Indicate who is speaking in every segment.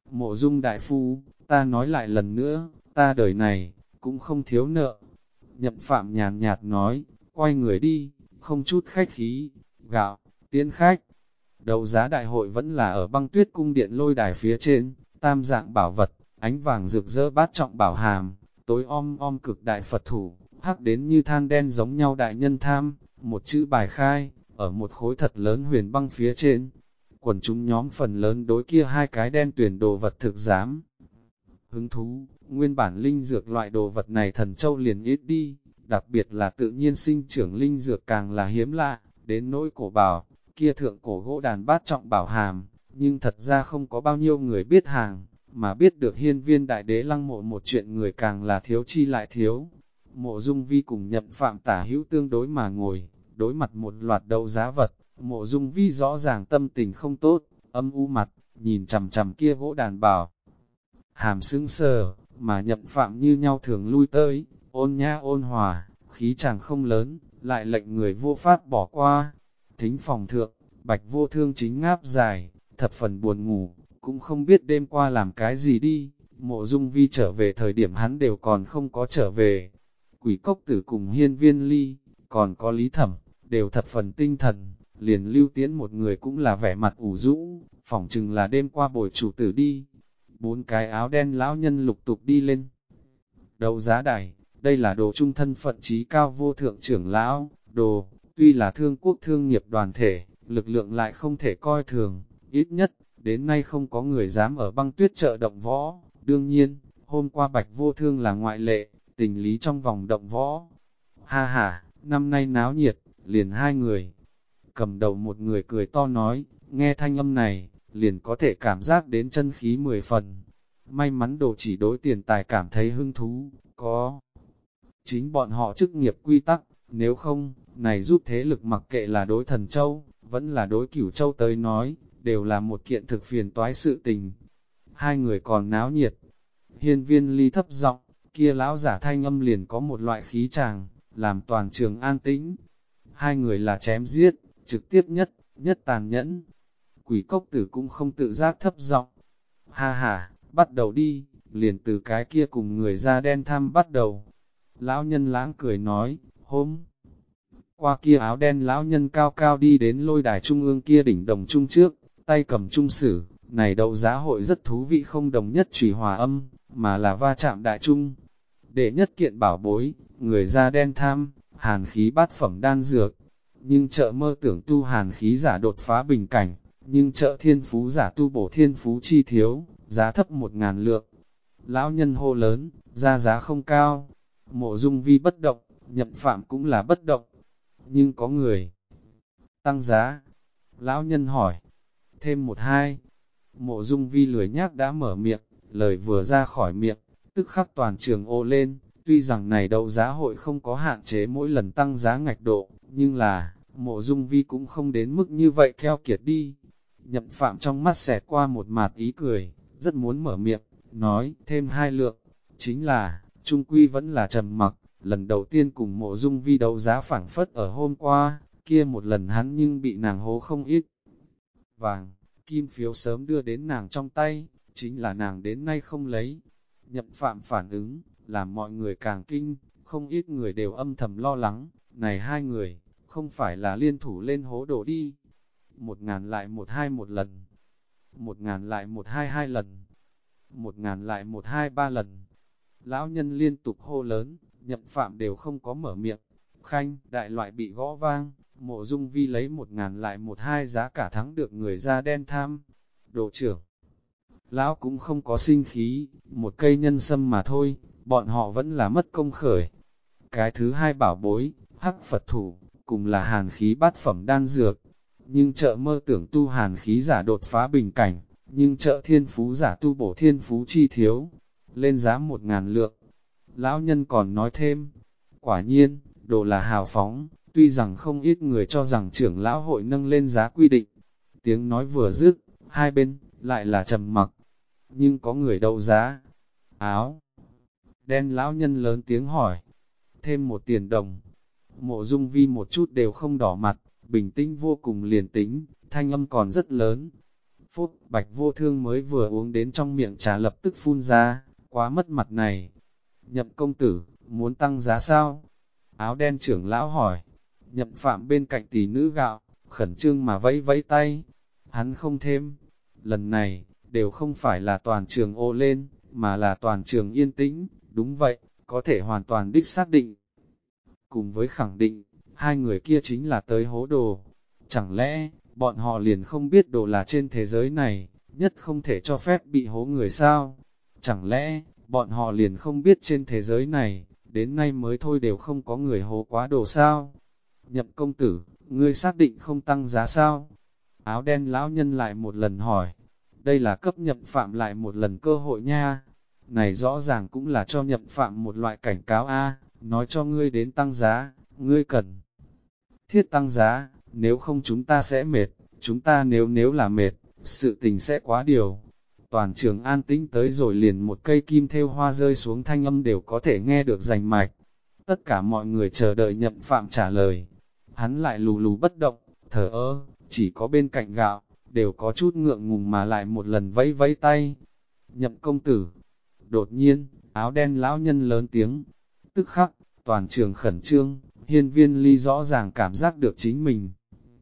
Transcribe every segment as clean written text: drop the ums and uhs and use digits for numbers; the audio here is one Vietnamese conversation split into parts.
Speaker 1: Mộ Dung đại phu, ta nói lại lần nữa, ta đời này, cũng không thiếu nợ. Nhậm Phạm nhàn nhạt nói, quay người đi, không chút khách khí, gạo, tiễn khách. Đấu giá đại hội vẫn là ở Băng Tuyết cung điện lôi đài phía trên, tam dạng bảo vật, ánh vàng rực rỡ bát trọng bảo hàm, tối om cực đại Phật thủ, hắc đến như than đen giống nhau đại nhân tham, một chữ bài khai, ở một khối thật lớn huyền băng phía trên. Quần chúng nhóm phần lớn đối kia hai cái đen tuyển đồ vật thực dám. Hứng thú, nguyên bản linh dược loại đồ vật này thần châu liền ít đi, đặc biệt là tự nhiên sinh trưởng linh dược càng là hiếm lạ, đến nỗi cổ bảo, kia thượng cổ gỗ đàn bát trọng bảo hàm, nhưng thật ra không có bao nhiêu người biết hàng, mà biết được hiên viên đại đế lăng mộ một chuyện người càng là thiếu chi lại thiếu. Mộ Dung Vi cùng Nhậm Phạm tả hữu tương đối mà ngồi, đối mặt một loạt đấu giá vật, Mộ Dung Vi rõ ràng tâm tình không tốt, âm u mặt, nhìn chằm chằm kia gỗ đàn bảo. Hàm sững sờ, mà Nhậm Phạm như nhau thường lui tới, ôn nhã ôn hòa, khí chàng không lớn, lại lệnh người vô pháp bỏ qua. Thính phòng thượng, Bạch Vô Thương chính ngáp dài, thập phần buồn ngủ, cũng không biết đêm qua làm cái gì đi. Mộ Dung Vi trở về thời điểm hắn đều còn không có trở về. Quỷ Cốc Tử cùng Hiên Viên Ly, còn có Lý Thẩm, đều thập phần tinh thần, liền Lưu Tiễn một người cũng là vẻ mặt ủ rũ, phỏng chừng là đêm qua bồi chủ tử đi. Bốn cái áo đen lão nhân lục tục đi lên. Đấu giá đài, đây là đồ trung thân phận trí cao vô thượng trưởng lão, đồ, tuy là thương quốc thương nghiệp đoàn thể, lực lượng lại không thể coi thường, ít nhất, đến nay không có người dám ở Băng Tuyết chợ động võ. Đương nhiên, hôm qua Bạch Vô Thương là ngoại lệ, tình lý trong vòng động võ. Ha ha, năm nay náo nhiệt, liền hai người. Cầm đầu một người cười to nói, nghe thanh âm này, liền có thể cảm giác đến chân khí 10 phần. May mắn đồ chỉ đối tiền tài cảm thấy hứng thú, có. Chính bọn họ chức nghiệp quy tắc, nếu không, này giúp thế lực mặc kệ là đối Thần Châu, vẫn là đối Cửu Châu tới nói, đều là một kiện thực phiền toái sự tình. Hai người còn náo nhiệt. Hiên Viên Ly thấp giọng, kia lão giả thanh âm liền có một loại khí tràng, làm toàn trường an tĩnh. Hai người là chém giết, trực tiếp nhất tàn nhẫn. Quỷ Cốc Tử cũng không tự giác thấp giọng. Ha ha, bắt đầu đi, liền từ cái kia cùng người da đen thăm bắt đầu. Lão nhân lãng cười nói, hôm qua kia áo đen lão nhân cao cao đi đến lôi đài trung ương kia đỉnh đồng trung trước, tay cầm trung sử, này đấu giá hội rất thú vị, không đồng nhất chủy hòa âm, mà là va chạm đại trung. Để nhất kiện bảo bối, người da đen tham, hàn khí bát phẩm đan dược, nhưng chợ mơ tưởng tu hàn khí giả đột phá bình cảnh, nhưng chợ thiên phú giả tu bổ thiên phú chi thiếu, giá thấp 1000 lượng. Lão nhân hô lớn, ra giá không cao. Mộ Dung Vi bất động, Nhậm Phạm cũng là bất động, nhưng có người tăng giá. Lão nhân hỏi, thêm 1-2. Mộ Dung Vi lười nhác đã mở miệng, lời vừa ra khỏi miệng, tức khắc toàn trường ô lên. Tuy rằng này đấu giá hội không có hạn chế mỗi lần tăng giá ngạch độ, nhưng là, Mộ Dung Vi cũng không đến mức như vậy keo kiệt đi. Nhậm Phạm trong mắt xẹt qua một mạt ý cười, rất muốn mở miệng, nói thêm 2 lượng, chính là, trung quy vẫn là trầm mặc. Lần đầu tiên cùng Mộ Dung Vi đấu giá phảng phất ở hôm qua, kia một lần hắn nhưng bị nàng hố không ít. Vàng, kim phiếu sớm đưa đến nàng trong tay, chính là nàng đến nay không lấy. Nhậm Phạm phản ứng, làm mọi người càng kinh, không ít người đều âm thầm lo lắng, này hai người, không phải là liên thủ lên hố đổ đi. 1000 lại 12 một lần, 1000 lại 122 lần, 1000 lại 123 lần. Lão nhân liên tục hô lớn, Nhậm Phạm đều không có mở miệng. Khanh, đại loại bị gõ vang, Mộ Dung Vi lấy 1000 lại 12 giá cả thắng được người da đen tham. Đồ trưởng, lão cũng không có sinh khí, một cây nhân sâm mà thôi, bọn họ vẫn là mất công khởi. Cái thứ hai bảo bối, hắc Phật thủ, cùng là hàn khí bát phẩm đan dược. Nhưng chợ mơ tưởng tu hàn khí giả đột phá bình cảnh, nhưng chợ thiên phú giả tu bổ thiên phú chi thiếu. Lên giá 1000 lượng. Lão nhân còn nói thêm, quả nhiên, đồ là hào phóng, tuy rằng không ít người cho rằng trưởng lão hội nâng lên giá quy định. Tiếng nói vừa dứt, hai bên, lại là trầm mặc. Nhưng có người đấu giá. Áo đen lão nhân lớn tiếng hỏi, thêm 1 tiền đồng. Mộ Dung Vi một chút đều không đỏ mặt, bình tĩnh vô cùng liền tính, thanh âm còn rất lớn. Phút, Bạch Vô Thương mới vừa uống đến trong miệng trà lập tức phun ra, quá mất mặt này. Nhậm công tử, muốn tăng giá sao? Áo đen trưởng lão hỏi. Nhậm Phạm bên cạnh tỷ nữ gạo, khẩn trương mà vẫy vẫy tay. Hắn không thêm. Lần này, đều không phải là toàn trường ô lên, mà là toàn trường yên tĩnh. Đúng vậy, có thể hoàn toàn đích xác định. Cùng với khẳng định, hai người kia chính là tới hố đồ. Chẳng lẽ, bọn họ liền không biết đồ là trên thế giới này, nhất không thể cho phép bị hố người sao? Chẳng lẽ, bọn họ liền không biết trên thế giới này, đến nay mới thôi đều không có người hố quá đồ sao? Nhậm công tử, ngươi xác định không tăng giá sao? Áo đen lão nhân lại một lần hỏi. Đây là cấp Nhậm Phạm lại một lần cơ hội nha. Này rõ ràng cũng là cho Nhậm Phạm một loại cảnh cáo a, nói cho ngươi đến tăng giá, ngươi cần thiết tăng giá, nếu không chúng ta sẽ mệt, chúng ta nếu là mệt, sự tình sẽ quá điều. Toàn trường an tĩnh tới rồi liền một cây kim thêu hoa rơi xuống thanh âm đều có thể nghe được rành mạch. Tất cả mọi người chờ đợi Nhậm Phạm trả lời. Hắn lại lù lù bất động, thở ơ, chỉ có bên cạnh gạo, đều có chút ngượng ngùng mà lại một lần vẫy vẫy tay. Nhậm công tử. Đột nhiên, áo đen lão nhân lớn tiếng. Tức khắc, toàn trường khẩn trương, hiên viên ly rõ ràng cảm giác được chính mình.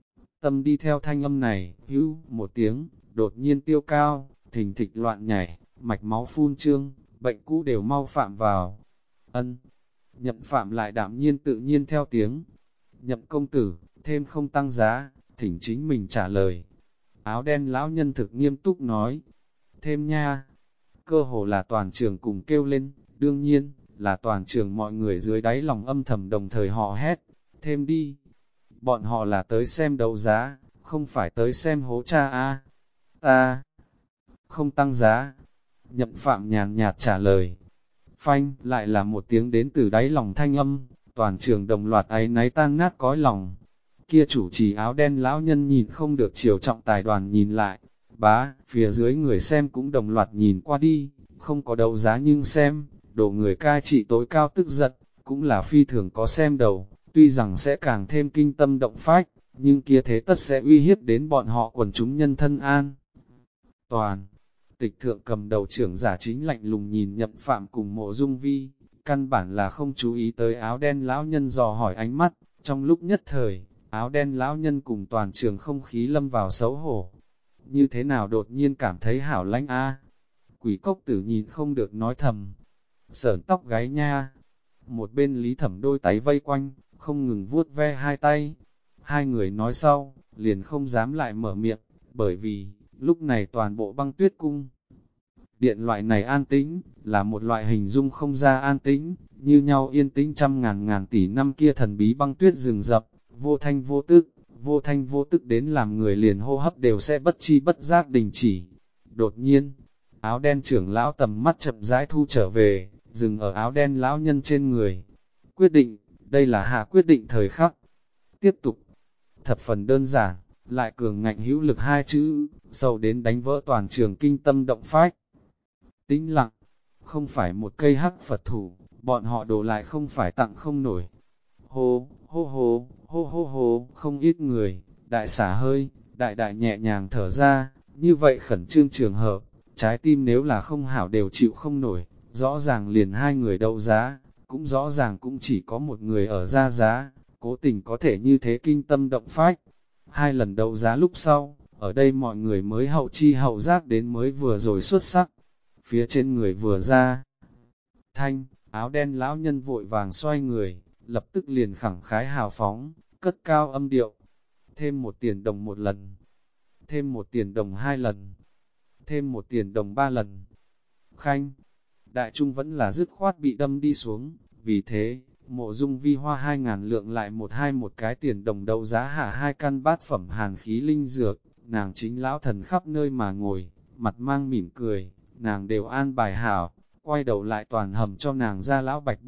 Speaker 1: Tâm đi theo thanh âm này, hữu, một tiếng, đột nhiên tiêu cao, thình thịch loạn nhảy, mạch máu phun trương, bệnh cũ đều mau phạm vào. Ân, Nhậm Phạm lại đạm nhiên tự nhiên theo tiếng. Nhậm công tử, thêm không tăng giá, thỉnh chính mình trả lời. Áo đen lão nhân thực nghiêm túc nói. Thêm nha. Cơ hồ là toàn trường cùng kêu lên, đương nhiên, là toàn trường mọi người dưới đáy lòng âm thầm đồng thời họ hét. Thêm đi. Bọn họ là tới xem đấu giá, không phải tới xem hố cha a. Ta không tăng giá. Nhậm Phạm nhàn nhạt trả lời. Phanh, lại là một tiếng đến từ đáy lòng thanh âm, toàn trường đồng loạt áy náy tan nát cõi lòng. Kia chủ trì áo đen lão nhân nhìn không được chiều trọng tài đoàn nhìn lại, bá, phía dưới người xem cũng đồng loạt nhìn qua đi, không có đấu giá nhưng xem, đồ người cai trị tối cao tức giận, cũng là phi thường có xem đầu, tuy rằng sẽ càng thêm kinh tâm động phách, nhưng kia thế tất sẽ uy hiếp đến bọn họ quần chúng nhân thân an. Toàn Tịch thượng cầm đầu trưởng giả chính lạnh lùng nhìn Nhậm Phạm cùng Mộ Dung Vi, căn bản là không chú ý tới áo đen lão nhân dò hỏi ánh mắt, trong lúc nhất thời, áo đen lão nhân cùng toàn trường không khí lâm vào xấu hổ. Như thế nào đột nhiên cảm thấy hảo lãnh a? Quỷ cốc tử nhìn không được nói thầm, sởn tóc gáy nha. Một bên Lý Thẩm đôi tay vây quanh, không ngừng vuốt ve hai tay. Hai người nói sau, liền không dám lại mở miệng, bởi vì lúc này toàn bộ băng tuyết cung. Điện loại này an tĩnh, là một loại hình dung không ra an tĩnh, như nhau yên tĩnh trăm ngàn ngàn tỷ năm kia thần bí băng tuyết rừng rập, vô thanh vô tức đến làm người liền hô hấp đều sẽ bất chi bất giác đình chỉ. Đột nhiên, áo đen trưởng lão tầm mắt chậm rãi thu trở về, dừng ở áo đen lão nhân trên người. Quyết định, đây là hạ quyết định thời khắc. Tiếp tục, thập phần đơn giản, lại cường ngạnh hữu lực hai chữ, sâu đến đánh vỡ toàn trường kinh tâm động phách. Tĩnh lặng, không phải một cây hắc Phật thủ, bọn họ đổ lại không phải tặng không nổi. Hô, hô hô, hô hô hô, không ít người, đại xả hơi, đại đại nhẹ nhàng thở ra, như vậy khẩn trương trường hợp, trái tim nếu là không hảo đều chịu không nổi, rõ ràng liền hai người đấu giá, cũng rõ ràng cũng chỉ có một người ở ra giá, cố tình có thể như thế kinh tâm động phách. Hai lần đấu giá lúc sau, ở đây mọi người mới hậu chi hậu giác đến mới vừa rồi xuất sắc. Phía trên người vừa ra, thanh, áo đen lão nhân vội vàng xoay người, lập tức liền khẳng khái hào phóng, cất cao âm điệu. Thêm một tiền đồng một lần, thêm một tiền đồng hai lần, thêm một tiền đồng ba lần. Khanh, đại trung vẫn là dứt khoát bị đâm đi xuống, vì thế, Mộ Dung Vi hoa 2.000 lượng lại một cái tiền đồng đấu giá hạ hai căn bát phẩm hàn khí linh dược, nàng chính lão thần khắp nơi mà ngồi, mặt mang mỉm cười, nàng đều an bài hảo, quay đầu lại toàn hầm cho nàng ra lão bạch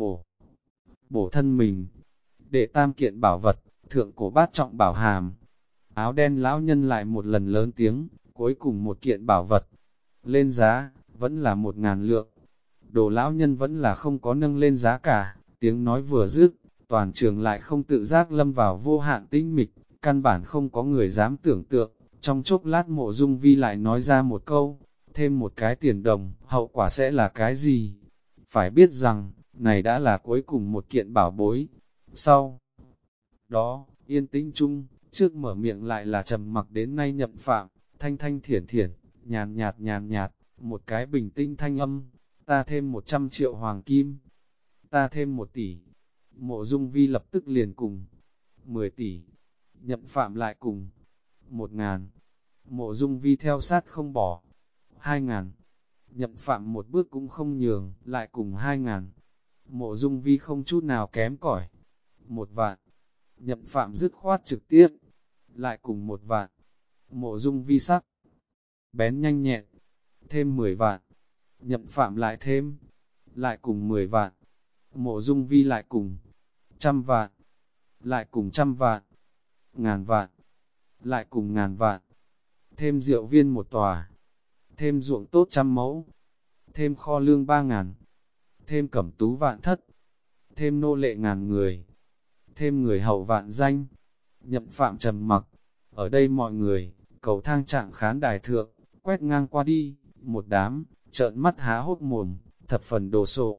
Speaker 1: bổ thân mình. Để tam kiện bảo vật, thượng cổ bát trọng bảo hàm. Áo đen lão nhân lại một lần lớn tiếng, cuối cùng một kiện bảo vật. Lên giá, vẫn là 1.000 lượng. Đồ lão nhân vẫn là không có nâng lên giá cả, tiếng nói vừa dứt, toàn trường lại không tự giác lâm vào vô hạn tĩnh mịch, căn bản không có người dám tưởng tượng, Trong chốc lát Mộ Dung Vi lại nói ra một câu, thêm một cái tiền đồng, hậu quả sẽ là cái gì? Phải biết rằng, này đã là cuối cùng một kiện bảo bối. Sau đó, yên tĩnh chung, trước mở miệng lại là trầm mặc đến nay Nhậm Phạm, thanh thanh thiển thiển, nhàn nhạt, một cái bình tĩnh thanh âm, ta thêm 100 triệu hoàng kim, ta thêm 1 tỷ. Mộ Dung Vi lập tức liền cùng 10 tỷ, Nhậm Phạm lại cùng 1.000. Mộ Dung Vi theo sát không bỏ 2.000. Nhậm Phạm một bước cũng không nhường, lại cùng 2.000. Mộ Dung Vi không chút nào kém cỏi. 1 vạn. Nhậm Phạm dứt khoát trực tiếp, lại cùng 1 vạn. Mộ Dung Vi sắc bén nhanh nhẹn, thêm 10 vạn. Nhậm Phạm lại thêm, lại cùng 10 vạn. Mộ Dung Vi lại cùng 100 vạn, lại cùng 100 vạn, 1000 vạn, lại cùng 1000 vạn. Thêm rượu viên 1 tòa, thêm ruộng tốt 100 mẫu, thêm kho lương 3.000, thêm cẩm tú vạn thất, thêm nô lệ 1000 người, thêm người hầu vạn danh. Nhậm Phạm trầm mặc, ở đây mọi người, cầu thang trạng khán đài thượng, quét ngang qua đi, một đám, trợn mắt há hốt mồm, thập phần đồ sộ.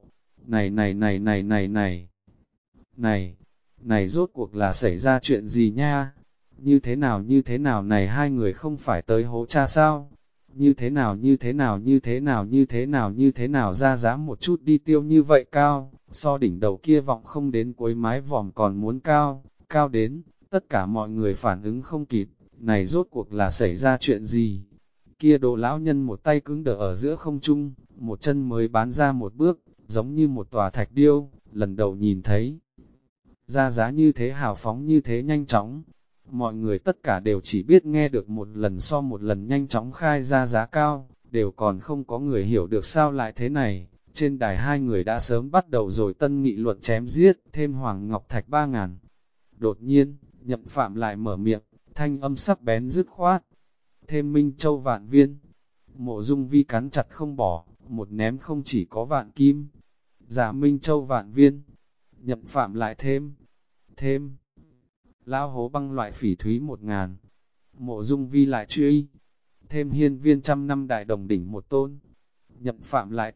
Speaker 1: Này rốt cuộc là xảy ra chuyện gì nha? Như thế nào này hai người không phải tới hố cha sao? Như thế nào ra dám một chút đi tiêu như vậy cao, so đỉnh đầu kia vọng không đến cuối mái vòm còn muốn cao, cao đến, tất cả mọi người phản ứng không kịp, này rốt cuộc là xảy ra chuyện gì? Kia đồ lão nhân một tay cứng đờ ở giữa không trung, một chân mới bán ra một bước, giống như một tòa thạch điêu, lần đầu nhìn thấy. Ra giá như thế hào phóng như thế nhanh chóng, mọi người tất cả đều chỉ biết nghe được một lần so một lần nhanh chóng khai ra giá cao, đều còn không có người hiểu được sao lại thế này. Trên đài hai người đã sớm bắt đầu rồi tân nghị luận chém giết, thêm Hoàng Ngọc Thạch 3.000. Đột nhiên, Nhậm Phạm lại mở miệng, thanh âm sắc bén dứt khoát, thêm Minh Châu vạn viên. Mộ Dung Vi cắn chặt không bỏ, một ném không chỉ có vạn kim, giả Minh Châu vạn viên. Nhậm Phạm lại thêm, Lão hố băng loại phỉ thúy 1.000. Mộ Dung Vi lại truy, thêm hiên viên 100 năm đại đồng đỉnh 1 tôn. Nhậm Phạm lại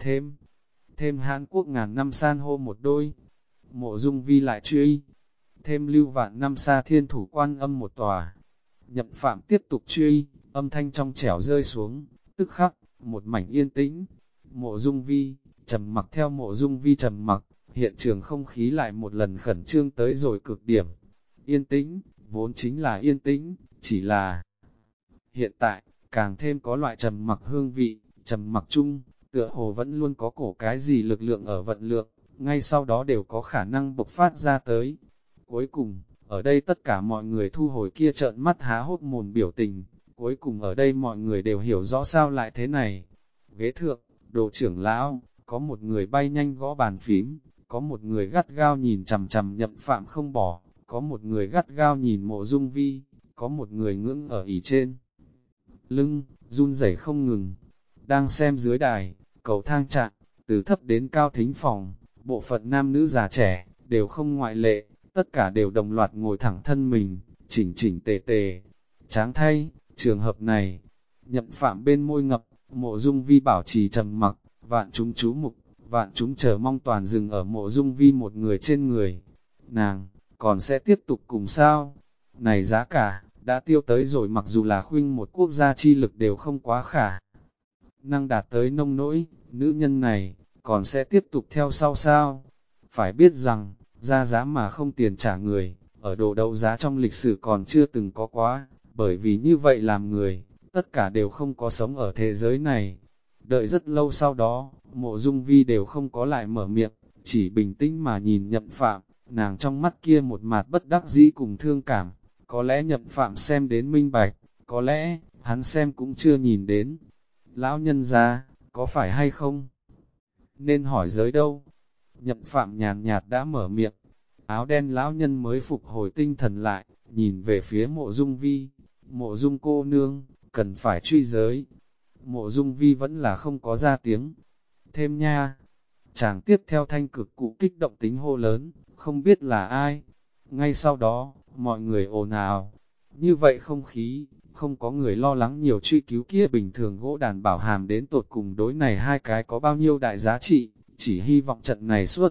Speaker 1: thêm Hán Quốc 1000 năm san hô 1 đôi. Mộ Dung Vi lại truy, thêm lưu vạn năm sa thiên thủ quan âm 1 tòa. Nhậm Phạm tiếp tục truy, âm thanh trong trẻo rơi xuống, tức khắc, một mảnh yên tĩnh. Mộ Dung Vi, trầm mặc theo Mộ Dung Vi trầm mặc, hiện trường không khí lại một lần khẩn trương tới rồi cực điểm. Yên tĩnh, vốn chính là yên tĩnh, chỉ là hiện tại, càng thêm có loại trầm mặc hương vị, trầm mặc chung, tựa hồ vẫn luôn có cổ cái gì lực lượng ở vận lượng, ngay sau đó đều có khả năng bộc phát ra tới. Cuối cùng, ở đây tất cả mọi người thu hồi kia trợn mắt há hốt mồm biểu tình, cuối cùng ở đây mọi người đều hiểu rõ sao lại thế này. Ghế thượng, đồ trưởng lão, có một người bay nhanh gõ bàn phím, có một người gắt gao nhìn chằm chằm Nhậm Phạm không bỏ, có một người gắt gao nhìn Mộ Dung Vi, có một người ngưỡng ở ỷ trên lưng, run rẩy không ngừng. Đang xem dưới đài, cầu thang trạng, từ thấp đến cao thính phòng, bộ phận nam nữ già trẻ, đều không ngoại lệ, tất cả đều đồng loạt ngồi thẳng thân mình, chỉnh chỉnh tề tề. Tráng thay, trường hợp này, Nhậm Phạm bên môi ngập, Mộ Dung Vi bảo trì trầm mặc, vạn chúng chú mục, vạn chúng chờ mong toàn dừng ở Mộ Dung Vi một người trên người. Nàng, còn sẽ tiếp tục cùng sao? Này giá cả, đã tiêu tới rồi, mặc dù là khuynh một quốc gia chi lực đều không quá khả năng đạt tới nông nỗi, nữ nhân này, còn sẽ tiếp tục theo sau sao? Phải biết rằng, ra giá mà không tiền trả người, ở đồ đấu giá trong lịch sử còn chưa từng có quá, bởi vì như vậy làm người, tất cả đều không có sống ở thế giới này. Đợi rất lâu sau đó, Mộ Dung Vi đều không có lại mở miệng, chỉ bình tĩnh mà nhìn Nhậm Phạm, nàng trong mắt kia một mặt bất đắc dĩ cùng thương cảm. Có lẽ Nhậm Phạm xem đến minh bạch, có lẽ, hắn xem cũng chưa nhìn đến. Lão nhân gia, có phải hay không? Nên hỏi giới đâu? Nhậm Phạm nhàn nhạt đã mở miệng, áo đen lão nhân mới phục hồi tinh thần lại, nhìn về phía Mộ Dung Vi. Mộ Dung cô nương, cần phải truy giới. Mộ Dung Vi vẫn là không có ra tiếng. Thêm nha, chàng tiếp theo thanh cực cụ kích động tính hô lớn, không biết là ai. Ngay sau đó, mọi người ồn ào. Như vậy không khí, không có người lo lắng nhiều truy cứu kia bình thường gỗ đàn bảo hàm đến tột cùng đối này hai cái có bao nhiêu đại giá trị, chỉ hy vọng trận này suốt.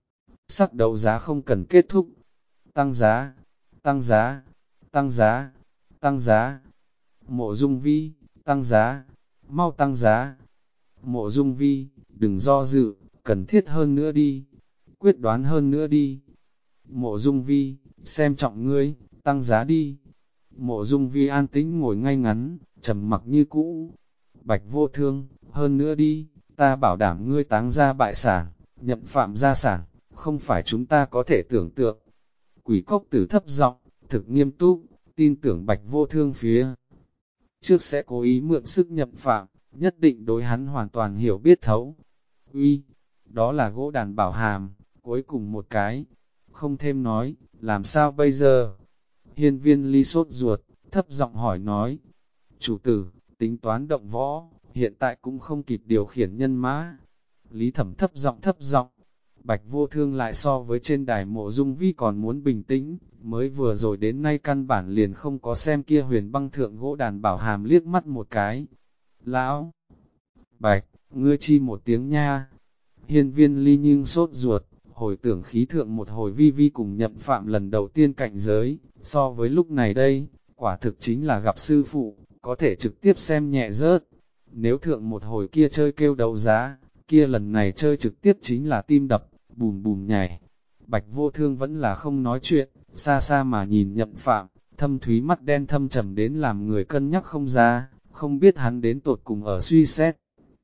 Speaker 1: Sắc đấu giá không cần kết thúc. Tăng giá, tăng giá, tăng giá, tăng giá. Mộ Dung Vi, tăng giá, mau tăng giá. Mộ Dung Vi, đừng do dự, cần thiết hơn nữa đi, quyết đoán hơn nữa đi. Mộ Dung Vi, xem trọng ngươi, tăng giá đi. Mộ Dung Vi an tĩnh ngồi ngay ngắn, trầm mặc như cũ. Bạch Vô Thương, hơn nữa đi, ta bảo đảm ngươi táng ra bại sản, nhậm phạm gia sản, không phải chúng ta có thể tưởng tượng. Quỷ Cốc Tử thấp giọng, thực nghiêm túc, tin tưởng Bạch Vô Thương phía trước sẽ cố ý mượn sức nhậm phạm, nhất định đối hắn hoàn toàn hiểu biết thấu. Uy, đó là gỗ đàn bảo hàm, cuối cùng một cái, không thêm nói, làm sao bây giờ? Hiên Viên Ly sốt ruột, thấp giọng hỏi nói, chủ tử, tính toán động võ, hiện tại cũng không kịp điều khiển nhân mã. Lý Thẩm thấp giọng, Bạch Vô Thương lại so với trên đài Mộ Dung Vi còn muốn bình tĩnh, mới vừa rồi đến nay căn bản liền không có xem kia huyền băng thượng gỗ đàn bảo hàm liếc mắt một cái. Lão Bạch, ngươi chi một tiếng nha. Hiên Viên Ly nhưng sốt ruột, hồi tưởng khí thượng một hồi vi vi cùng nhậm phạm lần đầu tiên cạnh giới, so với lúc này đây, quả thực chính là gặp sư phụ, có thể trực tiếp xem nhẹ rớt. Nếu thượng một hồi kia chơi kêu đấu giá, kia lần này chơi trực tiếp chính là tim đập, bùm bùm nhảy. Bạch Vô Thương vẫn là không nói chuyện, xa xa mà nhìn nhậm phạm, thâm thúy mắt đen thâm trầm đến làm người cân nhắc không ra, không biết hắn đến tột cùng ở suy xét.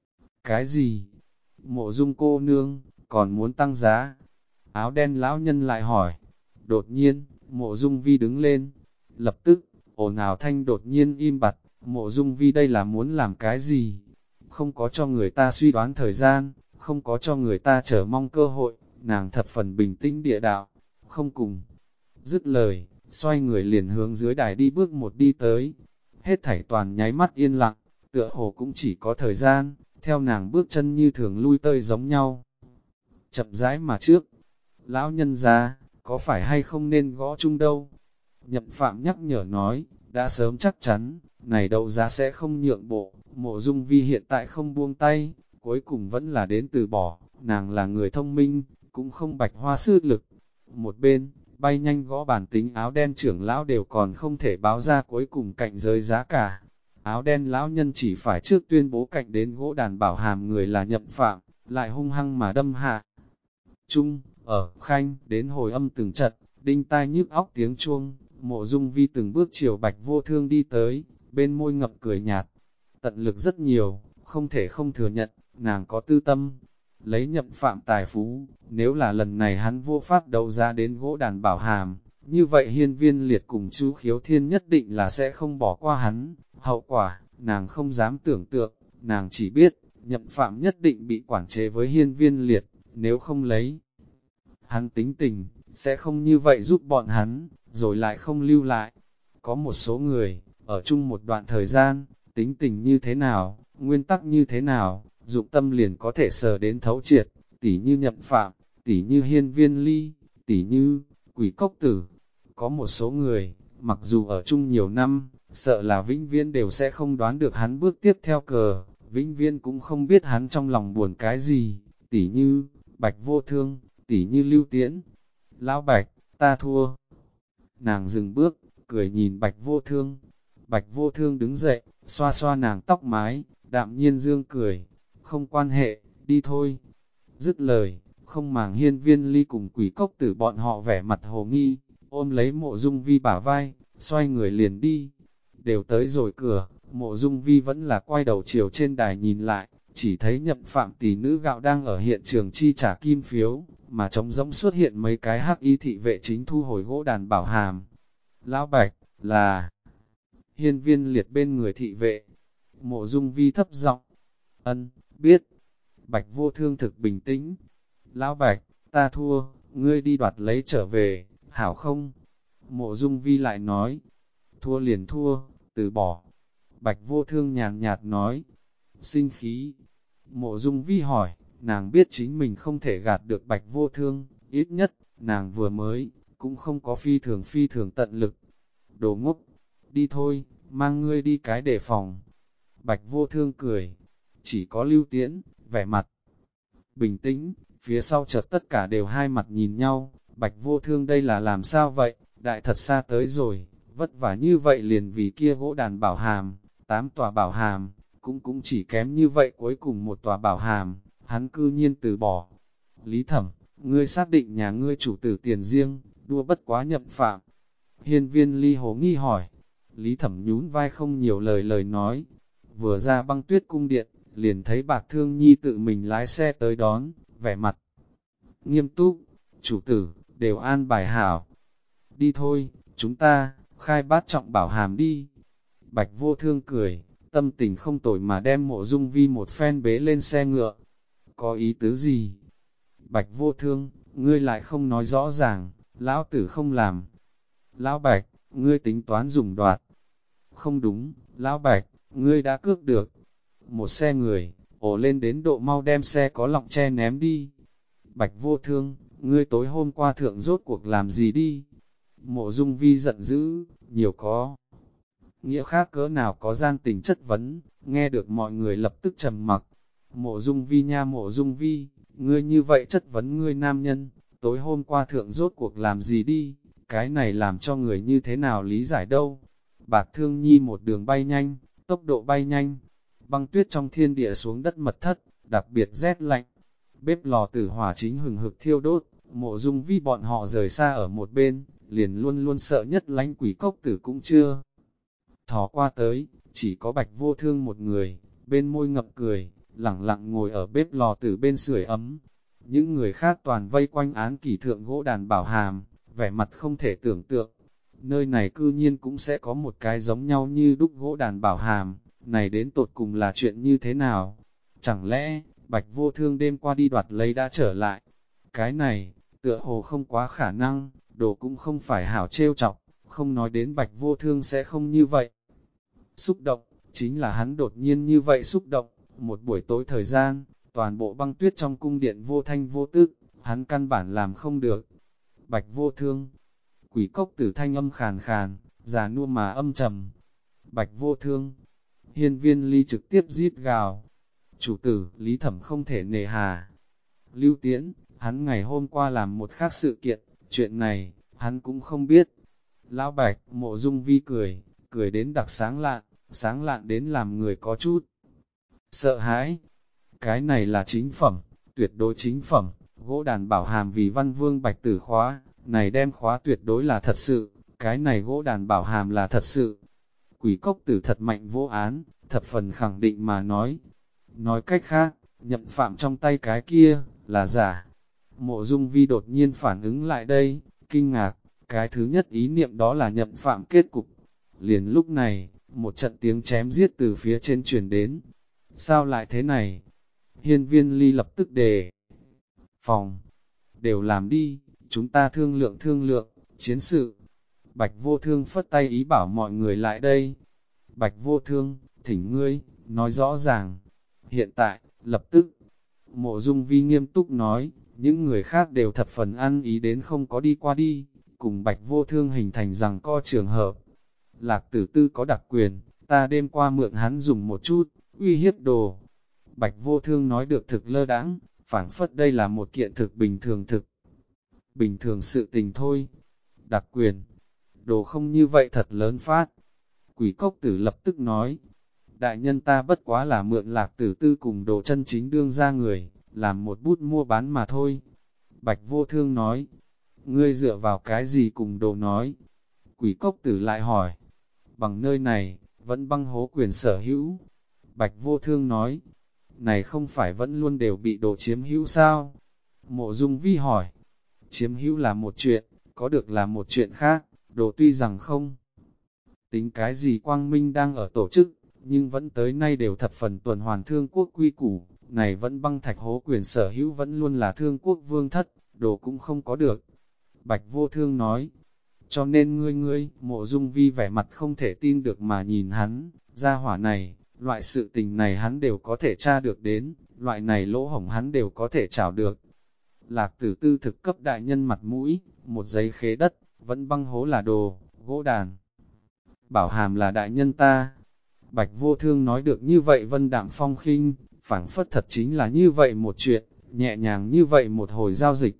Speaker 1: Cái gì? Mộ Dung cô nương, còn muốn tăng giá? Áo đen lão nhân lại hỏi. Đột nhiên, Mộ Dung Vi đứng lên. Lập tức, ồn ào thanh đột nhiên im bặt. Mộ Dung Vi đây là muốn làm cái gì? Không có cho người ta suy đoán thời gian, không có cho người ta chờ mong cơ hội, nàng thập phần bình tĩnh địa đạo, không cùng. Dứt lời, xoay người liền hướng dưới đài đi bước một đi tới. Hết thảy toàn nháy mắt yên lặng, tựa hồ cũng chỉ có thời gian, theo nàng bước chân như thường lui tơi giống nhau. Chậm rãi mà trước, lão nhân ra, có phải hay không nên gõ chung đâu? Nhậm Phạm nhắc nhở nói, đã sớm chắc chắn, này đấu giá sẽ không nhượng bộ, Mộ Dung Vi hiện tại không buông tay, cuối cùng vẫn là đến từ bỏ, nàng là người thông minh, cũng không bạch hoa sư lực. Một bên, bay nhanh gõ bản tính áo đen trưởng lão đều còn không thể báo ra cuối cùng cạnh giới giá cả. Áo đen lão nhân chỉ phải trước tuyên bố cạnh đến gỗ đàn bảo hàm người là Nhậm Phạm, lại hung hăng mà đâm hạ. Trung, ở, khanh, đến hồi âm từng trận, đinh tai nhức óc tiếng chuông, Mộ Dung Vi từng bước chiều Bạch Vô Thương đi tới, bên môi ngậm cười nhạt. Tận lực rất nhiều, không thể không thừa nhận, nàng có tư tâm. Lấy Nhậm Phạm tài phú, nếu là lần này hắn vô pháp đấu giá đến gỗ đàn bảo hàm, như vậy Hiên Viên Liệt cùng chú Khiếu Thiên nhất định là sẽ không bỏ qua hắn. Hậu quả, nàng không dám tưởng tượng, nàng chỉ biết, Nhậm Phạm nhất định bị quản chế với Hiên Viên Liệt, nếu không lấy. Hắn tính tình, sẽ không như vậy giúp bọn hắn, rồi lại không lưu lại. Có một số người, ở chung một đoạn thời gian, tính tình như thế nào, nguyên tắc như thế nào, dụng tâm liền có thể sờ đến thấu triệt, tỉ như Nhậm Phạm, tỉ như Hiên Viên Ly, tỉ như Quỷ Cốc Tử. Có một số người, mặc dù ở chung nhiều năm, sợ là vĩnh viễn đều sẽ không đoán được hắn bước tiếp theo cờ, vĩnh viễn cũng không biết hắn trong lòng buồn cái gì, tỉ như Bạch Vô Thương, tỉ như Lưu Tiễn. Lão Bạch, ta thua. Nàng dừng bước, cười nhìn Bạch Vô Thương. Bạch Vô Thương đứng dậy, xoa xoa nàng tóc mái, đạm nhiên dương cười. Không quan hệ, đi thôi. Dứt lời, không màng Hiên Viên Ly cùng Quỷ Cốc Tử bọn họ vẻ mặt hồ nghi, ôm lấy Mộ Dung Vi bả vai, xoay người liền đi. Đều tới rồi cửa, Mộ Dung Vi vẫn là quay đầu chiều trên đài nhìn lại, chỉ thấy Nhậm Phạm tỷ nữ gạo đang ở hiện trường chi trả kim phiếu, mà trống rỗng xuất hiện mấy cái hắc y thị vệ chính thu hồi gỗ đàn bảo hàm. Lão Bạch, là Hiên Viên Liệt bên người thị vệ. Mộ Dung Vi thấp giọng, ân, biết. Bạch Vô Thương thực bình tĩnh. Lão Bạch, ta thua, ngươi đi đoạt lấy trở về, hảo không? Mộ Dung Vi lại nói, thua liền thua, từ bỏ. Bạch Vô Thương nhàn nhạt nói, sinh khí. Mộ Dung Vi hỏi, nàng biết chính mình không thể gạt được Bạch Vô Thương, ít nhất, nàng vừa mới, cũng không có phi thường tận lực. Đồ ngốc, đi thôi, mang ngươi đi cái đề phòng. Bạch Vô Thương cười, chỉ có Lưu Tiễn, vẻ mặt bình tĩnh, phía sau chợt tất cả đều hai mặt nhìn nhau, Bạch Vô Thương đây là làm sao vậy, đại thật xa tới rồi, vất vả như vậy liền vì kia gỗ đàn bảo hàm, 8 tòa bảo hàm, cũng chỉ kém như vậy cuối cùng một tòa bảo hàm, hắn cư nhiên từ bỏ. Lý Thẩm, ngươi xác định nhà ngươi chủ tử tiền riêng, đua bất quá Nhậm Phạm. Hiên Viên Ly hồ nghi hỏi, Lý Thẩm nhún vai không nhiều lời nói, vừa ra Băng Tuyết cung điện, liền thấy Bạc Thương Nhi tự mình lái xe tới đón, vẻ mặt nghiêm túc, chủ tử, đều an bài hảo. Đi thôi, chúng ta, khai bát trọng bảo hàm đi. Bạch Vô Thương cười, tâm tình không tồi mà đem Mộ Dung Vi một phen bế lên xe ngựa. Có ý tứ gì? Bạch Vô Thương, ngươi lại không nói rõ ràng, lão tử không làm. Lão Bạch, ngươi tính toán dùng đoạt. Không đúng, Lão Bạch, ngươi đã cướp được. Một xe người, ổ lên đến độ mau đem xe có lọng che ném đi. Bạch Vô Thương, ngươi tối hôm qua thượng rốt cuộc làm gì đi? Mộ Dung Vi giận dữ, nhiều có nghĩa khác cỡ nào có gian tình chất vấn, nghe được mọi người lập tức trầm mặc. Mộ Dung Vi nha Mộ Dung Vi, ngươi như vậy chất vấn ngươi nam nhân, tối hôm qua thượng rốt cuộc làm gì đi, cái này làm cho người như thế nào lý giải đâu. Bạc Thương Nhi một đường bay nhanh, tốc độ bay nhanh, băng tuyết trong thiên địa xuống đất mật thất, đặc biệt rét lạnh. Bếp lò tử hỏa chính hừng hực thiêu đốt, Mộ Dung Vi bọn họ rời xa ở một bên, liền luôn luôn sợ nhất lánh quỷ cốc tử cũng chưa thò qua tới, chỉ có Bạch Vô Thương một người, bên môi ngậm cười, lẳng lặng ngồi ở bếp lò tử bên sưởi ấm. Những người khác toàn vây quanh án kỷ thượng gỗ đàn bảo hàm, vẻ mặt không thể tưởng tượng. Nơi này cư nhiên cũng sẽ có một cái giống nhau như đúc gỗ đàn bảo hàm, này đến tột cùng là chuyện như thế nào? Chẳng lẽ, Bạch Vô Thương đêm qua đi đoạt lấy đã trở lại? Cái này, tựa hồ không quá khả năng, đồ cũng không phải hảo trêu chọc, không nói đến Bạch Vô Thương sẽ không như vậy. Xúc động, chính là hắn đột nhiên như vậy xúc động, một buổi tối thời gian, toàn bộ băng tuyết trong cung điện vô thanh vô tức, hắn căn bản làm không được. Bạch Vô Thương, quỷ cốc tử thanh âm khàn khàn, già nua mà âm trầm. Bạch Vô Thương, Hiên Viên Ly trực tiếp giết gào. Chủ tử, Lý Thẩm không thể nề hà. Lưu Tiễn, hắn ngày hôm qua làm một khác sự kiện, chuyện này, hắn cũng không biết. Lão Bạch, Mộ Dung Vi cười đến đặc sáng lạn đến làm người có chút sợ hãi. Cái này là chính phẩm, tuyệt đối chính phẩm, gỗ đàn bảo hàm vì Văn Vương Bạch Tử khóa, này đem khóa tuyệt đối là thật sự, cái này gỗ đàn bảo hàm là thật sự. Quỷ cốc tử thật mạnh vô án, thập phần khẳng định mà nói. Nói cách khác, Nhậm Phạm trong tay cái kia, là giả. Mộ Dung Vi đột nhiên phản ứng lại đây, kinh ngạc, cái thứ nhất ý niệm đó là Nhậm Phạm kết cục. Liền lúc này, một trận tiếng chém giết từ phía trên truyền đến. Sao lại thế này? Hiên Viên Ly lập tức đề phòng. Đều làm đi, chúng ta thương lượng, chiến sự. Bạch Vô Thương phất tay ý bảo mọi người lại đây. Bạch Vô Thương, thỉnh ngươi, nói rõ ràng. Hiện tại, lập tức. Mộ Dung Vi nghiêm túc nói, những người khác đều thập phần ăn ý đến không có đi qua đi, cùng Bạch Vô Thương hình thành rằng co trường hợp. Lạc Tử Tư có đặc quyền, ta đêm qua mượn hắn dùng một chút, uy hiếp đồ. Bạch Vô Thương nói được thực lơ đãng, phảng phất đây là một kiện thực bình thường sự tình thôi. Đặc quyền, đồ không như vậy thật lớn phát. Quỷ cốc tử lập tức nói, đại nhân ta bất quá là mượn Lạc Tử Tư cùng đồ chân chính đương ra người, làm một bút mua bán mà thôi. Bạch Vô Thương nói, ngươi dựa vào cái gì cùng đồ nói? Quỷ cốc tử lại hỏi, bằng nơi này, vẫn băng hố quyền sở hữu. Bạch Vô Thương nói, này không phải vẫn luôn đều bị đồ chiếm hữu sao? Mộ Dung Vi hỏi, chiếm hữu là một chuyện, có được là một chuyện khác, đồ tuy rằng không tính cái gì quang minh đang ở tổ chức, nhưng vẫn tới nay đều thập phần tuần hoàn thương quốc quy củ, này vẫn băng thạch hố quyền sở hữu vẫn luôn là thương quốc vương thất, đồ cũng không có được. Bạch Vô Thương nói, cho nên ngươi, Mộ Dung Vi vẻ mặt không thể tin được mà nhìn hắn, gia hỏa này, loại sự tình này hắn đều có thể tra được đến, loại này lỗ hổng hắn đều có thể trảo được. Lạc Tử Tư thực cấp đại nhân mặt mũi, một giấy khế đất, vẫn băng hố là đồ, gỗ đàn. bảo hàm là đại nhân ta. Bạch Vô Thương nói được như vậy vân đạm phong khinh, phảng phất thật chính là như vậy một chuyện, nhẹ nhàng như vậy một hồi giao dịch.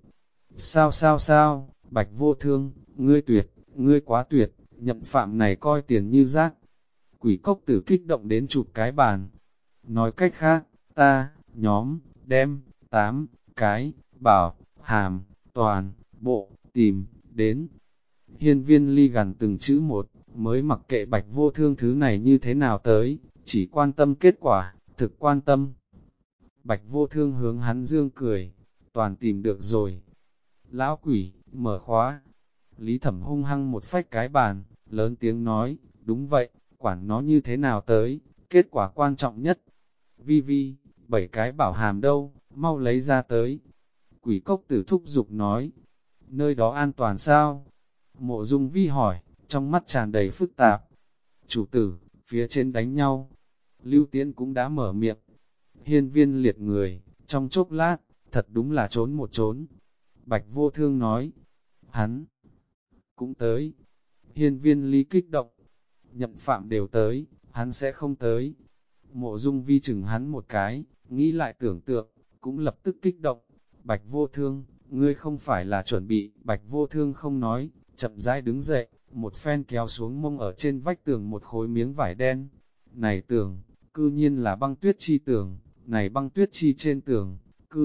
Speaker 1: Sao, Bạch Vô Thương, ngươi tuyệt, ngươi quá tuyệt, Nhậm Phạm này coi tiền như rác. Quỷ cốc tử kích động đến chụp cái bàn. Nói cách khác, ta, nhóm, đem, 8 cái, bảo, hàm, toàn, bộ, tìm, đến. Hiên Viên Ly gần từng chữ một, mới mặc kệ Bạch Vô Thương thứ này như thế nào tới, chỉ quan tâm kết quả, thực quan tâm. Bạch Vô Thương hướng hắn dương cười, toàn tìm được rồi. Lão quỷ, mở khóa. Lý Thẩm hung hăng một phách cái bàn, lớn tiếng nói, đúng vậy, quản nó như thế nào tới, kết quả quan trọng nhất. Vi Vi, 7 cái bảo hàm đâu, mau lấy ra tới. Quỷ cốc tử thúc giục nói, nơi đó an toàn sao? Mộ Dung Vi hỏi, trong mắt tràn đầy phức tạp. Chủ tử, phía trên đánh nhau. Lưu Tiễn cũng đã mở miệng. Hiên Viên liệt người, trong chốc lát, thật đúng là trốn một trốn. Bạch Vô Thương nói, hắn cũng tới. Hiên Viên Ly kích động, Nhậm Phạm đều tới, hắn sẽ không tới. Mộ Dung Vi chừng hắn một cái, nghĩ lại tưởng tượng, cũng lập tức kích động. Bạch Vô Thương, ngươi không phải là chuẩn bị. Bạch Vô Thương không nói, chậm rãi đứng dậy, một phen kéo xuống mông ở trên vách tường một khối miếng vải đen. Này tường, cư nhiên là băng tuyết chi tường, này băng tuyết chi trên tường, cư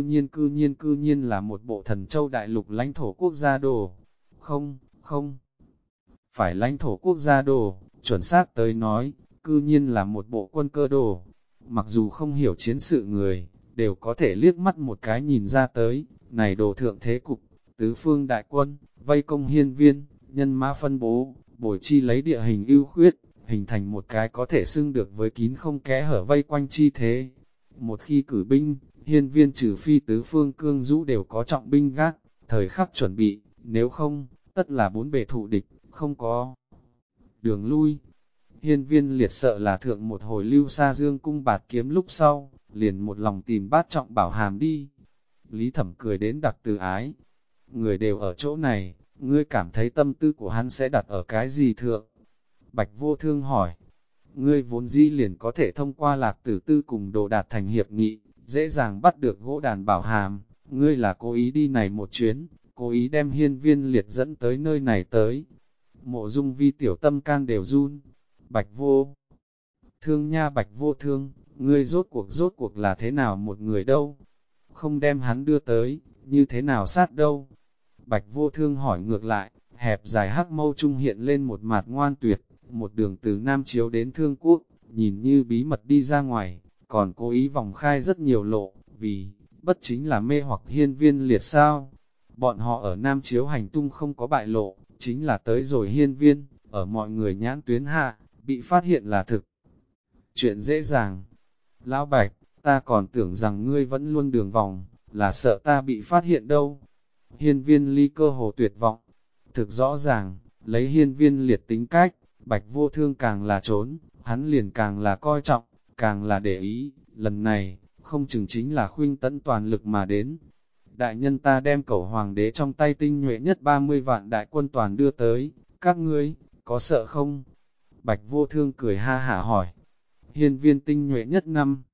Speaker 1: nhiên là một bộ Thần Châu đại lục lãnh thổ quốc gia đồ. Không, phải lãnh thổ quốc gia đồ, chuẩn xác tới nói, cư nhiên là một bộ quân cơ đồ. Mặc dù không hiểu chiến sự người, đều có thể liếc mắt một cái nhìn ra tới, này đồ thượng thế cục, tứ phương đại quân, vây công hiên viên, nhân mã phân bố, bồi chi lấy địa hình ưu khuyết, hình thành một cái có thể xưng được với kín không kẽ hở vây quanh chi thế. Một khi cử binh, hiên viên trừ phi tứ phương cương dũ đều có trọng binh gác, thời khắc chuẩn bị, nếu không, tất là bốn bề thụ địch, không có đường lui. Hiên viên liệt sợ là thượng một hồi lưu xa dương cung bạt kiếm lúc sau, liền một lòng tìm bát trọng bảo hàm đi. Lý Thẩm cười đến đặc từ ái. Người đều ở chỗ này, ngươi cảm thấy tâm tư của hắn sẽ đặt ở cái gì thượng? Bạch Vô Thương hỏi. Ngươi vốn dĩ liền có thể thông qua Lạc Tử Tư cùng Đồ đạt thành hiệp nghị, dễ dàng bắt được gỗ đàn bảo hàm. Ngươi là cố ý đi này một chuyến, cố ý đem hiên viên liệt dẫn tới nơi này tới. Mộ Dung Vi tiểu tâm can đều run. Bạch Vô Thương nha, Bạch Vô Thương, ngươi rốt cuộc là thế nào một người đâu? Không đem hắn đưa tới, như thế nào sát đâu? Bạch Vô Thương hỏi ngược lại, hẹp dài hắc mâu trung hiện lên một mặt ngoan tuyệt, một đường từ Nam Chiếu đến Thương Quốc, nhìn như bí mật đi ra ngoài, còn cố ý vòng khai rất nhiều lộ, vì, bất chính là mê hoặc hiên viên liệt sao? Bọn họ ở Nam Chiếu hành tung không có bại lộ, chính là tới rồi hiên viên, ở mọi người nhãn tuyến hạ, bị phát hiện là thực. Chuyện dễ dàng. Lão Bạch, ta còn tưởng rằng ngươi vẫn luôn đường vòng, là sợ ta bị phát hiện đâu. Hiên viên ly cơ hồ tuyệt vọng. Thực rõ ràng, lấy hiên viên liệt tính cách, Bạch Vô Thương càng là trốn, hắn liền càng là coi trọng, càng là để ý. Lần này, không chừng chính là khuynh tấn toàn lực mà đến. Đại nhân ta đem cẩu hoàng đế trong tay tinh nhuệ nhất 30 vạn đại quân toàn đưa tới, các ngươi, có sợ không? Bạch Vô Thương cười ha hả hỏi. Hiên viên tinh nhuệ nhất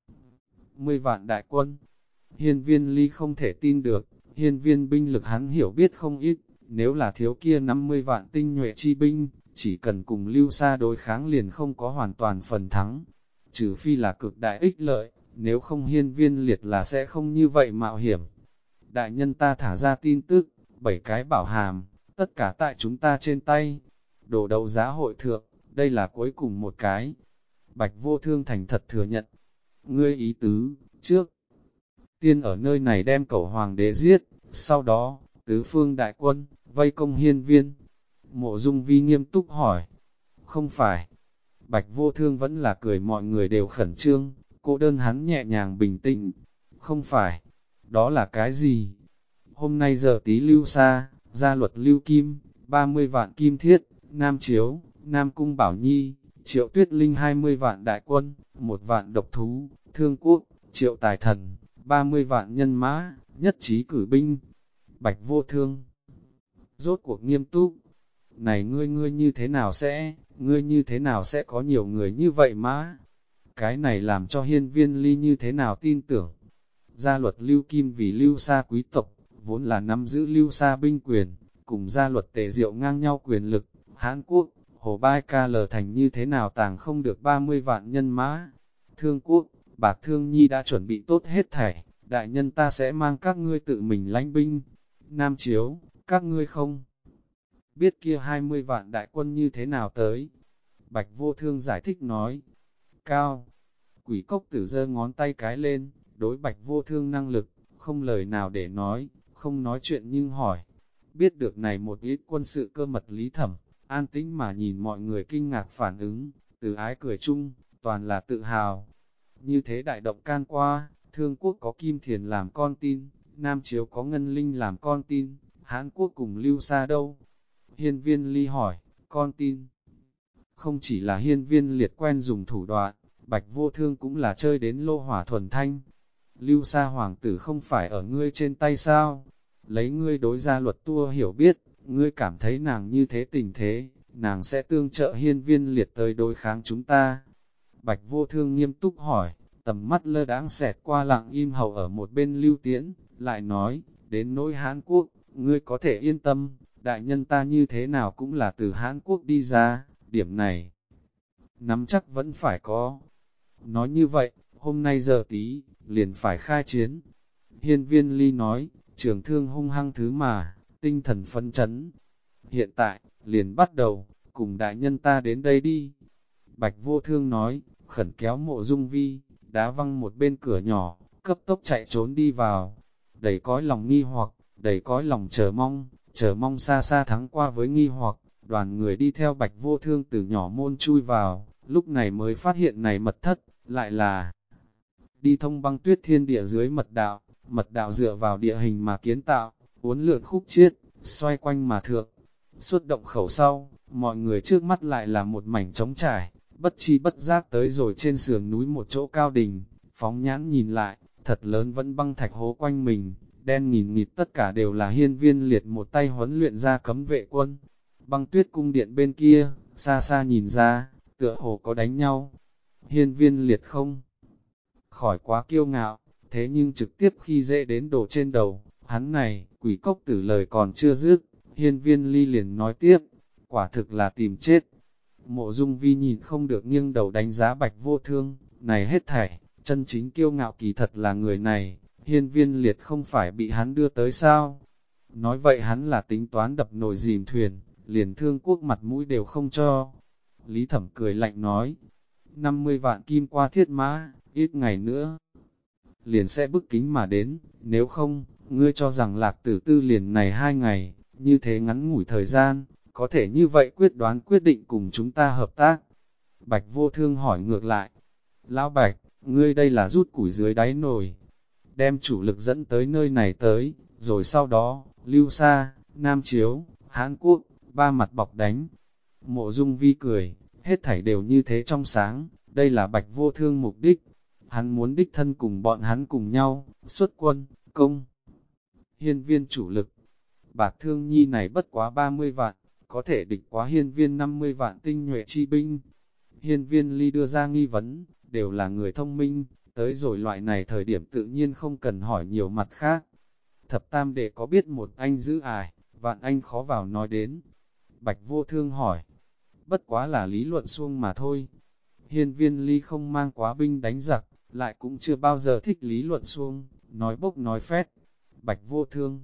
Speaker 1: 50 vạn đại quân. Hiên viên ly không thể tin được, hiên viên binh lực hắn hiểu biết không ít, nếu là thiếu kia 50 vạn tinh nhuệ chi binh, chỉ cần cùng lưu xa đối kháng liền không có hoàn toàn phần thắng. Trừ phi là cực đại ích lợi, nếu không hiên viên liệt là sẽ không như vậy mạo hiểm. Đại nhân ta thả ra tin tức, 7 cái bảo hàm, tất cả tại chúng ta trên tay. Đồ đấu giá hội thượng, đây là cuối cùng một cái. Bạch Vô Thương thành thật thừa nhận. Ngươi ý tứ, trước tiên ở nơi này đem cẩu hoàng đế giết, sau đó, tứ phương đại quân, vây công hiên viên. Mộ Dung Vi nghiêm túc hỏi. Không phải. Bạch Vô Thương vẫn là cười, mọi người đều khẩn trương, cô đơn hắn nhẹ nhàng bình tĩnh. Không phải. Đó là cái gì? Hôm nay giờ tí lưu xa, gia luật lưu kim, 30 vạn kim thiết, Nam Chiếu, Nam Cung Bảo Nhi, Triệu Tuyết Linh 20 vạn đại quân, 1 vạn độc thú, Thương Quốc, Triệu Tài Thần, 30 vạn nhân mã, nhất trí cử binh. Bạch Vô Thương rốt cuộc nghiêm túc. Này ngươi như thế nào sẽ có nhiều người như vậy mà? Cái này làm cho Hiên Viên Ly như thế nào tin tưởng? Gia luật Lưu Kim vì Lưu Sa quý tộc, vốn là nắm giữ Lưu Sa binh quyền, cùng gia luật Tề Diệu ngang nhau quyền lực. Hán Quốc, Hồ Bai Ca lờ thành như thế nào tàng không được 30 vạn nhân mã? Thương Quốc, Bạc Thương Nhi đã chuẩn bị tốt hết thảy, đại nhân ta sẽ mang các ngươi tự mình lãnh binh. Nam Chiếu, các ngươi không biết kia 20 vạn đại quân như thế nào tới? Bạch Vô Thương giải thích nói. Cao, Quỷ Cốc Tử giơ ngón tay cái lên, đối Bạch Vô Thương năng lực, không lời nào để nói, không nói chuyện nhưng hỏi. Biết được này một ít quân sự cơ mật Lý Thẩm, an tĩnh mà nhìn mọi người kinh ngạc phản ứng, từ ái cười chung, toàn là tự hào. Như thế đại động can qua, Thương Quốc có Kim Thiền làm con tin, Nam Chiếu có Ngân Linh làm con tin, Hán Quốc cùng Lưu Sa đâu? Hiên Viên Ly hỏi, con tin. Không chỉ là Hiên Viên Liệt quen dùng thủ đoạn, Bạch Vô Thương cũng là chơi đến lô hỏa thuần thanh. Lưu Sa hoàng tử không phải ở ngươi trên tay sao? Lấy ngươi đối gia luật tua hiểu biết, ngươi cảm thấy nàng như thế tình thế, nàng sẽ tương trợ Hiên Viên Liệt tới đối kháng chúng ta. Bạch Vô Thương nghiêm túc hỏi, tầm mắt lơ đãng xẹt qua lặng im hầu ở một bên Lưu Tiễn, lại nói, đến nỗi Hán Quốc, ngươi có thể yên tâm, đại nhân ta như thế nào cũng là từ Hán Quốc đi ra, điểm này nắm chắc vẫn phải có. Nói như vậy, hôm nay giờ tí, liền phải khai chiến. Hiên Viên Ly nói, trường thương hung hăng thứ mà, tinh thần phấn chấn. Hiện tại, liền bắt đầu, cùng đại nhân ta đến đây đi. Bạch Vô Thương nói, khẩn kéo Mộ Dung Vi, đá văng một bên cửa nhỏ, cấp tốc chạy trốn đi vào. Đầy cõi lòng nghi hoặc, đầy cõi lòng chờ mong xa xa thắng qua với nghi hoặc, đoàn người đi theo Bạch Vô Thương từ nhỏ môn chui vào, lúc này mới phát hiện này mật thất, lại là đi thông băng tuyết thiên địa dưới mật đạo dựa vào địa hình mà kiến tạo, uốn lượn khúc chiết, xoay quanh mà thượng. Suốt động khẩu sau, mọi người trước mắt lại là một mảnh trống trải, bất chi bất giác tới rồi trên sườn núi một chỗ cao đỉnh, phóng nhãn nhìn lại, thật lớn vẫn băng thạch hố quanh mình, đen nghìn nghịt tất cả đều là Hiên Viên Liệt một tay huấn luyện ra cấm vệ quân. Băng tuyết cung điện bên kia, xa xa nhìn ra, tựa hồ có đánh nhau. Hiên Viên Liệt không khỏi quá kiêu ngạo, thế nhưng trực tiếp khi dễ đến đổ trên đầu, hắn này, Quỷ Cốc Tử lời còn chưa dứt, Hiên Viên Ly liền nói tiếp, quả thực là tìm chết. Mộ Dung Vi nhìn không được nghiêng đầu đánh giá Bạch Vô Thương, này hết thảy, chân chính kiêu ngạo kỳ thật là người này, Hiên Viên Liệt không phải bị hắn đưa tới sao? Nói vậy hắn là tính toán đập nồi dìm thuyền, liền Thương Quốc mặt mũi đều không cho. Lý Thẩm cười lạnh nói, 50 vạn kim qua thiết mã, ít ngày nữa liền sẽ bức kính mà đến, nếu không, ngươi cho rằng Lạc Tử Tư liền này 2 ngày, như thế ngắn ngủi thời gian, có thể như vậy quyết định cùng chúng ta hợp tác. Bạch Vô Thương hỏi ngược lại, Lão Bạch, ngươi đây là rút củi dưới đáy nồi, đem chủ lực dẫn tới nơi này tới, rồi sau đó, Lưu Sa, Nam Chiếu, Hán Quốc, ba mặt bọc đánh. Mộ Dung Vi cười, hết thảy đều như thế trong sáng, đây là Bạch Vô Thương mục đích. Hắn muốn đích thân cùng bọn hắn cùng nhau, xuất quân, công. Hiên Viên chủ lực, Bạc Thương Nhi này bất quá 30 vạn, có thể địch quá Hiên Viên 50 vạn tinh nhuệ chi binh. Hiên Viên Ly đưa ra nghi vấn, đều là người thông minh, tới rồi loại này thời điểm tự nhiên không cần hỏi nhiều mặt khác. Thập Tam Đệ có biết một anh giữ ải, vạn anh khó vào nói đến. Bạch Vô Thương hỏi, bất quá là lý luận suông mà thôi. Hiên Viên Ly không mang quá binh đánh giặc, lại cũng chưa bao giờ thích lý luận suông, nói bốc nói phét. Bạch Vô Thương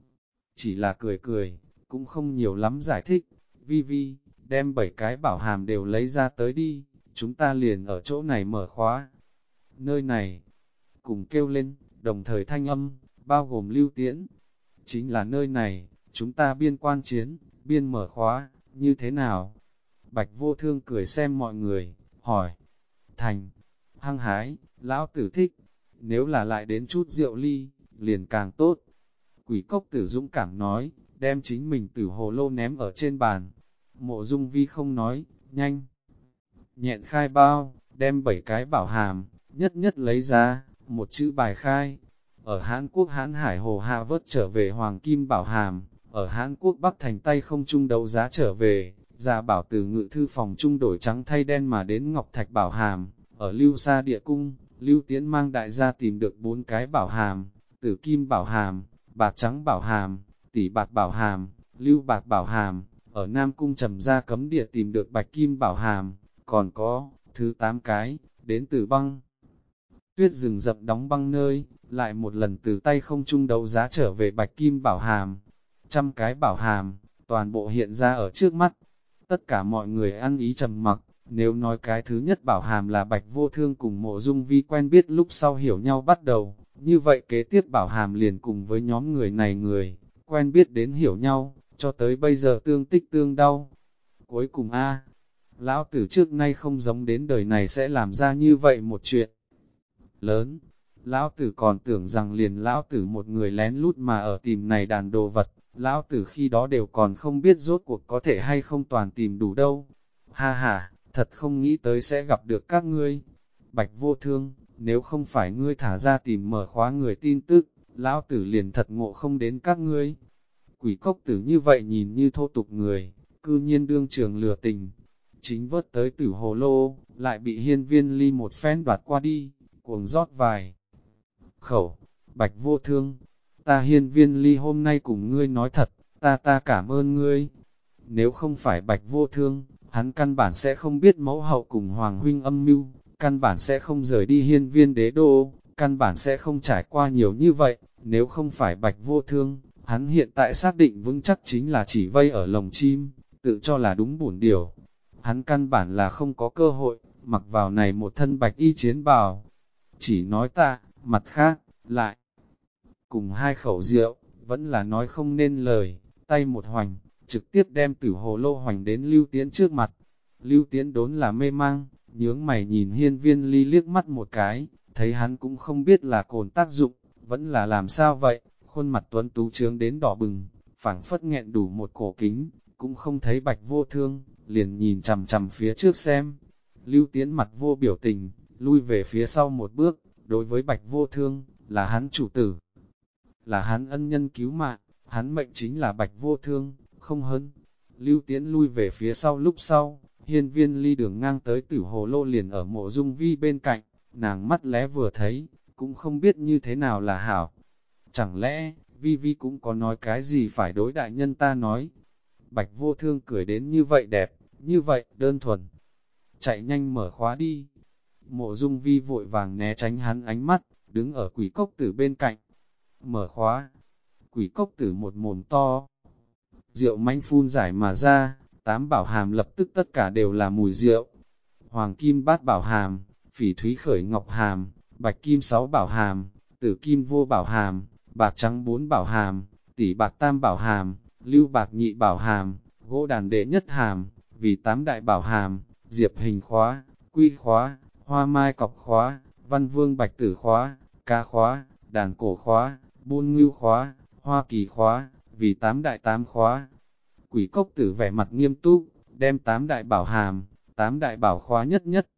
Speaker 1: chỉ là cười cười, cũng không nhiều lắm giải thích. Vi Vi, đem 7 cái bảo hàm đều lấy ra tới đi, chúng ta liền ở chỗ này mở khóa. Nơi này, cùng kêu lên, đồng thời thanh âm, bao gồm Lưu Tiễn. Chính là nơi này, chúng ta biên quan chiến, biên mở khóa, như thế nào? Bạch Vô Thương cười xem mọi người, hỏi. Thành, hăng hái, lão tử thích, nếu là lại đến chút rượu ly, liền càng tốt. Quỷ Cốc Tử dũng cảm nói, đem chính mình tử hồ lô ném ở trên bàn. Mộ Dung Vi không nói, nhanh. Nhẹn khai bao, đem 7 cái bảo hàm, nhất nhất lấy ra, một chữ bài khai. Ở Hán Quốc Hán Hải Hồ Hạ vớt trở về Hoàng Kim Bảo Hàm, ở Hán Quốc Bắc thành tay không trung đấu giá trở về, Gia Bảo từ ngự thư phòng trung đổi trắng thay đen mà đến Ngọc Thạch Bảo Hàm, ở Lưu Sa Địa Cung, Lưu Tiễn mang đại gia tìm được 4 cái bảo hàm, Tử Kim Bảo Hàm, Bạc Trắng Bảo Hàm, Tỷ Bạc Bảo Hàm, Lưu Bạc Bảo Hàm, ở Nam Cung Trầm Gia Cấm Địa tìm được Bạch Kim Bảo Hàm, còn có, thứ 8 cái, đến từ băng. Tuyết rừng rậm đóng băng nơi, lại một lần từ tay không trung đấu giá trở về Bạch Kim Bảo Hàm. 100 cái bảo hàm, toàn bộ hiện ra ở trước mắt. Tất cả mọi người ăn ý trầm mặc, nếu nói cái thứ nhất bảo hàm là Bạch Vô Thương cùng Mộ Dung Vi quen biết lúc sau hiểu nhau bắt đầu, như vậy kế tiếp bảo hàm liền cùng với nhóm người này quen biết đến hiểu nhau, cho tới bây giờ tương tích tương đau. Cuối cùng lão tử trước nay không giống đến đời này sẽ làm ra như vậy một chuyện lớn. Lão tử còn tưởng rằng liền lão tử một người lén lút mà ở tìm này đàn đồ vật, lão tử khi đó đều còn không biết rốt cuộc có thể hay không toàn tìm đủ đâu. Ha ha, thật không nghĩ tới sẽ gặp được các ngươi. Bạch Vô Thương, nếu không phải ngươi thả ra tìm mở khóa người tin tức, lão tử liền thật ngộ không đến các ngươi. Quỷ cốc tử như vậy nhìn như thô tục người, cư nhiên đương trường lừa tình. Chính vớt tới tử hồ lô, lại bị Hiên Viên Ly một phen đoạt qua đi, cuồng rót vài khẩu. Bạch Vô Thương, ta Hiên Viên Ly hôm nay cùng ngươi nói thật, ta cảm ơn ngươi. Nếu không phải Bạch Vô Thương, hắn căn bản sẽ không biết mẫu hậu cùng Hoàng huynh âm mưu, căn bản sẽ không rời đi Hiên Viên đế đô, căn bản sẽ không trải qua nhiều như vậy. Nếu không phải Bạch Vô Thương, hắn hiện tại xác định vững chắc chính là chỉ vây ở lồng chim, tự cho là đúng bổn điều. Hắn căn bản là không có cơ hội, mặc vào này một thân bạch y chiến bào. Chỉ nói ta, mặt khác, lại cùng 2 khẩu rượu, vẫn là nói không nên lời, tay một hoành, trực tiếp đem tử hồ lô hoành đến Lưu Tiễn trước mặt. Lưu Tiễn đốn là mê mang, nhướng mày nhìn Hiên Viên Ly liếc mắt một cái, thấy hắn cũng không biết là cồn tác dụng, vẫn là làm sao vậy, khuôn mặt tuấn tú trướng đến đỏ bừng, phảng phất nghẹn đủ một cổ kính, cũng không thấy Bạch Vô Thương, liền nhìn chằm chằm phía trước xem. Lưu Tiễn mặt vô biểu tình, lui về phía sau một bước, đối với Bạch Vô Thương, là hắn chủ tử, là hắn ân nhân cứu mạng, hắn mệnh chính là Bạch Vô Thương, không hơn. Lưu Tiễn lui về phía sau lúc sau, Hiên Viên Ly đường ngang tới tử hồ lô liền ở Mộ Dung Vi bên cạnh, nàng mắt lé vừa thấy, cũng không biết như thế nào là hảo. Chẳng lẽ, Vi Vi cũng có nói cái gì phải đối đại nhân ta nói? Bạch Vô Thương cười đến như vậy đẹp, như vậy đơn thuần. Chạy nhanh mở khóa đi. Mộ Dung Vi vội vàng né tránh hắn ánh mắt, đứng ở quỷ cốc tử bên cạnh. Mở khóa. Quỷ cốc tử một mồm to. Rượu manh phun giải mà ra, 8 bảo hàm lập tức tất cả đều là mùi rượu. Hoàng kim bát bảo hàm, phỉ thúy khởi ngọc hàm, bạch kim 6 bảo hàm, tử kim vô bảo hàm, bạc trắng 4 bảo hàm, tỷ bạc tam bảo hàm, lưu bạc nhị bảo hàm, gỗ đàn đệ nhất hàm, vì 8 đại bảo hàm, diệp hình khóa, quy khóa, hoa mai cọc khóa, văn vương bạch tử khóa, ca khóa, đàn cổ khóa, buôn ngưu khóa, hoa kỳ khóa, vì 8 đại 8 khóa. Quỷ cốc tử vẻ mặt nghiêm túc, đem 8 đại bảo hàm, 8 đại bảo khóa nhất nhất.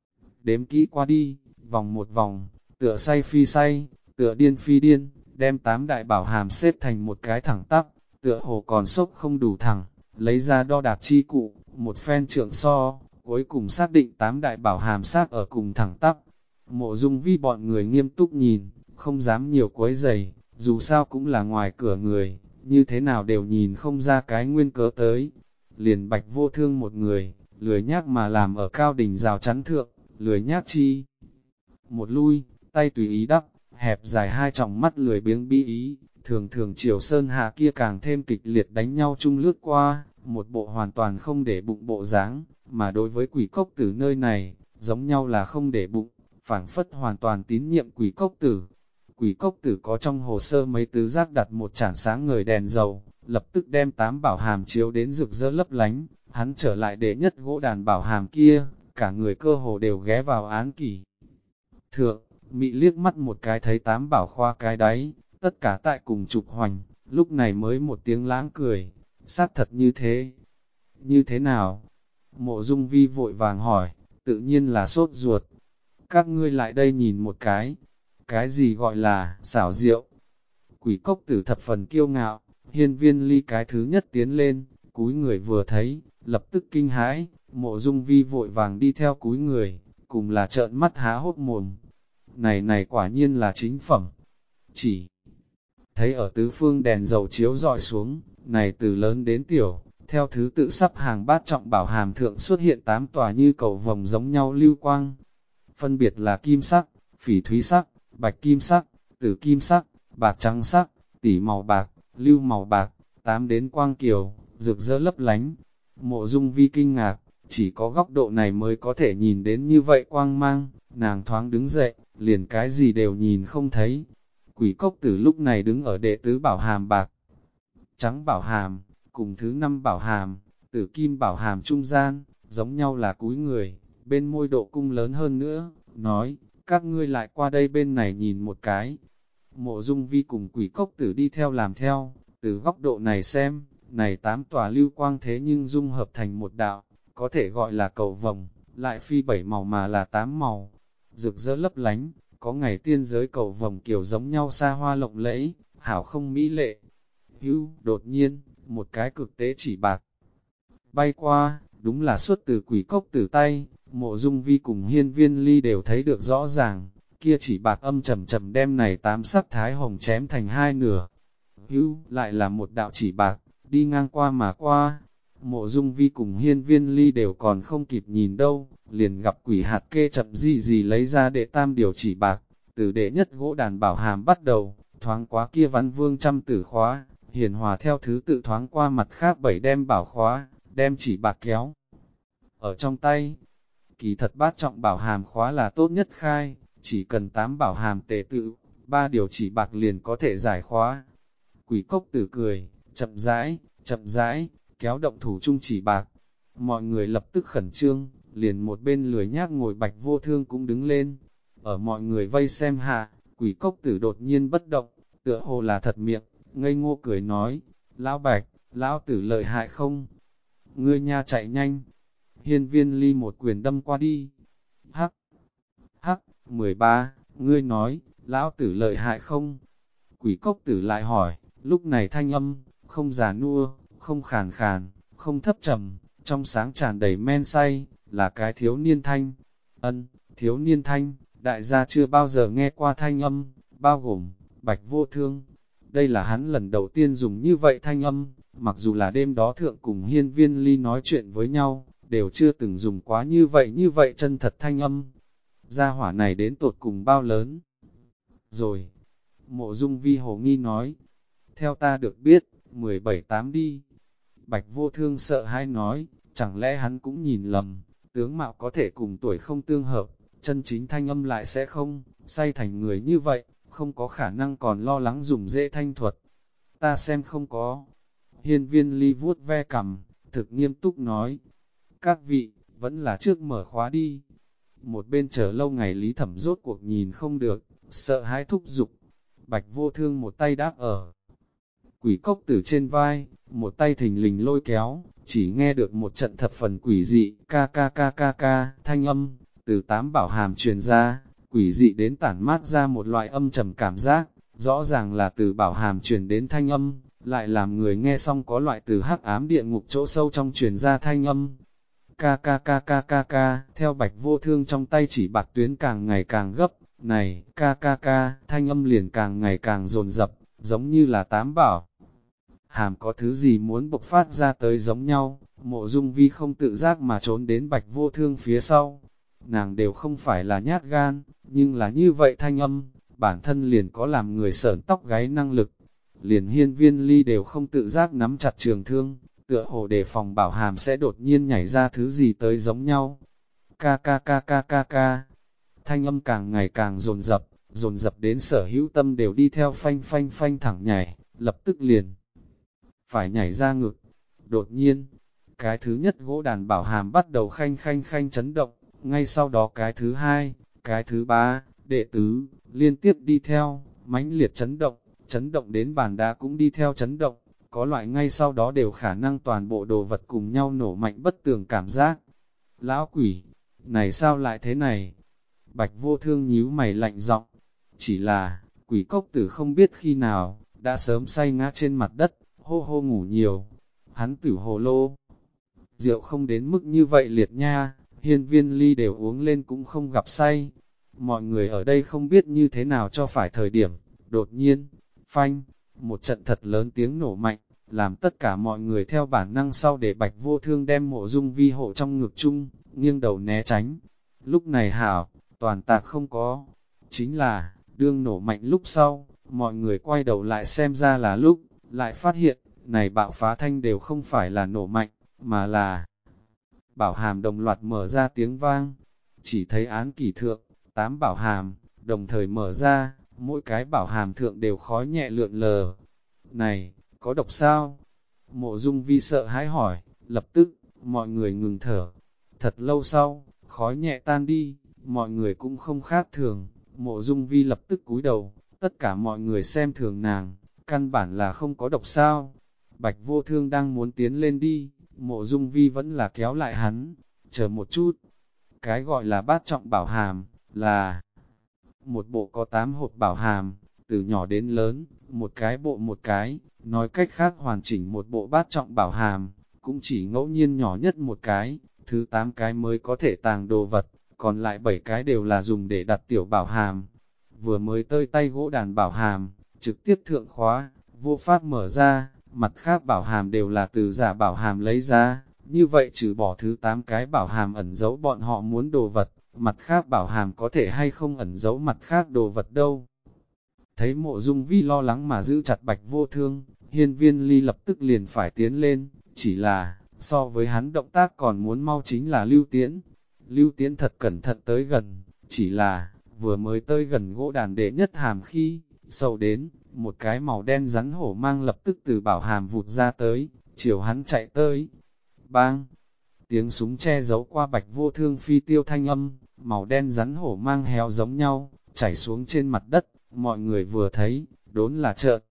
Speaker 1: Đếm kỹ qua đi, vòng một vòng, tựa say phi say, tựa điên phi điên, đem 8 đại bảo hàm xếp thành một cái thẳng tắp, tựa hồ còn sốc không đủ thẳng, lấy ra đo đạc chi cụ, một phen trượng so, cuối cùng xác định 8 đại bảo hàm xác ở cùng thẳng tắp. Mộ Dung Vi bọn người nghiêm túc nhìn, không dám nhiều quấy giày, dù sao cũng là ngoài cửa người, như thế nào đều nhìn không ra cái nguyên cớ tới. Liền Bạch Vô Thương một người, lười nhác mà làm ở cao đỉnh rào chắn thượng, lười nhác chi. Một lui, tay tùy ý đắp, hẹp dài 2 tròng mắt lười biếng bi ý, thường thường chiều sơn hạ kia càng thêm kịch liệt đánh nhau chung lướt qua, một bộ hoàn toàn không để bụng bộ dáng, mà đối với quỷ cốc tử nơi này, giống nhau là không để bụng, phảng phất hoàn toàn tín nhiệm quỷ cốc tử. Quỷ cốc tử có trong hồ sơ mấy tứ giác đặt một chản sáng ngời đèn dầu, lập tức đem 8 bảo hàm chiếu đến rực rỡ lấp lánh, hắn trở lại đệ nhất gỗ đàn bảo hàm kia, cả người cơ hồ đều ghé vào án kỷ. Thượng, mị liếc mắt một cái thấy 8 bảo khoa cái đáy, tất cả tại cùng chụp hoành, lúc này mới một tiếng lãng cười, xác thật như thế. Như thế nào? Mộ Dung Vi vội vàng hỏi, tự nhiên là sốt ruột. Các ngươi lại đây nhìn một cái gì gọi là xảo diệu? Quỷ cốc tử thập phần kiêu ngạo, Hiên Viên Ly cái thứ nhất tiến lên, cúi người vừa thấy, lập tức kinh hãi, Mộ Dung Vi vội vàng đi theo cúi người, cùng là trợn mắt há hốc mồm. Này quả nhiên là chính phẩm. Chỉ thấy ở tứ phương đèn dầu chiếu rọi xuống, này từ lớn đến tiểu, theo thứ tự sắp hàng bát trọng bảo hàm thượng xuất hiện 8 tòa như cầu vồng giống nhau lưu quang. Phân biệt là kim sắc, phỉ thúy sắc, bạch kim sắc, tử kim sắc, bạc trắng sắc, tỉ màu bạc, lưu màu bạc, 8 đến quang kiều, rực rỡ lấp lánh. Mộ Dung Vi kinh ngạc, chỉ có góc độ này mới có thể nhìn đến như vậy quang mang, nàng thoáng đứng dậy, liền cái gì đều nhìn không thấy. Quỷ cốc tử lúc này đứng ở đệ tứ bảo hàm bạc, trắng bảo hàm, cùng thứ 5 bảo hàm, tử kim bảo hàm trung gian, giống nhau là cúi người, bên môi độ cung lớn hơn nữa, nói, các ngươi lại qua đây bên này nhìn một cái. Mộ Dung Vi cùng quỷ cốc tử đi theo làm theo, từ góc độ này xem, này 8 tòa lưu quang thế nhưng dung hợp thành một đạo, có thể gọi là cầu vồng, lại phi 7 màu mà là 8 màu, rực rỡ lấp lánh, có ngày tiên giới cầu vồng kiểu giống nhau xa hoa lộng lẫy, hảo không mỹ lệ. Đột nhiên, một cái cực tế chỉ bạc bay qua, đúng là xuất từ quỷ cốc tử tay, Mộ Dung Vi cùng Hiên Viên Ly đều thấy được rõ ràng, kia chỉ bạc âm trầm trầm đem này 8 sắc thái hồng chém thành 2 nửa. Lại là một đạo chỉ bạc, đi ngang qua mà qua. Mộ Dung Vi cùng Hiên Viên Ly đều còn không kịp nhìn đâu, liền gặp quỷ hạt kê chậm gì lấy ra đệ tam điều chỉ bạc, từ đệ nhất gỗ đàn bảo hàm bắt đầu, thoáng quá kia văn vương trăm tử khóa, hiền hòa theo thứ tự thoáng qua mặt khác 7 đem bảo khóa, đem chỉ bạc kéo ở trong tay. Kỳ thật bát trọng bảo hàm khóa là tốt nhất khai, chỉ cần 8 bảo hàm tề tự, 3 điều chỉ bạc liền có thể giải khóa. Quỷ cốc tử cười, chậm rãi, kéo động thủ chung chỉ bạc. Mọi người lập tức khẩn trương, liền một bên lười nhác ngồi Bạch Vô Thương cũng đứng lên. Ở mọi người vây xem hạ, quỷ cốc tử đột nhiên bất động, tựa hồ là thật miệng, ngây ngô cười nói, Lão Bạch, Lão tử lợi hại không? Ngươi nha chạy nhanh. Hiên Viên Ly một quyền đâm qua đi. Hắc, 13, ngươi nói, Lão tử lợi hại không? Quỷ cốc tử lại hỏi, lúc này thanh âm, không già nua, không khàn khàn, không thấp trầm, trong sáng tràn đầy men say, là cái thiếu niên thanh. Thiếu niên thanh, đại gia chưa bao giờ nghe qua thanh âm, bao gồm, Bạch Vô Thương. Đây là hắn lần đầu tiên dùng như vậy thanh âm, mặc dù là đêm đó thượng cùng Hiên Viên Ly nói chuyện với nhau, đều chưa từng dùng quá như vậy chân thật thanh âm. Gia hỏa này đến tột cùng bao lớn. Rồi, Mộ Dung Vi hồ nghi nói, theo ta được biết, 17-8 đi. Bạch Vô Thương sợ hãi nói, chẳng lẽ hắn cũng nhìn lầm, tướng mạo có thể cùng tuổi không tương hợp, chân chính thanh âm lại sẽ không, say thành người như vậy, không có khả năng còn lo lắng dùng dễ thanh thuật. Ta xem không có. Hiên Viên Ly vuốt ve cằm, thực nghiêm túc nói, các vị, vẫn là trước mở khóa đi. Một bên chờ lâu ngày Lý Thẩm rốt cuộc nhìn không được, sợ hãi thúc giục. Bạch Vô Thương một tay đáp ở quỷ cốc tử trên vai, một tay thình lình lôi kéo, chỉ nghe được một trận thập phần quỷ dị, ca, thanh âm, từ 8 bảo hàm truyền ra, quỷ dị đến tản mát ra một loại âm trầm cảm giác, rõ ràng là từ bảo hàm truyền đến thanh âm, lại làm người nghe xong có loại từ hắc ám địa ngục chỗ sâu trong truyền ra thanh âm. Ca, theo Bạch Vô Thương trong tay chỉ bạc tuyến càng ngày càng gấp, này, ca, thanh âm liền càng ngày càng dồn dập, giống như là 8 bảo hàm có thứ gì muốn bộc phát ra tới giống nhau. Mộ Dung Vi không tự giác mà trốn đến Bạch Vô Thương phía sau. Nàng đều không phải là nhát gan, nhưng là như vậy thanh âm, bản thân liền có làm người sởn tóc gáy năng lực. Liền Hiên Viên Ly đều không tự giác nắm chặt trường thương, tựa hồ đề phòng bảo hàm sẽ đột nhiên nhảy ra thứ gì tới giống nhau. Ca. Thanh âm càng ngày càng dồn dập đến Sở Hữu Tâm đều đi theo phanh thẳng nhảy, lập tức liền phải nhảy ra ngực. Đột nhiên, cái thứ nhất gỗ đàn bảo hàm bắt đầu khanh chấn động, ngay sau đó cái thứ hai, cái thứ ba, đệ tứ, liên tiếp đi theo, mãnh liệt chấn động đến bàn đá cũng đi theo chấn động, có loại ngay sau đó đều khả năng toàn bộ đồ vật cùng nhau nổ mạnh bất tường cảm giác. Lão quỷ, này sao lại thế này? Bạch Vô Thương nhíu mày lạnh giọng, chỉ là, quỷ cốc tử không biết khi nào, đã sớm say ngã trên mặt đất, hô hô ngủ nhiều. Hắn tử hồ lô, rượu không đến mức như vậy liệt nha, hiên viên ly đều uống lên cũng không gặp say. Mọi người ở đây không biết như thế nào cho phải thời điểm, đột nhiên, phanh, một trận thật lớn tiếng nổ mạnh, làm tất cả mọi người theo bản năng sau để Bạch Vô Thương đem Mộ Dung Vi hộ trong ngực chung, nghiêng đầu né tránh. Lúc này hảo, toàn tạc không có, chính là, đương nổ mạnh lúc sau, mọi người quay đầu lại xem ra là lúc, lại phát hiện, này bạo phá thanh đều không phải là nổ mạnh, mà là bảo hàm đồng loạt mở ra tiếng vang. Chỉ thấy án kỷ thượng, 8 bảo hàm, đồng thời mở ra, mỗi cái bảo hàm thượng đều khói nhẹ lượn lờ. Này, có độc sao? Mộ Dung Vi sợ hãi hỏi, lập tức, mọi người ngừng thở. Thật lâu sau, khói nhẹ tan đi, mọi người cũng không khác thường. Mộ Dung Vi lập tức cúi đầu, tất cả mọi người xem thường nàng, căn bản là không có độc sao. Bạch Vô Thương đang muốn tiến lên đi, Mộ Dung Vi vẫn là kéo lại hắn, chờ một chút. Cái gọi là bát trọng bảo hàm, là một bộ có 8 hộp bảo hàm, từ nhỏ đến lớn, một cái bộ một cái, nói cách khác hoàn chỉnh một bộ bát trọng bảo hàm, cũng chỉ ngẫu nhiên nhỏ nhất một cái, thứ 8 cái mới có thể tàng đồ vật, còn lại 7 cái đều là dùng để đặt tiểu bảo hàm. Vừa mới tơi tay gỗ đàn bảo hàm, trực tiếp thượng khóa, vô pháp mở ra, mặt khác bảo hàm đều là từ giả bảo hàm lấy ra, như vậy trừ bỏ thứ 8 cái bảo hàm ẩn giấu bọn họ muốn đồ vật, mặt khác bảo hàm có thể hay không ẩn giấu mặt khác đồ vật đâu. Thấy Mộ Dung Vi lo lắng mà giữ chặt Bạch Vô Thương, hiên viên ly lập tức liền phải tiến lên, chỉ là, so với hắn động tác còn muốn mau chính là Lưu Tiễn. Lưu Tiễn thật cẩn thận tới gần, chỉ là, vừa mới tới gần gỗ đàn đệ nhất hàm khi, sâu đến, một cái màu đen rắn hổ mang lập tức từ bảo hàm vụt ra tới, chiều hắn chạy tới. Bang! Tiếng súng che giấu qua Bạch Vô Thương phi tiêu thanh âm, màu đen rắn hổ mang héo giống nhau, chảy xuống trên mặt đất, mọi người vừa thấy, đốn là trợn.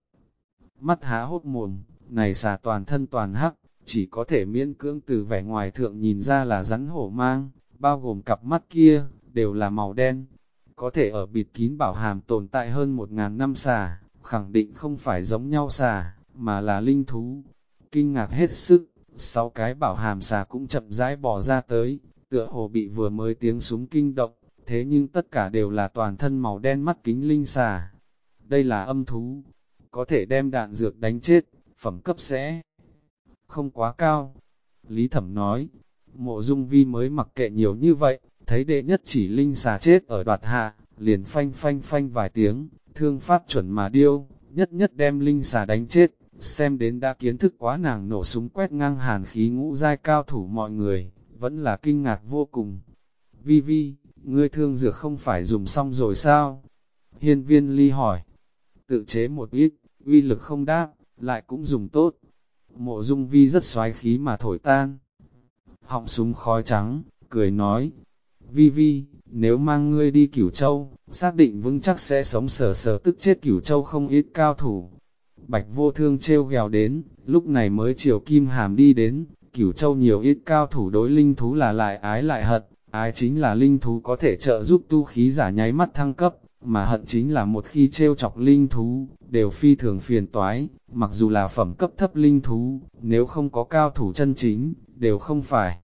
Speaker 1: Mắt há hốt mồm, này xà toàn thân toàn hắc, chỉ có thể miễn cưỡng từ vẻ ngoài thượng nhìn ra là rắn hổ mang, bao gồm cặp mắt kia, đều là màu đen. Có thể ở bịt kín bảo hàm tồn tại hơn 1000 năm xà, khẳng định không phải giống nhau xà, mà là linh thú. Kinh ngạc hết sức, 6 cái bảo hàm xà cũng chậm rãi bỏ ra tới, tựa hồ bị vừa mới tiếng súng kinh động, thế nhưng tất cả đều là toàn thân màu đen mắt kính linh xà. Đây là âm thú, có thể đem đạn dược đánh chết, phẩm cấp sẽ không quá cao. Lý Thẩm nói, Mộ Dung Vi mới mặc kệ nhiều như vậy, thấy đệ nhất chỉ linh xà chết ở đoạt hạ, liền phanh phanh phanh vài tiếng, thương pháp chuẩn mà điêu, nhất nhất đem linh xà đánh chết, xem đến đã kiến thức quá nàng nổ súng quét ngang hàn khí ngũ giai cao thủ mọi người, vẫn là kinh ngạc vô cùng. Vi Vi, ngươi thương dược không phải dùng xong rồi sao? Hiên viên ly hỏi, tự chế một ít, uy lực không đáp, lại cũng dùng tốt. Mộ Dung Vi rất xoái khí mà thổi tan. Họng súng khói trắng, cười nói, Vi Vi, nếu mang ngươi đi Cửu Châu, xác định vững chắc sẽ sống sờ sờ tức chết Cửu Châu không ít cao thủ. Bạch Vô Thương trêu ghèo đến, lúc này mới chiều Kim Hàm đi đến, Cửu Châu nhiều ít cao thủ đối linh thú là lại ái lại hận, ái chính là linh thú có thể trợ giúp tu khí giả nháy mắt thăng cấp, mà hận chính là một khi trêu chọc linh thú, đều phi thường phiền toái, mặc dù là phẩm cấp thấp linh thú, nếu không có cao thủ chân chính, đều không phải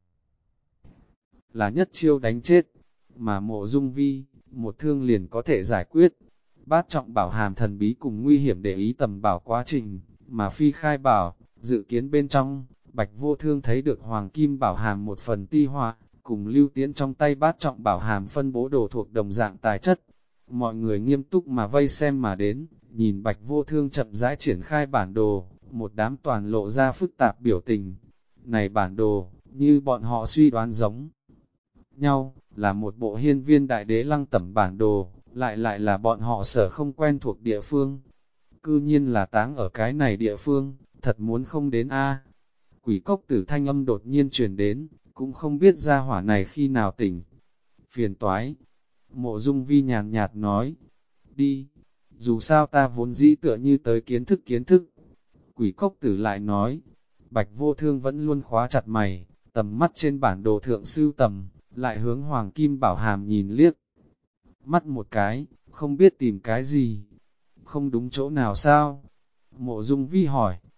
Speaker 1: là nhất chiêu đánh chết, mà Mộ Dung Vi, một thương liền có thể giải quyết. Bát trọng bảo hàm thần bí cùng nguy hiểm để ý tầm bảo quá trình, mà phi khai bảo, dự kiến bên trong, Bạch Vô Thương thấy được hoàng kim bảo hàm một phần ti họa, cùng Lưu Tiễn trong tay bát trọng bảo hàm phân bố đồ thuộc đồng dạng tài chất. Mọi người nghiêm túc mà vây xem mà đến, nhìn Bạch Vô Thương chậm rãi triển khai bản đồ, một đám toàn lộ ra phức tạp biểu tình. Này bản đồ, như bọn họ suy đoán giống nhau, là một bộ hiên viên đại đế lăng tẩm bản đồ, lại là bọn họ sở không quen thuộc địa phương. Cư nhiên là táng ở cái này địa phương, thật muốn không đến a. Quỷ cốc tử thanh âm đột nhiên truyền đến, cũng không biết ra hỏa này khi nào tỉnh. Phiền toái. Mộ Dung Vi nhàn nhạt nói, đi, dù sao ta vốn dĩ tựa như tới kiến thức. Quỷ cốc tử lại nói, Bạch Vô Thương vẫn luôn khóa chặt mày, tầm mắt trên bản đồ thượng sưu tầm, lại hướng Hoàng Kim Bảo Hàm nhìn liếc. Mắt một cái, không biết tìm cái gì, không đúng chỗ nào sao? Mộ Dung Vi hỏi,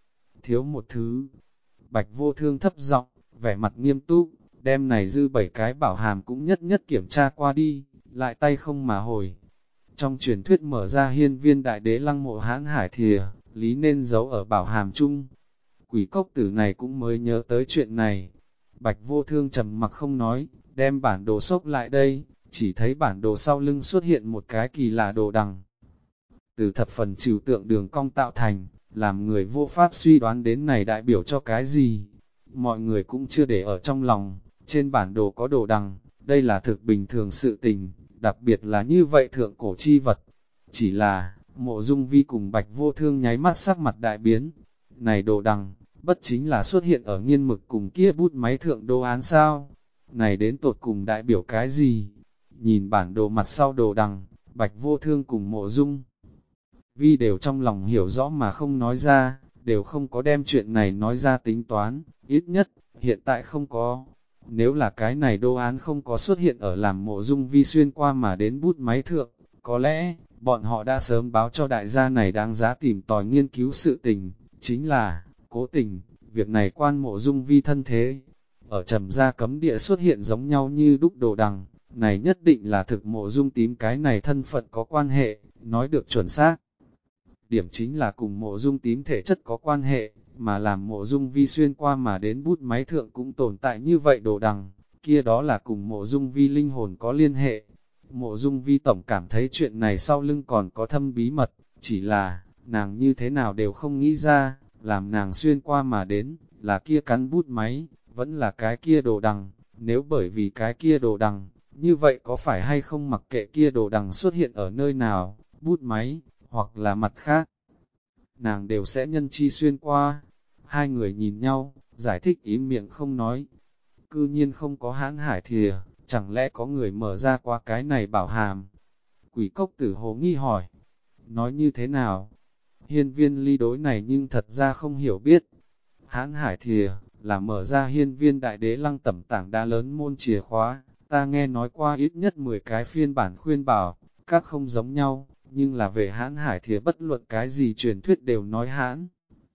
Speaker 1: thiếu một thứ. Bạch Vô Thương thấp giọng, vẻ mặt nghiêm túc, đem này dư 7 cái bảo hàm cũng nhất nhất kiểm tra qua đi, lại tay không mà hồi. Trong truyền thuyết mở ra hiên viên đại đế lăng mộ hãn hải thìa, lý nên giấu ở bảo hàm chung. Quỷ cốc tử này cũng mới nhớ tới chuyện này. Bạch Vô Thương trầm mặc không nói, đem bản đồ xốc lại đây, chỉ thấy bản đồ sau lưng xuất hiện một cái kỳ lạ đồ đằng. Từ thập phần trừu tượng đường cong tạo thành, làm người vô pháp suy đoán đến này đại biểu cho cái gì. Mọi người cũng chưa để ở trong lòng, trên bản đồ có đồ đằng, đây là thực bình thường sự tình, đặc biệt là như vậy thượng cổ chi vật. Chỉ là, Mộ Dung Vi cùng Bạch Vô Thương nháy mắt sắc mặt đại biến. Này đồ đằng, bất chính là xuất hiện ở nghiên mực cùng kia bút máy thượng đồ án sao? Này đến tột cùng đại biểu cái gì? Nhìn bản đồ mặt sau đồ đằng, Bạch Vô Thương cùng Mộ Dung Vi đều trong lòng hiểu rõ mà không nói ra, đều không có đem chuyện này nói ra tính toán, ít nhất, hiện tại không có. Nếu là cái này đồ án không có xuất hiện ở làm Mộ Dung Vi xuyên qua mà đến bút máy thượng, có lẽ, bọn họ đã sớm báo cho đại gia này đáng giá tìm tòi nghiên cứu sự tình, chính là, cố tình, việc này quan Mộ Dung Vi thân thế. Ở trầm gia cấm địa xuất hiện giống nhau như đúc đồ đằng, này nhất định là thực Mộ Dung tím cái này thân phận có quan hệ, nói được chuẩn xác. Điểm chính là cùng Mộ Dung tím thể chất có quan hệ, mà làm Mộ Dung Vi xuyên qua mà đến bút máy thượng cũng tồn tại như vậy đồ đằng, kia đó là cùng Mộ Dung Vi linh hồn có liên hệ. Mộ Dung Vi tổng cảm thấy chuyện này sau lưng còn có thâm bí mật, chỉ là, nàng như thế nào đều không nghĩ ra, làm nàng xuyên qua mà đến, là kia cắn bút máy, vẫn là cái kia đồ đằng, nếu bởi vì cái kia đồ đằng, như vậy có phải hay không mặc kệ kia đồ đằng xuất hiện ở nơi nào, bút máy, hoặc là mặt khác, nàng đều sẽ nhân chi xuyên qua. Hai người nhìn nhau, giải thích im miệng không nói. Cư nhiên không có hãn hải thìa, chẳng lẽ có người mở ra qua cái này bảo hàm? Quỷ cốc tử hồ nghi hỏi, nói như thế nào? Hiên viên ly đối này nhưng thật ra không hiểu biết. Hãn hải thìa, là mở ra hiên viên đại đế lăng tẩm tảng đá lớn môn chìa khóa, ta nghe nói qua ít nhất 10 cái phiên bản khuyên bảo, các không giống nhau, nhưng là về hãn hải thìa bất luận cái gì truyền thuyết đều nói hãn.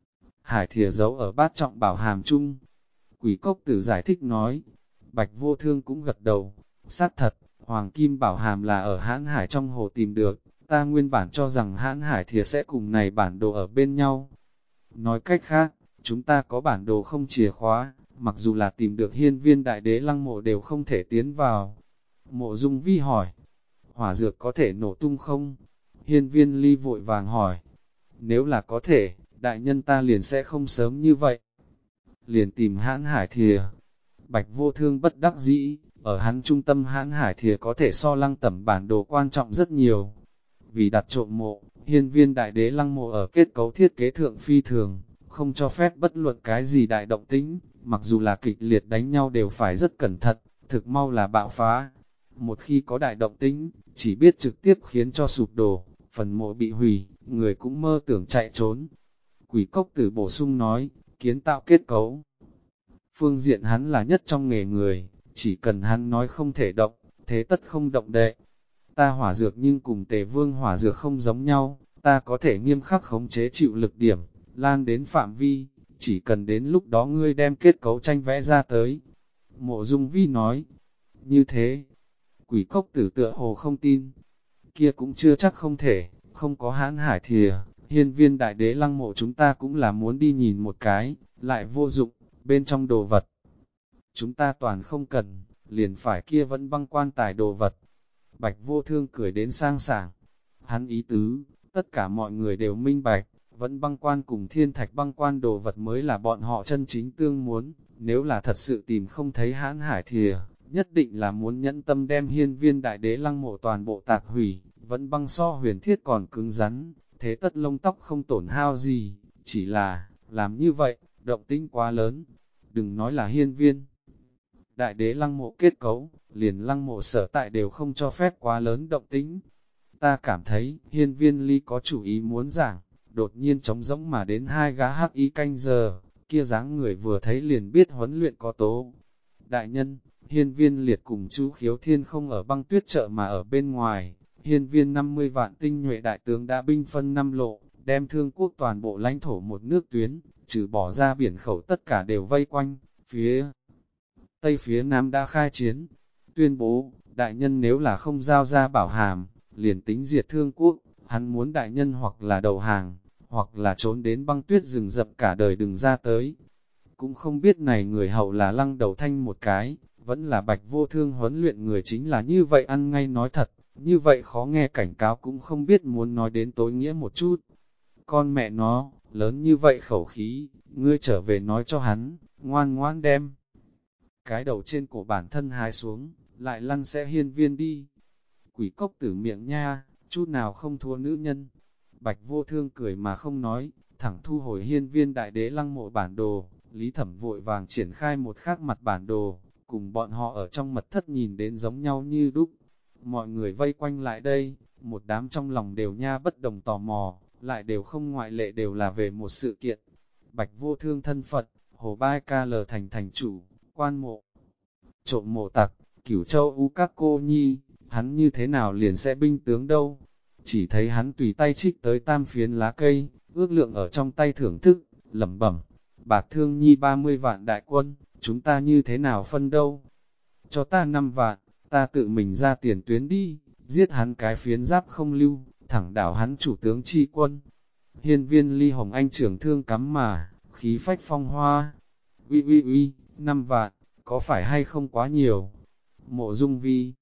Speaker 1: Hải thìa giấu ở bát trọng bảo hàm chung. Quỷ cốc tử giải thích nói, Bạch Vô Thương cũng gật đầu, xác thật, Hoàng Kim bảo hàm là ở hãn hải trong hồ tìm được, ta nguyên bản cho rằng hãn hải thìa sẽ cùng này bản đồ ở bên nhau. Nói cách khác, chúng ta có bản đồ không chìa khóa, mặc dù là tìm được hiên viên đại đế lăng mộ đều không thể tiến vào. Mộ Dung Vi hỏi, hỏa dược có thể nổ tung không? Hiên viên ly vội vàng hỏi, nếu là có thể, đại nhân ta liền sẽ không sớm như vậy. Liền tìm hãn hải thìa. Bạch Vô Thương bất đắc dĩ, ở hắn trung tâm hãn hải thìa có thể so lăng tẩm bản đồ quan trọng rất nhiều. Vì đặt trộm mộ, hiên viên đại đế lăng mộ ở kết cấu thiết kế thượng phi thường, không cho phép bất luận cái gì đại động tĩnh, mặc dù là kịch liệt đánh nhau đều phải rất cẩn thận, thực mau là bạo phá. Một khi có đại động tĩnh, chỉ biết trực tiếp khiến cho sụp đổ, phần mộ bị hủy, người cũng mơ tưởng chạy trốn. Quỷ cốc tử bổ sung nói, kiến tạo kết cấu. Phương diện hắn là nhất trong nghề người, chỉ cần hắn nói không thể động, thế tất không động đệ. Ta hỏa dược nhưng cùng Tề Vương hỏa dược không giống nhau, ta có thể nghiêm khắc khống chế chịu lực điểm, lan đến phạm vi, chỉ cần đến lúc đó ngươi đem kết cấu tranh vẽ ra tới. Mộ Dung Vi nói, như thế, quỷ cốc tử tựa hồ không tin, kia cũng chưa chắc không thể, không có hãn hải thìa, hiên viên đại đế lăng mộ chúng ta cũng là muốn đi nhìn một cái, lại vô dụng, bên trong đồ vật. Chúng ta toàn không cần, liền phải kia vẫn băng quan tài đồ vật. Bạch Vô Thương cười đến sang sảng. Hắn ý tứ, tất cả mọi người đều minh bạch, vẫn băng quan cùng thiên thạch băng quan đồ vật mới là bọn họ chân chính tương muốn. Nếu là thật sự tìm không thấy hãn hải thìa, nhất định là muốn nhẫn tâm đem hiên viên đại đế lăng mộ toàn bộ tạc hủy, vẫn băng so huyền thiết còn cứng rắn, thế tất lông tóc không tổn hao gì, chỉ là, làm như vậy, động tĩnh quá lớn. Đừng nói là hiên viên đại đế lăng mộ kết cấu, liền lăng mộ sở tại đều không cho phép quá lớn động tĩnh. Ta cảm thấy, hiên viên ly có chủ ý muốn giảng, đột nhiên trống rỗng mà đến hai gã hắc y canh giờ, kia dáng người vừa thấy liền biết huấn luyện có tố. Đại nhân, hiên viên liệt cùng chú khiếu thiên không ở băng tuyết chợ mà ở bên ngoài, hiên viên 50 vạn tinh nhuệ đại tướng đã binh phân 5 lộ, đem Thương Quốc toàn bộ lãnh thổ một nước tuyến, trừ bỏ ra biển khẩu tất cả đều vây quanh, phía Tây phía Nam đã khai chiến, tuyên bố, đại nhân nếu là không giao ra bảo hàm, liền tính diệt Thương Quốc, hắn muốn đại nhân hoặc là đầu hàng, hoặc là trốn đến băng tuyết rừng rậm cả đời đừng ra tới. Cũng không biết này người hậu là Lăng Đầu Thanh một cái, vẫn là Bạch Vô Thương huấn luyện người chính là như vậy ăn ngay nói thật, như vậy khó nghe cảnh cáo cũng không biết muốn nói đến tối nghĩa một chút. Con mẹ nó, lớn như vậy khẩu khí, ngươi trở về nói cho hắn, ngoan ngoan đem. Cái đầu trên cổ bản thân hái xuống, lại lăn sẽ hiên viên đi. Quỷ cốc tử miệng nha, chút nào không thua nữ nhân. Bạch Vô Thương cười mà không nói, thẳng thu hồi hiên viên đại đế lăng mộ bản đồ. Lý Thẩm vội vàng triển khai một khác mặt bản đồ, cùng bọn họ ở trong mật thất nhìn đến giống nhau như đúc. Mọi người vây quanh lại đây, một đám trong lòng đều nha bất đồng tò mò, lại đều không ngoại lệ đều là về một sự kiện. Bạch Vô Thương thân Phật, Hồ Bai Ca Lờ thành chủ, quan mộ, trộm mộ tặc, Cửu Châu U các cô nhi, hắn như thế nào liền sẽ binh tướng đâu. Chỉ thấy hắn tùy tay trích tới tam phiến lá cây, ước lượng ở trong tay thưởng thức, lẩm bẩm. Bạc Thương Nhi 30 vạn đại quân, chúng ta như thế nào phân đâu? Cho ta 5 vạn, ta tự mình ra tiền tuyến đi, giết hắn cái phiến giáp không lưu, thẳng đảo hắn chủ tướng chi quân. Hiên viên Ly Hồng Anh trưởng thương cắm mà, khí phách phong hoa. Uy, 5 vạn, có phải hay không quá nhiều? Mộ Dung Vi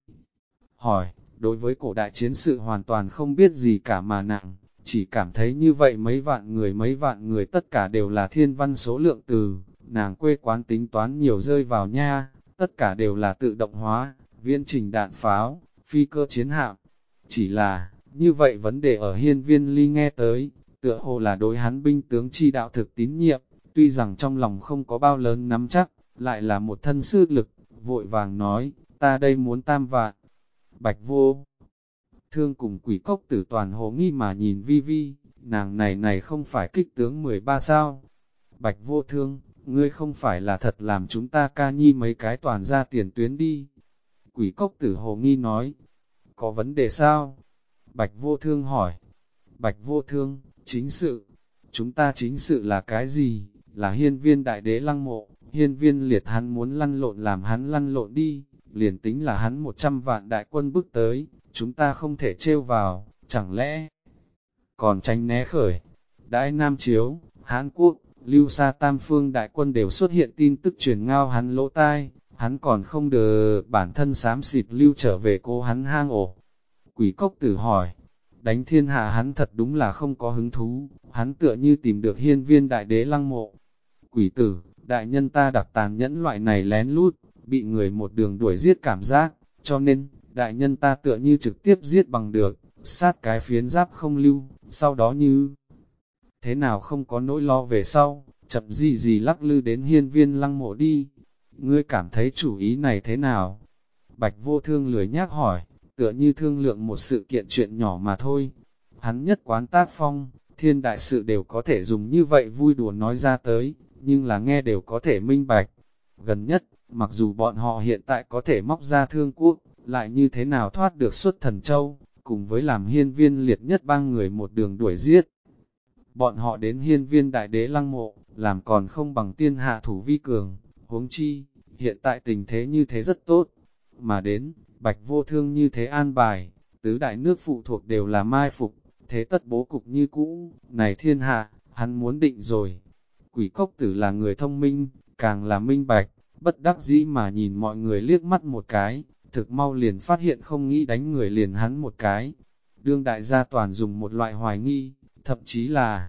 Speaker 1: hỏi, đối với cổ đại chiến sự hoàn toàn không biết gì cả mà nặng, chỉ cảm thấy như vậy mấy vạn người tất cả đều là thiên văn số lượng từ, nàng quê quán tính toán nhiều rơi vào nha, tất cả đều là tự động hóa, viễn trình đạn pháo, phi cơ chiến hạm. Chỉ là, như vậy vấn đề ở hiên viên Ly nghe tới, tựa hồ là đối hắn binh tướng chi đạo thực tín nhiệm, tuy rằng trong lòng không có bao lớn nắm chắc, lại là một thân sư lực, vội vàng nói, ta đây muốn 3 vạn. Bạch Vô Thương cùng Quỷ Cốc Tử toàn hồ nghi mà nhìn Vi Vi, nàng này không phải kích tướng 13 sao. Bạch Vô Thương, ngươi không phải là thật làm chúng ta ca nhi mấy cái toàn ra tiền tuyến đi. Quỷ Cốc Tử hồ nghi nói, có vấn đề sao? Bạch Vô Thương hỏi, Bạch Vô Thương, chính sự, chúng ta chính sự là cái gì? Là hiên viên đại đế lăng mộ, hiên viên liệt hắn muốn lăn lộn làm hắn lăn lộn đi, liền tính là hắn 100 vạn đại quân bước tới, chúng ta không thể trêu vào, chẳng lẽ còn tránh né khởi. Đãi Nam Chiếu, Hán Quốc, Lưu Sa Tam Phương đại quân đều xuất hiện tin tức truyền ngao hắn lỗ tai, hắn còn không được bản thân xám xịt lưu trở về cô hắn hang ổ. Quỷ Cốc Tử hỏi, đánh thiên hạ hắn thật đúng là không có hứng thú, hắn tựa như tìm được hiên viên đại đế lăng mộ. Quỷ tử, đại nhân ta đặc tàn nhẫn loại này lén lút, bị người một đường đuổi giết cảm giác, cho nên, đại nhân ta tựa như trực tiếp giết bằng được, sát cái phiến giáp không lưu, sau đó như thế nào không có nỗi lo về sau, chậm gì lắc lư đến hiên viên lăng mộ đi. Ngươi cảm thấy chủ ý này thế nào? Bạch Vô Thương lười nhác hỏi, tựa như thương lượng một sự kiện chuyện nhỏ mà thôi. Hắn nhất quán tác phong, thiên đại sự đều có thể dùng như vậy vui đùa nói ra tới, nhưng là nghe đều có thể minh bạch. Gần nhất, mặc dù bọn họ hiện tại có thể móc ra Thương Quốc, lại như thế nào thoát được xuất Thần Châu, cùng với làm hiên viên liệt nhất bang người một đường đuổi giết. Bọn họ đến hiên viên đại đế lăng mộ, làm còn không bằng tiên hạ thủ vi cường, huống chi, hiện tại tình thế như thế rất tốt. Mà đến, Bạch Vô Thương như thế an bài, tứ đại nước phụ thuộc đều là mai phục, thế tất bố cục như cũ, này thiên hạ, hắn muốn định rồi. Quỷ Cốc Tử là người thông minh, càng là minh bạch, bất đắc dĩ mà nhìn mọi người liếc mắt một cái, thực mau liền phát hiện không nghĩ đánh người liền hắn một cái. Đương đại gia toàn dùng một loại hoài nghi, thậm chí là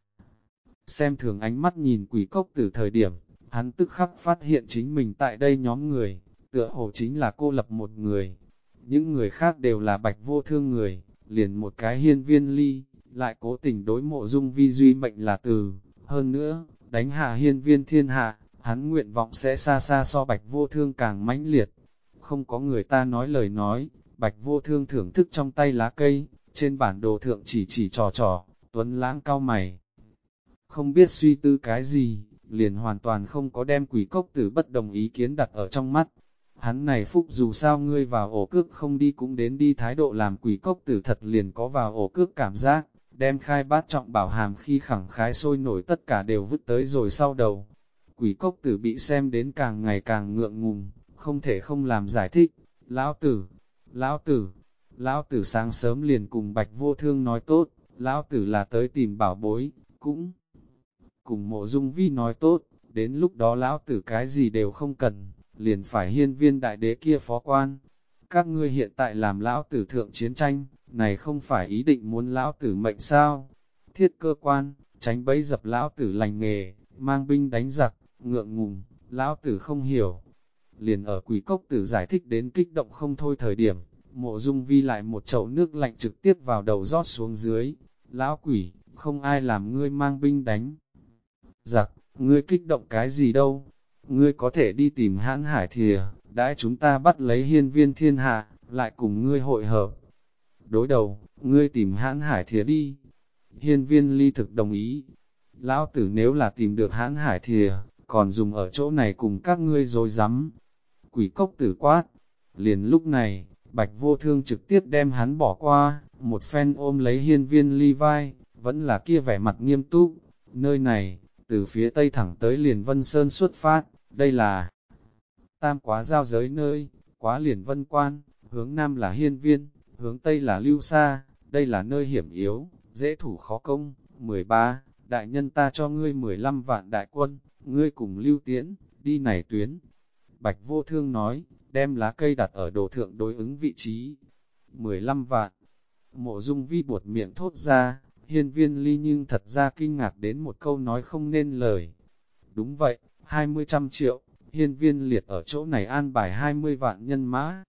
Speaker 1: xem thường ánh mắt nhìn Quỷ Cốc Tử thời điểm, hắn tức khắc phát hiện chính mình tại đây nhóm người, tựa hồ chính là cô lập một người. Những người khác đều là Bạch Vô Thương người, liền một cái hiên viên Ly, lại cố tình đối Mộ Dung Vi duy mệnh là từ. Hơn nữa, đánh hạ hiên viên thiên hạ, hắn nguyện vọng sẽ xa xa so Bạch Vô Thương càng mãnh liệt. Không có người ta nói lời nói, Bạch Vô Thương thưởng thức trong tay lá cây, trên bản đồ thượng chỉ trò, Tuấn Lãng cao mày. Không biết suy tư cái gì, liền hoàn toàn không có đem Quỷ Cốc Tử bất đồng ý kiến đặt ở trong mắt. Hắn này phúc dù sao ngươi vào ổ cước không đi cũng đến đi thái độ làm Quỷ Cốc Tử thật liền có vào ổ cước cảm giác, đem khai bát trọng bảo hàm khi khẳng khái sôi nổi tất cả đều vứt tới rồi sau đầu. Quỷ cốc tử bị xem đến càng ngày càng ngượng ngùng, không thể không làm giải thích. Lão tử, lão tử, lão tử sáng sớm liền cùng Bạch Vô Thương nói tốt, lão tử là tới tìm bảo bối, cũng cùng Mộ Dung Vi nói tốt, đến lúc đó lão tử cái gì đều không cần, liền phải hiên viên đại đế kia phó quan. Các ngươi hiện tại làm lão tử thượng chiến tranh, này không phải ý định muốn lão tử mệnh sao? Thiết cơ quan, tránh bẫy dập lão tử lành nghề, mang binh đánh giặc, ngượng ngùng, lão tử không hiểu. Liền ở quỷ cốc tử giải thích đến kích động không thôi thời điểm, Mộ Dung Vi lại một chậu nước lạnh trực tiếp vào đầu rót xuống dưới. Lão quỷ, không ai làm ngươi mang binh đánh giặc, ngươi kích động cái gì đâu? Ngươi có thể đi tìm Hãn Hải Thìa, đãi chúng ta bắt lấy hiên viên thiên hạ, lại cùng ngươi hội hợp. Đối đầu, ngươi tìm Hãn Hải Thìa đi. Hiên viên ly thực đồng ý. Lão tử nếu là tìm được Hãn Hải Thìa, còn dùng ở chỗ này cùng các ngươi dối rắm. Quỷ cốc tử quát. Liền lúc này, Bạch Vô Thương trực tiếp đem hắn bỏ qua, một phen ôm lấy hiên viên ly vai, vẫn là kia vẻ mặt nghiêm túc. Nơi này, từ phía tây thẳng tới liền Vân Sơn xuất phát, đây là Tam Quá giao giới nơi, quá liền Vân Quan, hướng nam là hiên viên, hướng tây là Lưu Sa, đây là nơi hiểm yếu, dễ thủ khó công. 13. Đại nhân ta cho ngươi 15 vạn đại quân, ngươi cùng Lưu Tiễn, đi này tuyến. Bạch Vô Thương nói, đem lá cây đặt ở đồ thượng đối ứng vị trí. 15 vạn. Mộ Dung Vi buột miệng thốt ra, hiên viên ly nhưng thật ra kinh ngạc đến một câu nói không nên lời. Đúng vậy, 20 trăm triệu, hiên viên liệt ở chỗ này an bài 20 vạn nhân mã.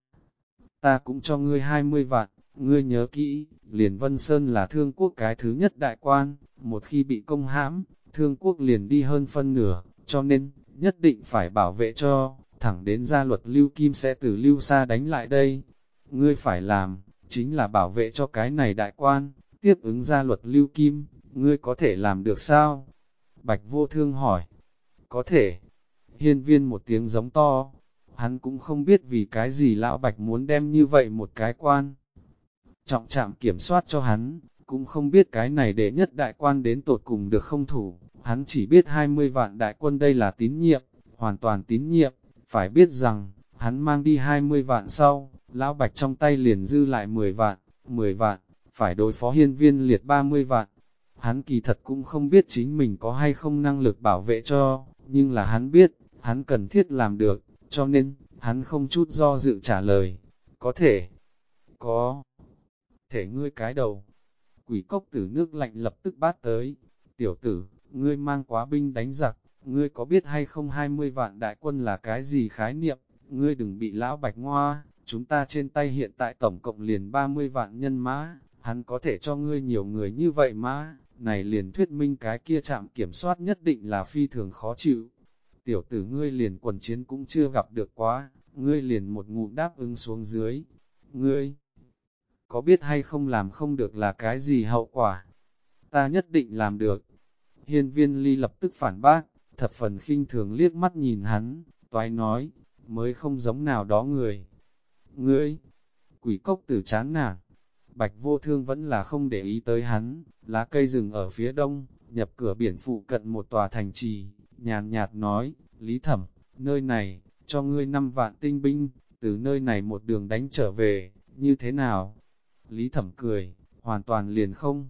Speaker 1: Ta cũng cho ngươi 20 vạn, ngươi nhớ kỹ, liền Vân Sơn là Thương Quốc cái thứ nhất đại quan, một khi bị công hãm, Thương Quốc liền đi hơn phân nửa, cho nên, nhất định phải bảo vệ cho, thẳng đến gia luật Lưu Kim sẽ từ Lưu Sa đánh lại đây. Ngươi phải làm, chính là bảo vệ cho cái này đại quan, tiếp ứng gia luật Lưu Kim, ngươi có thể làm được sao? Bạch Vô Thương hỏi. Có thể. Hiên viên một tiếng giống to, hắn cũng không biết vì cái gì lão Bạch muốn đem như vậy một cái quan trọng trạm kiểm soát cho hắn, cũng không biết cái này đệ nhất đại quan đến tột cùng được không thủ, hắn chỉ biết 20 vạn đại quân đây là tín nhiệm, hoàn toàn tín nhiệm, phải biết rằng, hắn mang đi 20 vạn sau, lão Bạch trong tay liền dư lại 10 vạn, phải đối phó hiên viên liệt 30 vạn. Hắn kỳ thật cũng không biết chính mình có hay không năng lực bảo vệ cho, nhưng là hắn biết, hắn cần thiết làm được, cho nên, hắn không chút do dự trả lời. Có thể, có thể ngươi cái đầu. Quỷ cốc tử nước lạnh lập tức bát tới. Tiểu tử, ngươi mang quá binh đánh giặc, ngươi có biết hay không 20 vạn đại quân là cái gì khái niệm, ngươi đừng bị lão Bạch ngoa, chúng ta trên tay hiện tại tổng cộng liền 30 vạn nhân mã, hắn có thể cho ngươi nhiều người như vậy mà, này liền thuyết minh cái kia trạm kiểm soát nhất định là phi thường khó chịu. Tiểu tử ngươi liền quần chiến cũng chưa gặp được quá, ngươi liền một ngụm đáp ứng xuống dưới, ngươi có biết hay không làm không được là cái gì hậu quả? Ta nhất định làm được. Hiên viên ly lập tức phản bác, thập phần khinh thường liếc mắt nhìn hắn, toái nói, mới không giống nào đó người. Ngươi, quỷ cốc tử chán nản, Bạch Vô Thương vẫn là không để ý tới hắn, lá cây rừng ở phía đông, nhập cửa biển phụ cận một tòa thành trì, nhàn nhạt nói, Lý Thẩm, nơi này, cho ngươi 5 vạn tinh binh, từ nơi này một đường đánh trở về, như thế nào? Lý Thẩm cười, hoàn toàn liền không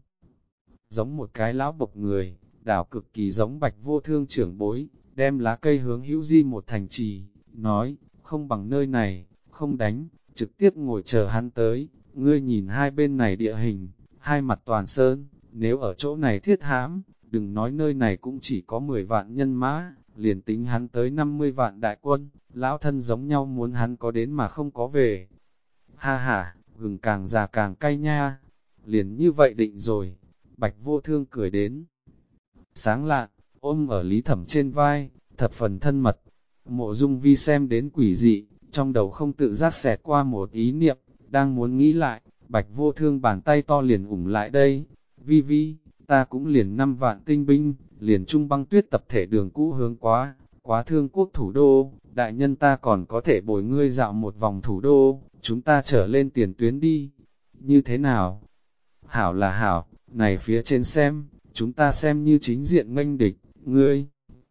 Speaker 1: giống một cái lão bộc người, đảo cực kỳ giống Bạch Vô Thương trưởng bối, đem lá cây hướng hữu di một thành trì, nói, không bằng nơi này, không đánh, trực tiếp ngồi chờ hắn tới, ngươi nhìn hai bên này địa hình, hai mặt toàn sơn, nếu ở chỗ này thiết hãm, đừng nói nơi này cũng chỉ có 10 vạn nhân mã, liền tính hắn tới 50 vạn đại quân, lão thân giống nhau muốn hắn có đến mà không có về. Ha ha, gừng càng già càng cay nha, liền như vậy định rồi. Bạch Vô Thương cười đến sáng lạn, ôm ở Lý Thẩm trên vai, thập phần thân mật. Mộ Dung Vi xem đến quỷ dị, trong đầu không tự giác xẹt qua một ý niệm, đang muốn nghĩ lại, Bạch Vô Thương bàn tay to liền ủng lại đây. Vi Vi, ta cũng liền 5 vạn tinh binh, liền Trung Băng Tuyết tập thể đường cũ hướng quá Thương Quốc thủ đô, đại nhân ta còn có thể bồi ngươi dạo một vòng thủ đô, chúng ta trở lên tiền tuyến đi. Như thế nào? Hảo là hảo, Này phía trên xem, chúng ta xem như chính diện nghênh địch, ngươi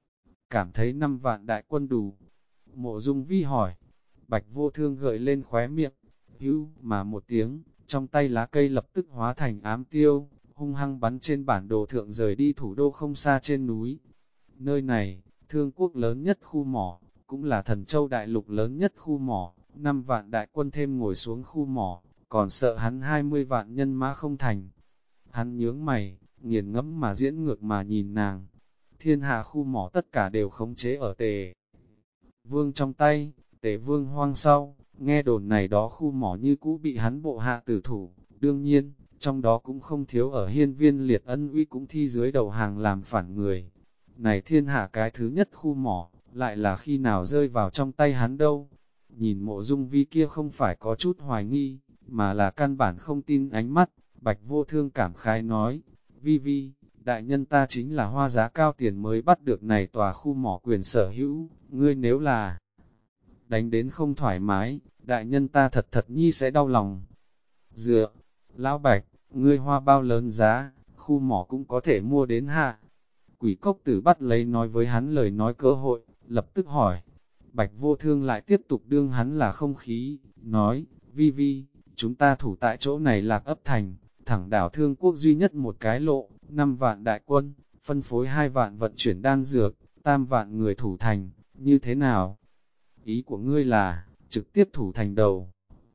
Speaker 1: cảm thấy 5 vạn đại quân đủ. Mộ Dung Vi hỏi, Bạch Vô Thương gợi lên khóe miệng, hữu mà một tiếng, trong tay lá cây lập tức hóa thành ám tiêu, hung hăng bắn trên bản đồ thượng rời đi thủ đô không xa trên núi. Nơi này, Thương quốc lớn nhất khu mỏ, cũng là Thần Châu đại lục lớn nhất khu mỏ, 5 vạn đại quân thêm ngồi xuống khu mỏ, còn sợ hắn 20 vạn nhân mã không thành. Hắn nhướng mày, nghiền ngẫm mà diễn ngược mà nhìn nàng. Thiên hạ khu mỏ tất cả đều khống chế ở Tề Vương trong tay, Tề Vương hoang sau, nghe đồn này đó khu mỏ như cũ bị hắn bộ hạ tử thủ, đương nhiên, trong đó cũng không thiếu ở hiên viên liệt ân uy cũng thi dưới đầu hàng làm phản người. Này thiên hạ cái thứ nhất khu mỏ, lại là khi nào rơi vào trong tay hắn đâu? Nhìn Mộ Dung Vi kia không phải có chút hoài nghi, mà là căn bản không tin ánh mắt, Bạch Vô Thương cảm khái nói, Vi Vi, đại nhân ta chính là hoa giá cao tiền mới bắt được này tòa khu mỏ quyền sở hữu, ngươi nếu là đánh đến không thoải mái, đại nhân ta thật thật nhi sẽ đau lòng. Dựa, Lão Bạch, ngươi hoa bao lớn giá, khu mỏ cũng có thể mua đến hạ. Quỷ cốc tử bắt lấy nói với hắn lời nói cơ hội, lập tức hỏi. Bạch Vô Thương lại tiếp tục đương hắn là không khí, nói, Vi Vi, chúng ta thủ tại chỗ này Lạc Ấp Thành, thẳng đảo Thương quốc duy nhất một cái lộ, 5 vạn đại quân, phân phối 2 vạn vận chuyển đan dược, 3 vạn người thủ thành, như thế nào? Ý của ngươi là, trực tiếp thủ thành đầu.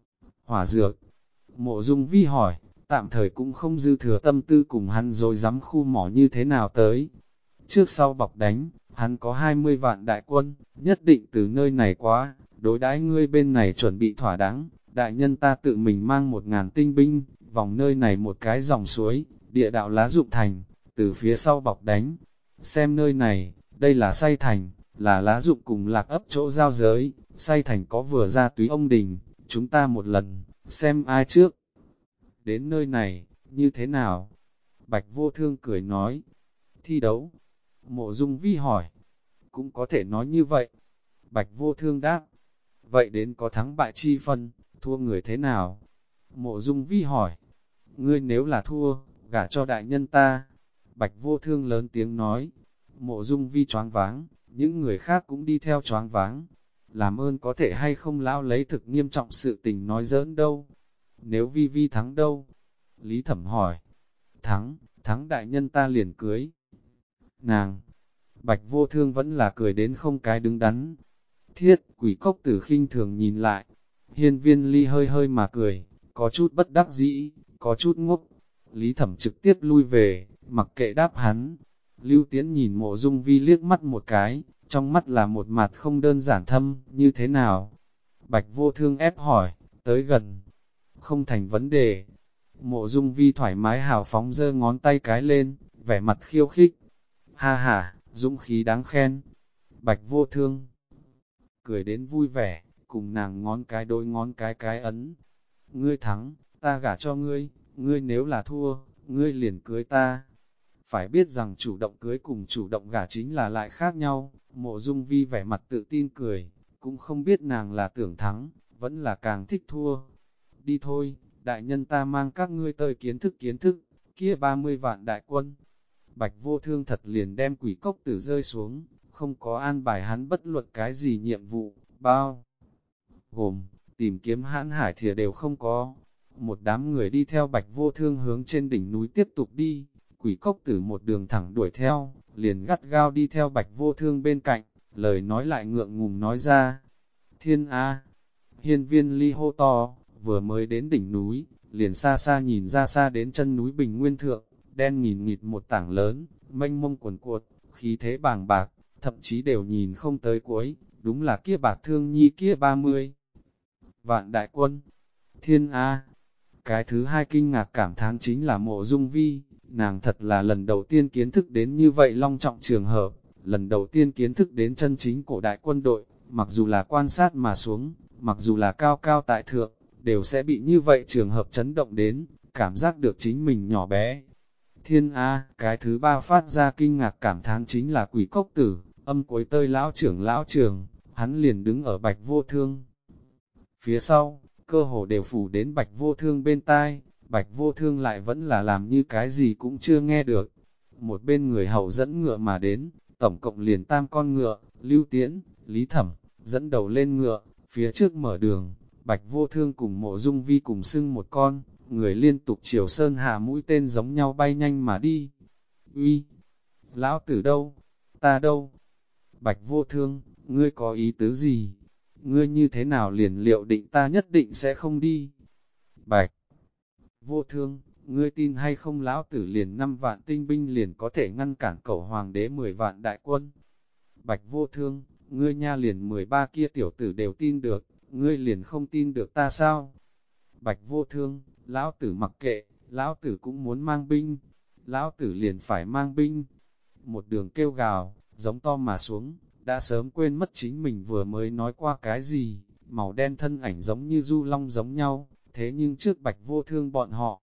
Speaker 1: Hỏa dược, Mộ Dung Vi hỏi, tạm thời cũng không dư thừa tâm tư cùng hắn rồi dám khu mỏ như thế nào tới. Trước sau bọc đánh, hắn có 20 vạn đại quân, nhất định từ nơi này quá, đối đãi ngươi bên này chuẩn bị thỏa đáng, đại nhân ta tự mình mang 1.000 tinh binh, vòng nơi này một cái dòng suối, địa đạo lá dụng thành, từ phía sau bọc đánh. Xem nơi này, đây là say thành, là lá dụng cùng Lạc Ấp chỗ giao giới, say thành có vừa ra túy ông đình, chúng ta một lần, xem ai trước. Đến nơi này, như thế nào? Bạch Vô Thương cười nói, thi đấu. Mộ Dung Vi hỏi, cũng có thể nói như vậy. Bạch Vô Thương đáp, vậy đến có thắng bại chi phân, thua người thế nào? Mộ Dung Vi hỏi, ngươi nếu là thua, gả cho đại nhân ta. Bạch Vô Thương lớn tiếng nói, Mộ Dung Vi choáng váng, những người khác cũng đi theo choáng váng. Làm ơn có thể hay không lão lấy thực nghiêm trọng sự tình nói giỡn đâu. Nếu Vi Vi thắng đâu? Lý Thẩm hỏi, thắng đại nhân ta liền cưới. Nàng, Bạch Vô Thương vẫn là cười đến không cái đứng đắn. Thiết, quỷ cốc tử khinh thường nhìn lại. Hiên viên ly hơi hơi mà cười, có chút bất đắc dĩ, có chút ngốc. Lý Thẩm trực tiếp lui về, mặc kệ đáp hắn. Lưu Tiễn nhìn Mộ Dung Vi liếc mắt một cái, trong mắt là một mặt không đơn giản thâm, như thế nào? Bạch Vô Thương ép hỏi, tới gần. Không thành vấn đề. Mộ Dung Vi thoải mái hào phóng giơ ngón tay cái lên, vẻ mặt khiêu khích. Ha ha, dũng khí đáng khen. Bạch Vô Thương cười đến vui vẻ, cùng nàng ngón cái đôi ngón cái ấn. Ngươi thắng, ta gả cho ngươi, ngươi nếu là thua, ngươi liền cưới ta. Phải biết rằng chủ động cưới cùng chủ động gả chính là lại khác nhau. Mộ Dung Vi vẻ mặt tự tin cười, cũng không biết nàng là tưởng thắng, vẫn là càng thích thua. Đi thôi, đại nhân ta mang các ngươi tới kiến thức, kia 30 vạn đại quân. Bạch Vô Thương thật liền đem quỷ cốc tử rơi xuống, không có an bài hắn bất luận cái gì nhiệm vụ, bao gồm, tìm kiếm hãn hải thìa đều không có. Một đám người đi theo Bạch Vô Thương hướng trên đỉnh núi tiếp tục đi, quỷ cốc tử một đường thẳng đuổi theo, liền gắt gao đi theo Bạch Vô Thương bên cạnh, lời nói lại ngượng ngùng nói ra. Thiên A, hiên viên ly hô to, vừa mới đến đỉnh núi, liền xa xa nhìn ra xa đến chân núi Bình Nguyên Thượng, đen nghìn nghịt một tảng lớn, mênh mông cuồn cuột, khí thế bàng bạc, thậm chí đều nhìn không tới cuối, đúng là kia Bạc Thương Nhi kia 30 vạn đại quân. Thiên A, cái thứ hai kinh ngạc cảm thán chính là Mộ Dung Vi, nàng thật là lần đầu tiên kiến thức đến như vậy long trọng trường hợp, lần đầu tiên kiến thức đến chân chính cổ đại quân đội, mặc dù là quan sát mà xuống, mặc dù là cao cao tại thượng, đều sẽ bị như vậy trường hợp chấn động đến, cảm giác được chính mình nhỏ bé. Thiên A, cái thứ ba phát ra kinh ngạc cảm thán chính là quỷ cốc tử, âm cuối tơi lão trưởng, hắn liền đứng ở Bạch Vô Thương. Phía sau, cơ hồ đều phủ đến Bạch Vô Thương bên tai, Bạch Vô Thương lại vẫn là làm như cái gì cũng chưa nghe được. Một bên người hầu dẫn ngựa mà đến, tổng cộng liền 3 con ngựa, Lưu Tiễn, Lý Thẩm, dẫn đầu lên ngựa, phía trước mở đường, Bạch Vô Thương cùng Mộ Dung Vi cùng xưng một con, người liên tục chiều sơn hạ mũi tên giống nhau bay nhanh mà đi. Uy, lão tử đâu? Ta đâu? Bạch Vô Thương, ngươi có ý tứ gì? Ngươi như thế nào liền liệu định ta nhất định sẽ không đi? Bạch Vô Thương, ngươi tin hay không lão tử liền 5 vạn tinh binh liền có thể ngăn cản cẩu hoàng đế 10 vạn đại quân? Bạch Vô Thương, ngươi nha liền 13 kia tiểu tử đều tin được, ngươi liền không tin được ta sao? Bạch Vô Thương, lão tử mặc kệ, lão tử cũng muốn mang binh, lão tử liền phải mang binh. Một đường kêu gào, giống to mà xuống, đã sớm quên mất chính mình vừa mới nói qua cái gì, màu đen thân ảnh giống như du long giống nhau, thế nhưng trước Bạch Vô Thương bọn họ,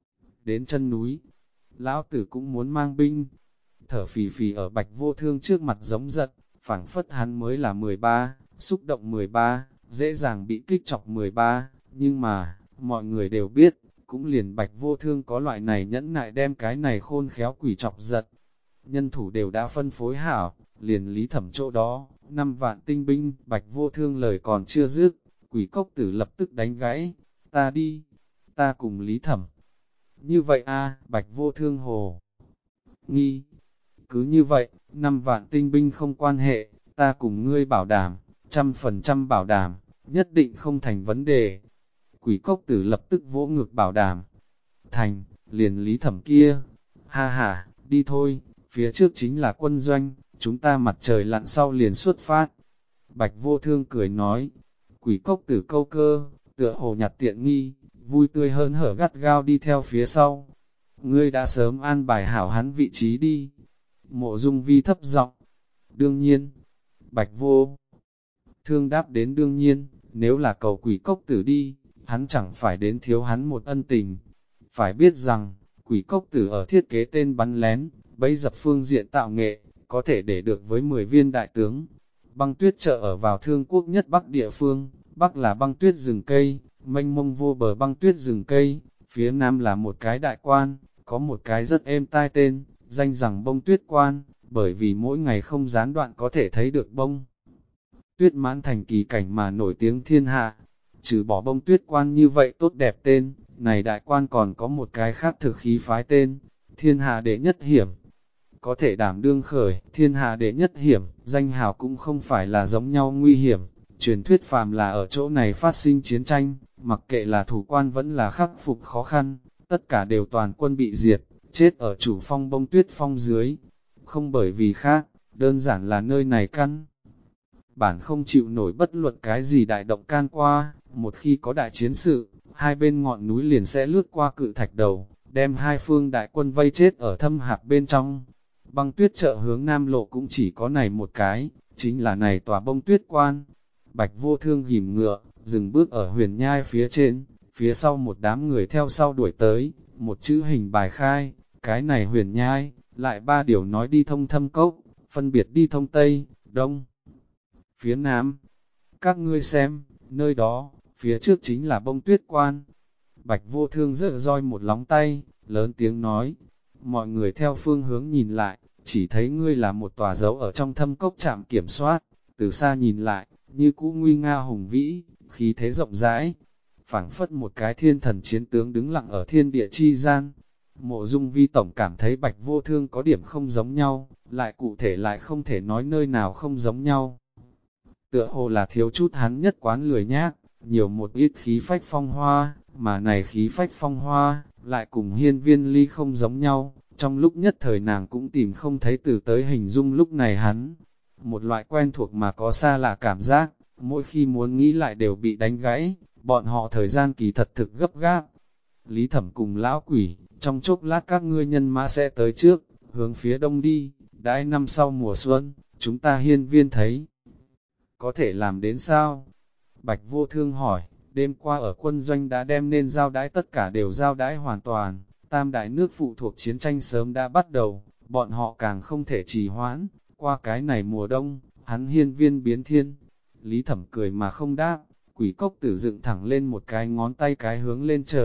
Speaker 1: đến chân núi, lão tử cũng muốn mang binh, thở phì phì ở Bạch Vô Thương trước mặt giống giận, phảng phất hắn mới là 13, xúc động 13, dễ dàng bị kích chọc 13, nhưng mà, mọi người đều biết, cũng liền Bạch Vô Thương có loại này nhẫn nại đem cái này khôn khéo quỷ chọc giật. Nhân thủ đều đã phân phối hảo, liền Lý Thẩm chỗ đó, 5 vạn tinh binh, Bạch Vô Thương lời còn chưa dứt, quỷ cốc tử lập tức đánh gãy, ta đi, ta cùng Lý Thẩm. Như vậy a Bạch Vô Thương hồ nghi, cứ như vậy, 5 vạn tinh binh không quan hệ, ta cùng ngươi bảo đảm, 100% bảo đảm, nhất định không thành vấn đề. Quỷ cốc tử lập tức vỗ ngực bảo đảm. Thành, liền Lý Thẩm kia. Ha ha, đi thôi, phía trước chính là quân doanh, chúng ta mặt trời lặn sau liền xuất phát. Bạch Vô Thương cười nói, quỷ cốc tử câu cơ, tựa hồ nhặt tiện nghi, vui tươi hơn hở gắt gao đi theo phía sau. Ngươi đã sớm an bài hảo hắn vị trí đi. Mộ Dung Vi thấp giọng. Đương nhiên, Bạch Vô Thương đáp đến đương nhiên, nếu là cầu quỷ cốc tử đi, hắn chẳng phải đến thiếu hắn một ân tình. Phải biết rằng, quỷ cốc tử ở thiết kế tên bắn lén, bẫy dập phương diện tạo nghệ, có thể để được với 10 viên đại tướng. Băng tuyết chợ ở vào Thương Quốc nhất Bắc địa phương, Bắc là băng tuyết rừng cây, mênh mông vô bờ băng tuyết rừng cây, phía Nam là một cái đại quan, có một cái rất êm tai tên, danh rằng bông tuyết quan, bởi vì mỗi ngày không gián đoạn có thể thấy được bông. Tuyết mãn thành kỳ cảnh mà nổi tiếng thiên hạ, trừ bỏ bông tuyết quan như vậy tốt đẹp tên, này đại quan còn có một cái khác thực khí phái tên, thiên hạ đệ nhất hiểm. Có thể đảm đương khởi, thiên hạ đệ nhất hiểm, danh hào cũng không phải là giống nhau nguy hiểm, truyền thuyết phàm là ở chỗ này phát sinh chiến tranh, mặc kệ là thủ quan vẫn là khắc phục khó khăn, tất cả đều toàn quân bị diệt, chết ở chủ phong bông tuyết phong dưới. Không bởi vì khác, đơn giản là nơi này căn bản không chịu nổi bất luận cái gì đại động can qua, một khi có đại chiến sự, hai bên ngọn núi liền sẽ lướt qua cự thạch đầu, đem hai phương đại quân vây chết ở thâm hạp bên trong. Băng tuyết chợ hướng Nam Lộ cũng chỉ có này một cái, chính là này tòa bông tuyết quan. Bạch Vô Thương ghim ngựa, dừng bước ở huyền nhai phía trên, phía sau một đám người theo sau đuổi tới, một chữ hình bài khai, cái này huyền nhai, lại ba điều nói đi thông thâm cốc, phân biệt đi thông Tây, Đông, phía Nam. Các ngươi xem, nơi đó, phía trước chính là bông tuyết quan. Bạch Vô Thương giơ roi một lóng tay, lớn tiếng nói, mọi người theo phương hướng nhìn lại, chỉ thấy ngươi là một tòa dấu ở trong thâm cốc trạm kiểm soát, từ xa nhìn lại, như cũ nguy nga hùng vĩ, khí thế rộng rãi, phảng phất một cái thiên thần chiến tướng đứng lặng ở thiên địa chi gian. Mộ Dung Vi tổng cảm thấy Bạch Vô Thương có điểm không giống nhau, lại cụ thể lại không thể nói nơi nào không giống nhau. Tựa hồ là thiếu chút hắn nhất quán lười nhác, nhiều một ít khí phách phong hoa, mà này khí phách phong hoa, lại cùng Hiên Viên Ly không giống nhau, trong lúc nhất thời nàng cũng tìm không thấy từ tới hình dung lúc này hắn. Một loại quen thuộc mà có xa lạ cảm giác, mỗi khi muốn nghĩ lại đều bị đánh gãy, bọn họ thời gian kỳ thật thực gấp gáp. Lý Thẩm cùng lão quỷ, trong chốc lát các ngươi nhân mã sẽ tới trước, hướng phía đông đi, đãi năm sau mùa xuân, chúng ta Hiên Viên thấy. Có thể làm đến sao? Bạch Vô Thương hỏi, đêm qua ở quân doanh đã đem nên giao đãi tất cả đều giao đãi hoàn toàn, tam đại nước phụ thuộc chiến tranh sớm đã bắt đầu, bọn họ càng không thể trì hoãn, qua cái này mùa đông, hắn Hiên Viên biến thiên. Lý Thẩm cười mà không đáp, quỷ cốc tử dựng thẳng lên một cái ngón tay cái hướng lên trời,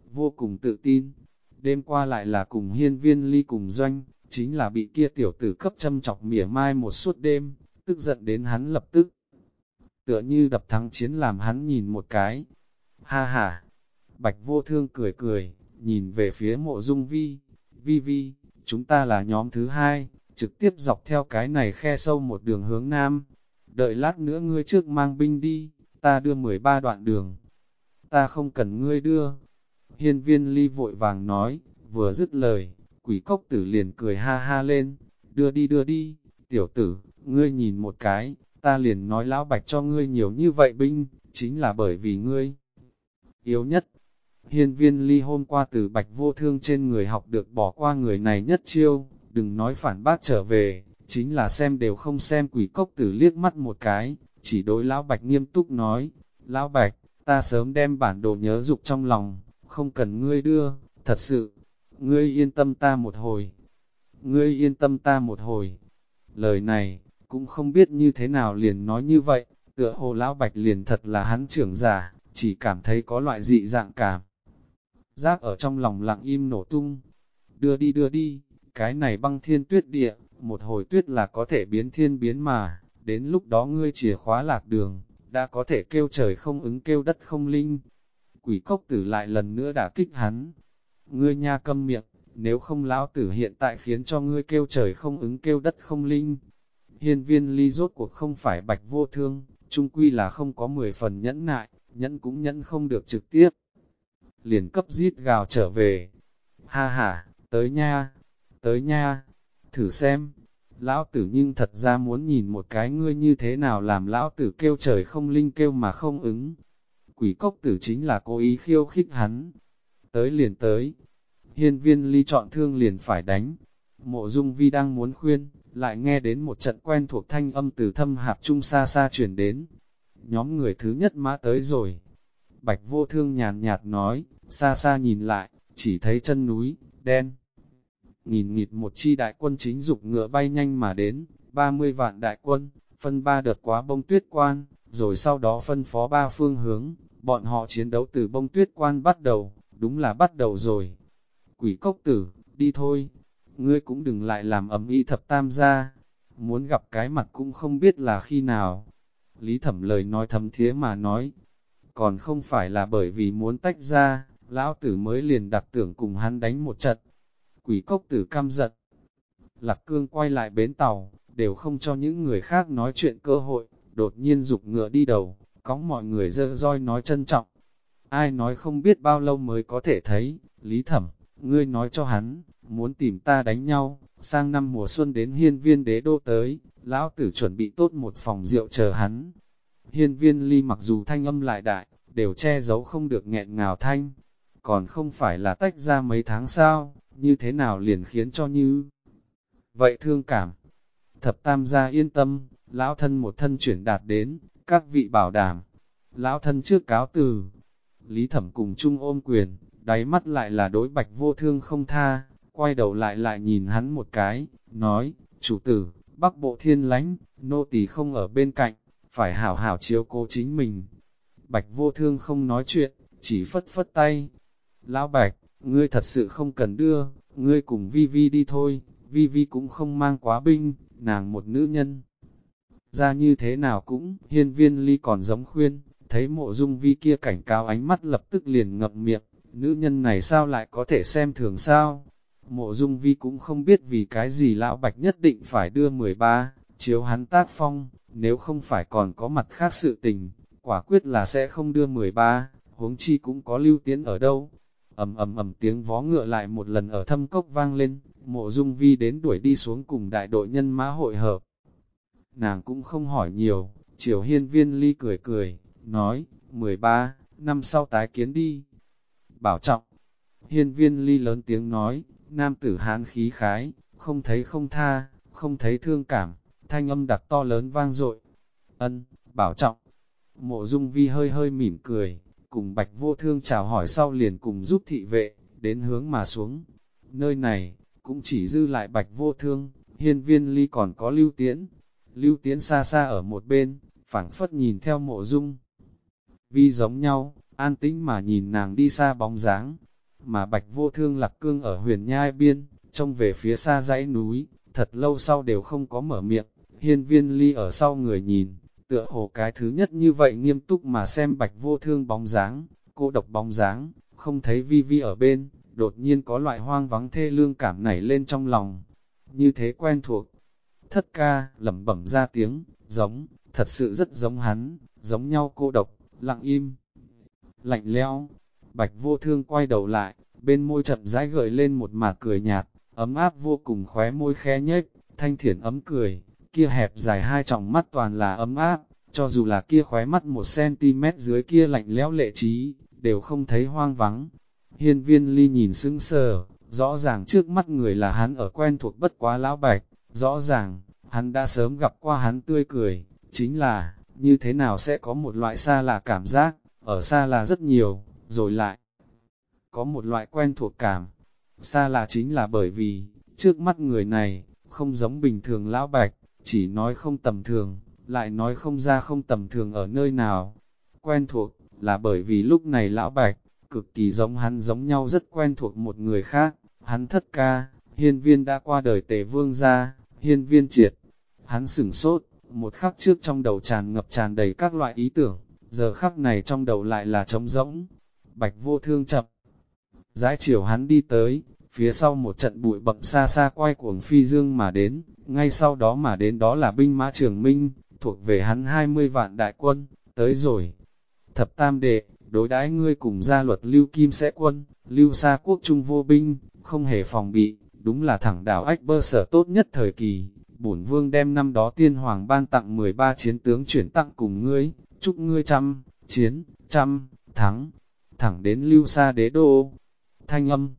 Speaker 1: vô cùng tự tin. Đêm qua lại là cùng Hiên Viên Ly cùng doanh, chính là bị kia tiểu tử cấp châm chọc mỉa mai một suốt đêm, tức giận đến hắn lập tức. Tựa như đập thắng chiến làm hắn nhìn một cái. Ha ha! Bạch Vô Thương cười cười, nhìn về phía Mộ Dung Vi. Vi Vi, chúng ta là nhóm thứ hai, trực tiếp dọc theo cái này khe sâu một đường hướng nam. Đợi lát nữa ngươi trước mang binh đi, ta đưa 13 đoạn đường. Ta không cần ngươi đưa. Hiên Viên Ly vội vàng nói, vừa dứt lời, Quỷ Cốc Tử liền cười ha ha lên. Đưa đi, tiểu tử, ngươi nhìn một cái, ta liền nói lão Bạch cho ngươi nhiều như vậy binh, chính là bởi vì ngươi yếu nhất. Hiên Viên Ly hôm qua từ Bạch Vô Thương trên người học được bỏ qua người này nhất chiêu, đừng nói phản bác trở về, chính là xem đều không xem. Quỷ Cốc Tử liếc mắt một cái, chỉ đối lão Bạch nghiêm túc nói, lão Bạch, ta sớm đem bản đồ nhớ dục trong lòng, không cần ngươi đưa, thật sự, ngươi yên tâm ta một hồi. Ngươi yên tâm ta một hồi. Lời này, cũng không biết như thế nào liền nói như vậy, tựa hồ lão Bạch liền thật là hắn trưởng giả, chỉ cảm thấy có loại dị dạng cảm. Giác ở trong lòng lặng im nổ tung. Đưa đi, cái này băng thiên tuyết địa, một hồi tuyết là có thể biến thiên biến mà, đến lúc đó ngươi chìa khóa lạc đường, đã có thể kêu trời không ứng kêu đất không linh. Quỷ Cốc Tử lại lần nữa đả kích hắn. Ngươi nha câm miệng, nếu không lão tử hiện tại khiến cho ngươi kêu trời không ứng kêu đất không linh. Hiên Viên Ly rốt cuộc không phải Bạch Vô Thương, chung quy là không có 10 phần nhẫn nại, nhẫn cũng nhẫn không được trực tiếp. Liền cấp giết gào trở về. Ha ha, tới nha, thử xem. Lão tử nhưng thật ra muốn nhìn một cái ngươi như thế nào làm lão tử kêu trời không linh kêu mà không ứng. Quỷ Cốc Tử chính là cố ý khiêu khích hắn. Tới liền tới. Hiên Viên Ly chọn thương liền phải đánh. Mộ Dung Vi đang muốn khuyên, lại nghe đến một trận quen thuộc thanh âm từ thâm hạp trung xa xa chuyển đến. Nhóm người thứ nhất mã tới rồi. Bạch Vô Thương nhàn nhạt nói, xa xa nhìn lại, chỉ thấy chân núi, đen. Nghìn nghịt một chi đại quân chính dục ngựa bay nhanh mà đến, 30 vạn đại quân, phân 3 đợt quá bông tuyết quan, rồi sau đó phân phó 3 phương hướng, bọn họ chiến đấu từ bông tuyết quan bắt đầu, đúng là bắt đầu rồi. Quỷ Cốc Tử, đi thôi, ngươi cũng đừng lại làm ầm ĩ thập tam gia, muốn gặp cái mặt cũng không biết là khi nào. Lý Thẩm lời nói thấm thía mà nói, còn không phải là bởi vì muốn tách ra, lão tử mới liền đặc tưởng cùng hắn đánh một trận. Quỷ Cốc Tử căm giận. Lạc Cương quay lại bến tàu, đều không cho những người khác nói chuyện cơ hội, đột nhiên dục ngựa đi đầu, cõng mọi người dơ roi nói trân trọng. Ai nói không biết bao lâu mới có thể thấy, Lý Thẩm, ngươi nói cho hắn, muốn tìm ta đánh nhau, sang năm mùa xuân đến Hiên Viên Đế đô tới, lão tử chuẩn bị tốt một phòng rượu chờ hắn. Hiên Viên Ly mặc dù thanh âm lại đại, đều che giấu không được nghẹn ngào thanh, còn không phải là tách ra mấy tháng sao, như thế nào liền khiến cho như vậy thương cảm. Thập tam gia yên tâm, lão thân một thân chuyển đạt đến, các vị bảo đảm. Lão thân trước cáo từ. Lý Thẩm cùng chung ôm quyền, đáy mắt lại là đối Bạch Vô Thương không tha, quay đầu lại nhìn hắn một cái, nói, chủ tử, Bắc Bộ Thiên Lánh, nô tỳ không ở bên cạnh, phải hảo hảo chiếu cố chính mình. Bạch Vô Thương không nói chuyện, chỉ phất phất tay. Lão Bạch, ngươi thật sự không cần đưa, ngươi cùng Vi Vi đi thôi, Vi Vi cũng không mang quá binh, nàng một nữ nhân. Ra như thế nào cũng, Hiên Viên Ly còn giống khuyên, thấy Mộ Dung Vi kia cảnh cáo ánh mắt lập tức liền ngậm miệng, nữ nhân này sao lại có thể xem thường sao? Mộ Dung Vi cũng không biết vì cái gì lão Bạch nhất định phải đưa 13, chiếu hắn tác phong, nếu không phải còn có mặt khác sự tình, quả quyết là sẽ không đưa 13, huống chi cũng có Lưu Tiễn ở đâu. Ầm tiếng vó ngựa lại một lần ở thâm cốc vang lên, Mộ Dung Vi đến đuổi đi xuống cùng đại đội nhân mã hội hợp. Nàng cũng không hỏi nhiều, chiều Hiên Viên Ly cười cười, nói, 13, năm sau tái kiến đi. Bảo trọng. Hiên Viên Ly lớn tiếng nói, nam tử hán khí khái, không thấy không tha, không thấy thương cảm, thanh âm đặc to lớn vang dội. Ân, bảo trọng. Mộ Dung Vi hơi hơi mỉm cười, cùng Bạch Vô Thương chào hỏi sau liền cùng giúp thị vệ, đến hướng mà xuống. Nơi này, cũng chỉ dư lại Bạch Vô Thương, Hiên Viên Ly còn có Lưu Tiễn. Lưu Tiễn xa xa ở một bên, phảng phất nhìn theo Mộ Dung Vi giống nhau, an tĩnh mà nhìn nàng đi xa bóng dáng. mà Bạch Vô Thương Lạc cương ở huyền nhai biên, trông về phía xa dãy núi, thật lâu sau đều không có mở miệng. Hiên Viên Ly ở sau người nhìn, tựa hồ cái thứ nhất như vậy nghiêm túc mà xem Bạch Vô Thương bóng dáng, cô độc bóng dáng, không thấy Vi Vi ở bên, đột nhiên có loại hoang vắng thê lương cảm nảy lên trong lòng, như thế quen thuộc. Thất ca, lẩm bẩm ra tiếng, giống, thật sự rất giống hắn, giống nhau cô độc, lặng im, lạnh lẽo. Bạch Vô Thương quay đầu lại, bên môi chậm rãi gợi lên một mạt cười nhạt, ấm áp vô cùng, khóe môi khẽ nhếch, thanh thiển ấm cười, kia hẹp dài hai tròng mắt toàn là ấm áp, cho dù là kia khóe mắt 1 cm dưới kia lạnh lẽo lệ trí, đều không thấy hoang vắng. Hiên Viên Ly nhìn sững sờ, rõ ràng trước mắt người là hắn ở quen thuộc bất quá lão Bạch, rõ ràng, hắn đã sớm gặp qua hắn tươi cười, chính là, như thế nào sẽ có một loại xa lạ cảm giác, ở xa là rất nhiều, rồi lại có một loại quen thuộc cảm. Xa lạ chính là bởi vì, trước mắt người này, không giống bình thường lão Bạch, chỉ nói không tầm thường, lại nói không ra không tầm thường ở nơi nào. Quen thuộc, là bởi vì lúc này lão Bạch, cực kỳ giống hắn, giống nhau rất quen thuộc một người khác, hắn Thất ca, Hiên Viên đã qua đời Tề Vương gia, Hiên Viên Triệt. Hắn sửng sốt, một khắc trước trong đầu tràn ngập tràn đầy các loại ý tưởng, giờ khắc này trong đầu lại là trống rỗng. Bạch Vô Thương chậm rãi chiều hắn đi tới, phía sau một trận bụi bậm xa xa quay cuồng phi dương mà đến, ngay sau đó mà đến đó là binh mã Trường Minh, thuộc về hắn 20 vạn đại quân, tới rồi. Thập tam đệ, đối đãi ngươi cùng gia luật Lưu Kim sẽ quân, Lưu Sa quốc trung vô binh, không hề phòng bị, đúng là thẳng đảo ách bơ sở tốt nhất thời kỳ. Bổn vương đem năm đó tiên hoàng ban tặng 13 chiến tướng chuyển tặng cùng ngươi, chúc ngươi trăm thắng, thẳng đến Lưu Sa đế đô. Thanh âm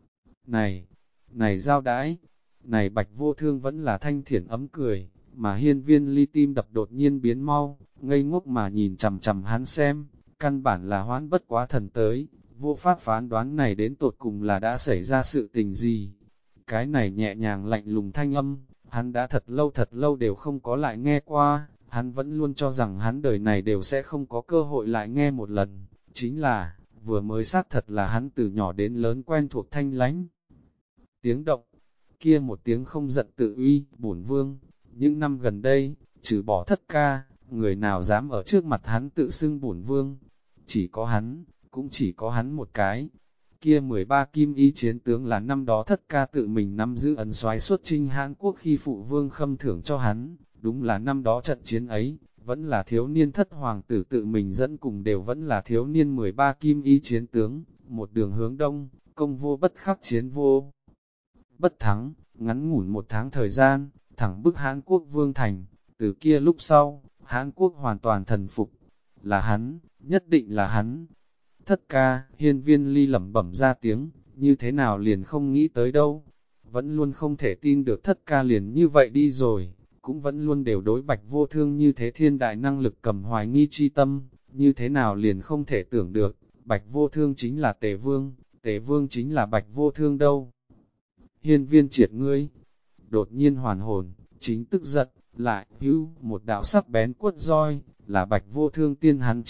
Speaker 1: này giao đãi, này Bạch Vô Thương vẫn là thanh thiển ấm cười, mà Hiên Viên Ly tim đập đột nhiên biến mau, ngây ngốc mà nhìn chằm chằm hắn xem, căn bản là hoãn bất quá thần tới, vô pháp phán đoán này đến tột cùng là đã xảy ra sự tình gì. Cái này nhẹ nhàng lạnh lùng thanh âm, hắn đã thật lâu đều không có lại nghe qua, hắn vẫn luôn cho rằng hắn đời này đều sẽ không có cơ hội lại nghe một lần, chính là, vừa mới xác thật là hắn từ nhỏ đến lớn quen thuộc thanh lánh. Tiếng động, kia một tiếng không giận tự uy, bổn vương, những năm gần đây, trừ bỏ Thất ca, người nào dám ở trước mặt hắn tự xưng bổn vương, chỉ có hắn, cũng chỉ có hắn một cái. Kia 13 kim y chiến tướng là năm đó Thất ca tự mình nắm giữ ấn soái xuất chinh Hán Quốc khi phụ vương khâm thưởng cho hắn, đúng là năm đó trận chiến ấy, vẫn là thiếu niên Thất hoàng tử tự mình dẫn cùng đều vẫn là thiếu niên 13 kim y chiến tướng, một đường hướng đông, công vô bất khắc chiến vô bất thắng, ngắn ngủn 1 tháng thời gian, thẳng bức Hán Quốc vương thành, từ kia lúc sau, Hán Quốc hoàn toàn thần phục, là hắn, nhất định là hắn. Thất ca, Hiên Viên Ly lẩm bẩm ra tiếng, như thế nào liền không nghĩ tới đâu, vẫn luôn không thể tin được Thất ca liền như vậy đi rồi, cũng vẫn luôn đều đối Bạch Vô Thương như thế thiên đại năng lực cầm hoài nghi chi tâm, như thế nào liền không thể tưởng được, Bạch Vô Thương chính là Tề Vương chính là Bạch Vô Thương đâu. Hiên Viên Triệt ngươi, đột nhiên hoàn hồn, chính tức giận, lại, một đạo sắc bén quất roi, là Bạch Vô Thương tiên hắn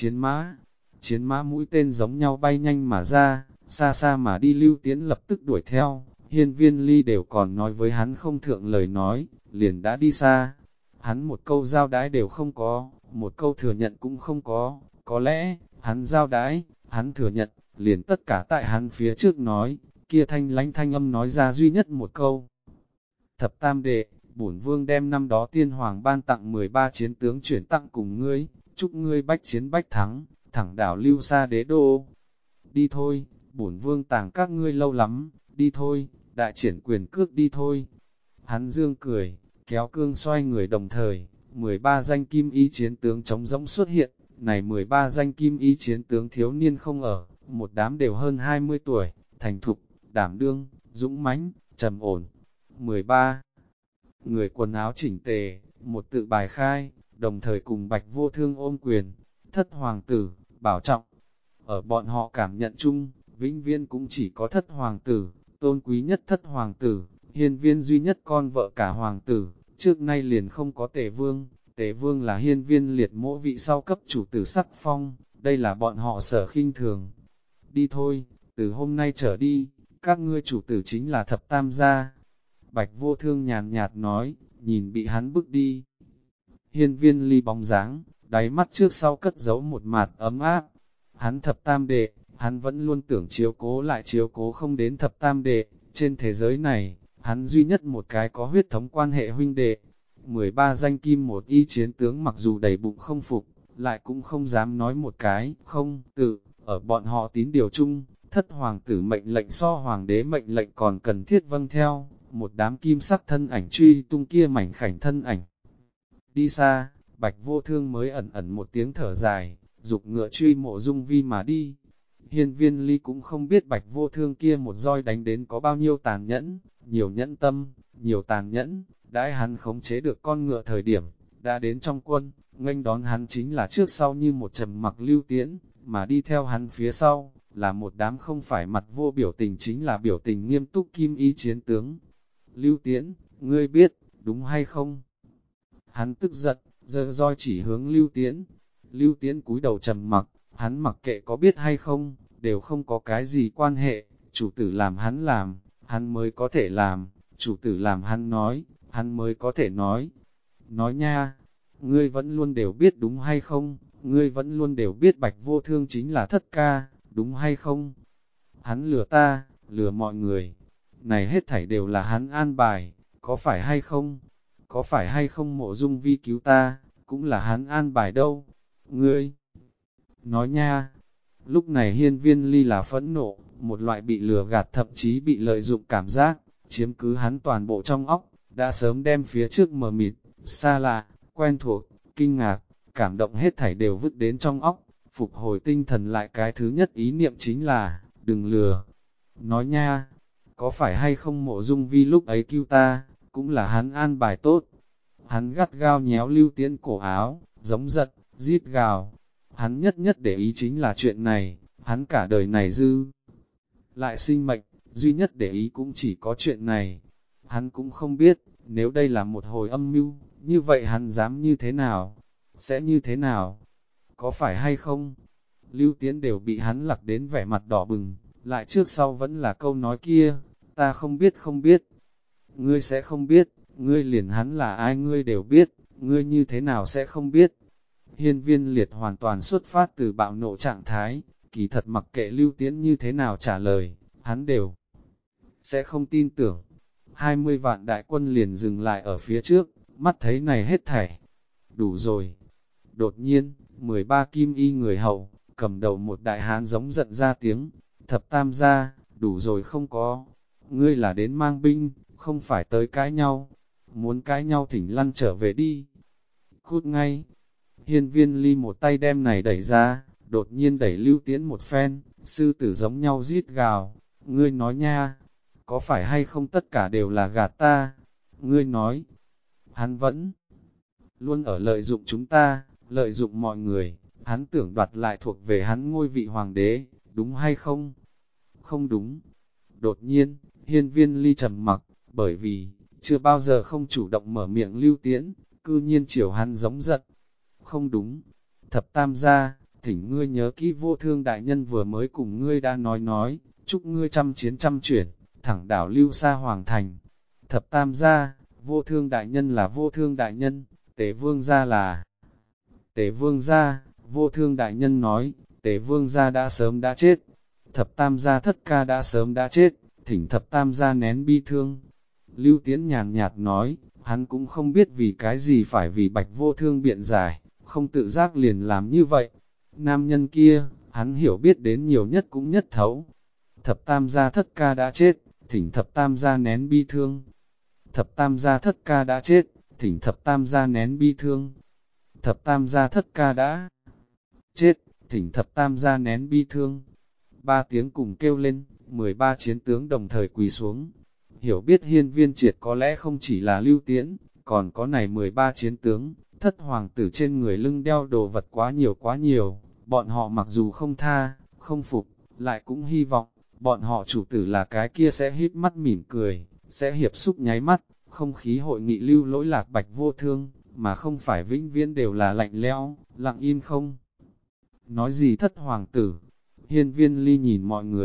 Speaker 1: chiến mã mũi tên giống nhau bay nhanh mà ra, xa xa mà đi. Lưu Tiễn lập tức đuổi theo, Hiên Viên Ly đều còn nói với hắn không thượng lời nói, liền đã đi xa, hắn một câu giao đái đều không có, một câu thừa nhận cũng không có lẽ, hắn giao đái, hắn thừa nhận, liền tất cả tại hắn phía trước nói, kia thanh lánh thanh âm nói ra duy nhất một câu. Thập tam đệ, bổn vương đem năm đó tiên hoàng ban tặng 13 chiến tướng chuyển tặng cùng ngươi, chúc ngươi bách chiến bách thắng, thẳng đảo Lưu Sa đế đô. Đi thôi, bổn vương tàng các ngươi lâu lắm, đi thôi, đại triển quyền cước đi thôi. Hắn dương cười, kéo cương xoay người đồng thời, 13 danh kim y chiến tướng trống rỗng xuất hiện, này 13 danh kim y chiến tướng thiếu niên không ở, một đám đều hơn 20 tuổi, thành thục, đảm đương, dũng mãnh, trầm ổn. 13 người quần áo chỉnh tề, một tự bài khai, đồng thời cùng Bạch Vô Thương ôm quyền, Thất hoàng tử, bảo trọng. Ở bọn họ cảm nhận chung, vĩnh viễn cũng chỉ có Thất hoàng tử, tôn quý nhất Thất hoàng tử, Hiên Viên duy nhất con vợ cả hoàng tử, trước nay liền không có Tề vương là Hiên Viên liệt mỗ vị sau cấp chủ tử sắc phong, đây là bọn họ sở khinh thường. Đi thôi, từ hôm nay trở đi, các ngươi chủ tử chính là thập tam gia. Bạch Vô Thương nhàn nhạt nói, nhìn bị hắn bước đi. Hiên Viên Ly bóng dáng, đáy mắt trước sau cất giấu một mạt ấm áp. Hắn thập tam đệ, hắn vẫn luôn tưởng chiếu cố lại chiếu cố không đến thập tam đệ, trên thế giới này, hắn duy nhất một cái có huyết thống quan hệ huynh đệ. 13 danh kim một y chiến tướng mặc dù đầy bụng không phục, lại cũng không dám nói một cái, không, tự, ở bọn họ tín điều chung, thất hoàng tử mệnh lệnh so hoàng đế mệnh lệnh còn cần thiết vâng theo, một đám kim sắc thân ảnh truy tung kia mảnh khảnh thân ảnh. Đi xa, Bạch Vô Thương mới ẩn ẩn một tiếng thở dài, dục ngựa truy Mộ Dung Vi mà đi. Hiên Viên Ly cũng không biết Bạch Vô Thương kia một roi đánh đến có bao nhiêu tàn nhẫn, nhiều nhẫn tâm, nhiều tàn nhẫn, đãi hắn khống chế được con ngựa thời điểm, đã đến trong quân, nghênh đón hắn chính là trước sau như một trầm mặc Lưu Tiễn, mà đi theo hắn phía sau, là một đám không phải mặt vô biểu tình chính là biểu tình nghiêm túc kim y chiến tướng. Lưu Tiễn, ngươi biết, đúng hay không? Hắn tức giận, giơ roi chỉ hướng Lưu Tiễn. Lưu Tiễn cúi đầu trầm mặc, hắn mặc kệ có biết hay không, đều không có cái gì quan hệ, chủ tử làm, hắn mới có thể làm, chủ tử làm hắn nói, hắn mới có thể nói. Nói nha, ngươi vẫn luôn đều biết đúng hay không, ngươi vẫn luôn đều biết Bạch Vô Thương chính là thất ca, đúng hay không? Hắn lừa ta, lừa mọi người, này hết thảy đều là hắn an bài, có phải hay không? Có phải hay không Mộ Dung Vi cứu ta, cũng là hắn an bài đâu, ngươi. Nói nha, lúc này Hiên Viên Ly là phẫn nộ, một loại bị lừa gạt thậm chí bị lợi dụng cảm giác, chiếm cứ hắn toàn bộ trong óc, đã sớm đem phía trước mờ mịt, xa lạ, quen thuộc, kinh ngạc, cảm động hết thảy đều vứt đến trong óc, phục hồi tinh thần lại cái thứ nhất ý niệm chính là, đừng lừa. Nói nha, có phải hay không Mộ Dung Vi lúc ấy cứu ta, cũng là hắn an bài tốt. Hắn gắt gao nhéo Lưu Tiễn cổ áo, giống giận, rít gào. Hắn nhất nhất để ý chính là chuyện này, hắn cả đời này dư. Lại sinh mệnh, duy nhất để ý cũng chỉ có chuyện này. Hắn cũng không biết, nếu đây là một hồi âm mưu, như vậy hắn dám như thế nào? Sẽ như thế nào? Có phải hay không? Lưu Tiễn đều bị hắn lặc đến vẻ mặt đỏ bừng, lại trước sau vẫn là câu nói kia, ta không biết không biết. Ngươi sẽ không biết, ngươi liền hắn là ai ngươi đều biết, ngươi như thế nào sẽ không biết. Hiên Viên Liệt hoàn toàn xuất phát từ bạo nộ trạng thái, kỳ thật mặc kệ Lưu Tiễn như thế nào trả lời, hắn đều sẽ không tin tưởng. 20 vạn đại quân liền dừng lại ở phía trước, mắt thấy này hết thảy. Đủ rồi. Đột nhiên, 13 kim y người hậu, cầm đầu một đại hán giống giận ra tiếng, thập tam gia, đủ rồi không có. Ngươi là đến mang binh, không phải tới cãi nhau. Muốn cãi nhau thỉnh lăn trở về đi. Cút ngay. Hiên Viên Ly một tay đem này đẩy ra, đột nhiên đẩy Lưu Tiễn một phen, sư tử giống nhau rít gào. Ngươi nói nha, có phải hay không tất cả đều là gạt ta? Ngươi nói, hắn vẫn luôn ở lợi dụng chúng ta, lợi dụng mọi người, hắn tưởng đoạt lại thuộc về hắn ngôi vị hoàng đế, đúng hay không? Không đúng. Đột nhiên, Hiên Viên Ly trầm mặc, bởi vì, chưa bao giờ không chủ động mở miệng Lưu Tiễn, cư nhiên chiều hắn giống giận. Không đúng. Thập tam gia, thỉnh ngươi nhớ kỹ Vô Thương đại nhân vừa mới cùng ngươi đã nói, chúc ngươi trăm chiến trăm chuyển, thẳng đảo lưu xa hoàng thành. Thập tam gia, Vô Thương đại nhân là Vô Thương đại nhân, Tề vương gia là Tề vương gia, Vô Thương đại nhân nói, Tề vương gia đã sớm đã chết. Thập tam gia thất ca đã sớm đã chết, thỉnh thập tam gia nén bi thương. Lưu Tiễn nhàn nhạt nói, hắn cũng không biết vì cái gì phải vì Bạch Vô Thương biện giải, không tự giác liền làm như vậy. Nam nhân kia, hắn hiểu biết đến nhiều nhất cũng nhất thấu. Thập tam gia thất ca đã chết, thỉnh thập tam gia nén bi thương. Thập tam gia thất ca đã chết, thỉnh thập tam gia nén bi thương. Thập tam gia thất ca đã chết, thỉnh thập tam gia nén bi thương. Ba tiếng cùng kêu lên, 13 chiến tướng đồng thời quỳ xuống. Hiểu biết Hiên Viên Triệt có lẽ không chỉ là Lưu Tiễn, còn có này 13 chiến tướng, thất hoàng tử trên người lưng đeo đồ vật quá nhiều, bọn họ mặc dù không tha, không phục, lại cũng hy vọng, bọn họ chủ tử là cái kia sẽ hít mắt mỉm cười, sẽ hiệp xúc nháy mắt, không khí hội nghị lưu lỗi lạc Bạch Vô Thương, mà không phải vĩnh viễn đều là lạnh lẽo, lặng im không. Nói gì thất hoàng tử? Hiên Viên Ly nhìn mọi người,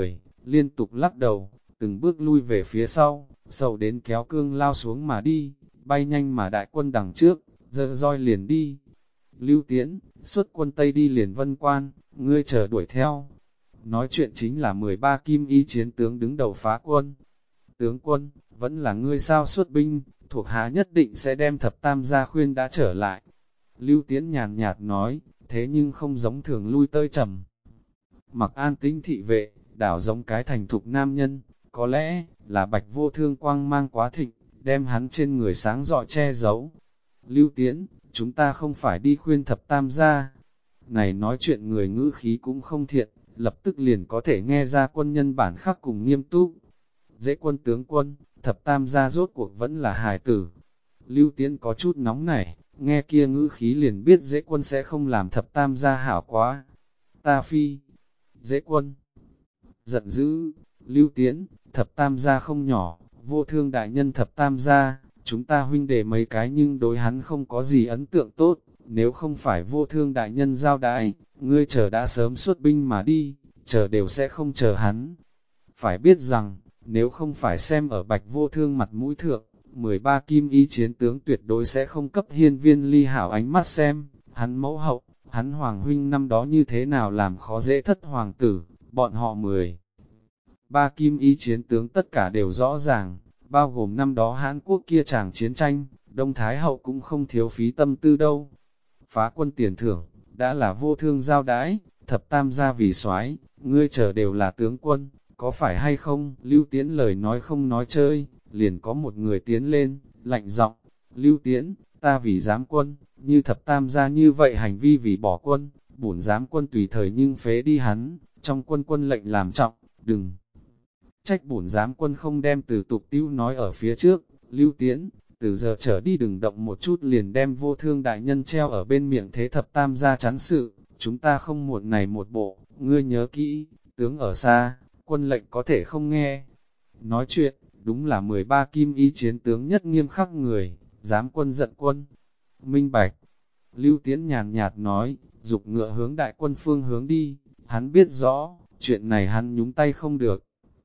Speaker 1: liên tục lắc đầu, từng bước lui về phía sau, sầu đến kéo cương lao xuống mà đi, bay nhanh mà đại quân đằng trước, giơ roi liền đi. Lưu Tiễn, xuất quân Tây đi liền Vân Quan, ngươi chờ đuổi theo. Nói chuyện chính là 13 kim y chiến tướng đứng đầu phá quân. Tướng quân, vẫn là ngươi sao xuất binh, thuộc hạ nhất định sẽ đem thập tam gia khuyên đã trở lại. Lưu Tiễn nhàn nhạt nói, thế nhưng không giống thường lui tơi trầm. Mặc an tĩnh thị vệ, đảo giống cái thành thục nam nhân, có lẽ là Bạch Vô Thương quang mang quá thịnh, đem hắn trên người sáng rọi che giấu. Lưu Tiễn, chúng ta không phải đi khuyên thập tam gia. Này nói chuyện người ngữ khí cũng không thiện, lập tức liền có thể nghe ra quân nhân bản khắc cùng nghiêm túc. Dễ quân tướng quân, thập tam gia rốt cuộc vẫn là hài tử. Lưu Tiễn có chút nóng nảy, nghe kia ngữ khí liền biết dễ quân sẽ không làm thập tam gia hảo quá. Ta phi, dễ quân, giận dữ, Lưu Tiễn, thập tam gia không nhỏ, Vô Thương đại nhân thập tam gia, chúng ta huynh đệ mấy cái nhưng đối hắn không có gì ấn tượng tốt, nếu không phải Vô Thương đại nhân giao đãi, ngươi chờ đã sớm xuất binh mà đi, chờ đều sẽ không chờ hắn. Phải biết rằng, nếu không phải xem ở Bạch Vô Thương mặt mũi thượng, 13 kim y chiến tướng tuyệt đối sẽ không cấp Hiên Viên Ly hảo ánh mắt xem, hắn mẫu hậu, hắn hoàng huynh năm đó như thế nào làm khó dễ thất hoàng tử, bọn họ 13 kim y chiến tướng tất cả đều rõ ràng, bao gồm năm đó Hán Quốc kia chàng chiến tranh, Đông Thái hậu cũng không thiếu phí tâm tư đâu. Phá quân tiền thưởng, đã là Vô Thương giao đãi, thập tam gia vì soái, ngươi chờ đều là tướng quân, có phải hay không? Lưu Tiễn lời nói không nói chơi, liền có một người tiến lên, lạnh giọng, Lưu Tiễn, ta vì giám quân, như thập tam gia như vậy hành vi vì bỏ quân, bổn giám quân tùy thời nhưng phế đi hắn, trong quân quân lệnh làm trọng, đừng trách bổn giám quân không đem từ tục tiêu nói ở phía trước. Lưu Tiễn, từ giờ trở đi đừng động một chút liền đem Vô Thương đại nhân treo ở bên miệng thế thập tam gia chắn sự, chúng ta không muộn này một bộ, ngươi nhớ kỹ, tướng ở xa, quân lệnh có thể không nghe. Nói chuyện, đúng là 13 kim y chiến tướng nhất nghiêm khắc người, dám quân giận quân. Minh bạch, Lưu Tiễn nhàn nhạt nói, dục ngựa hướng đại quân phương hướng đi, hắn biết rõ, chuyện này hắn nhúng tay không được.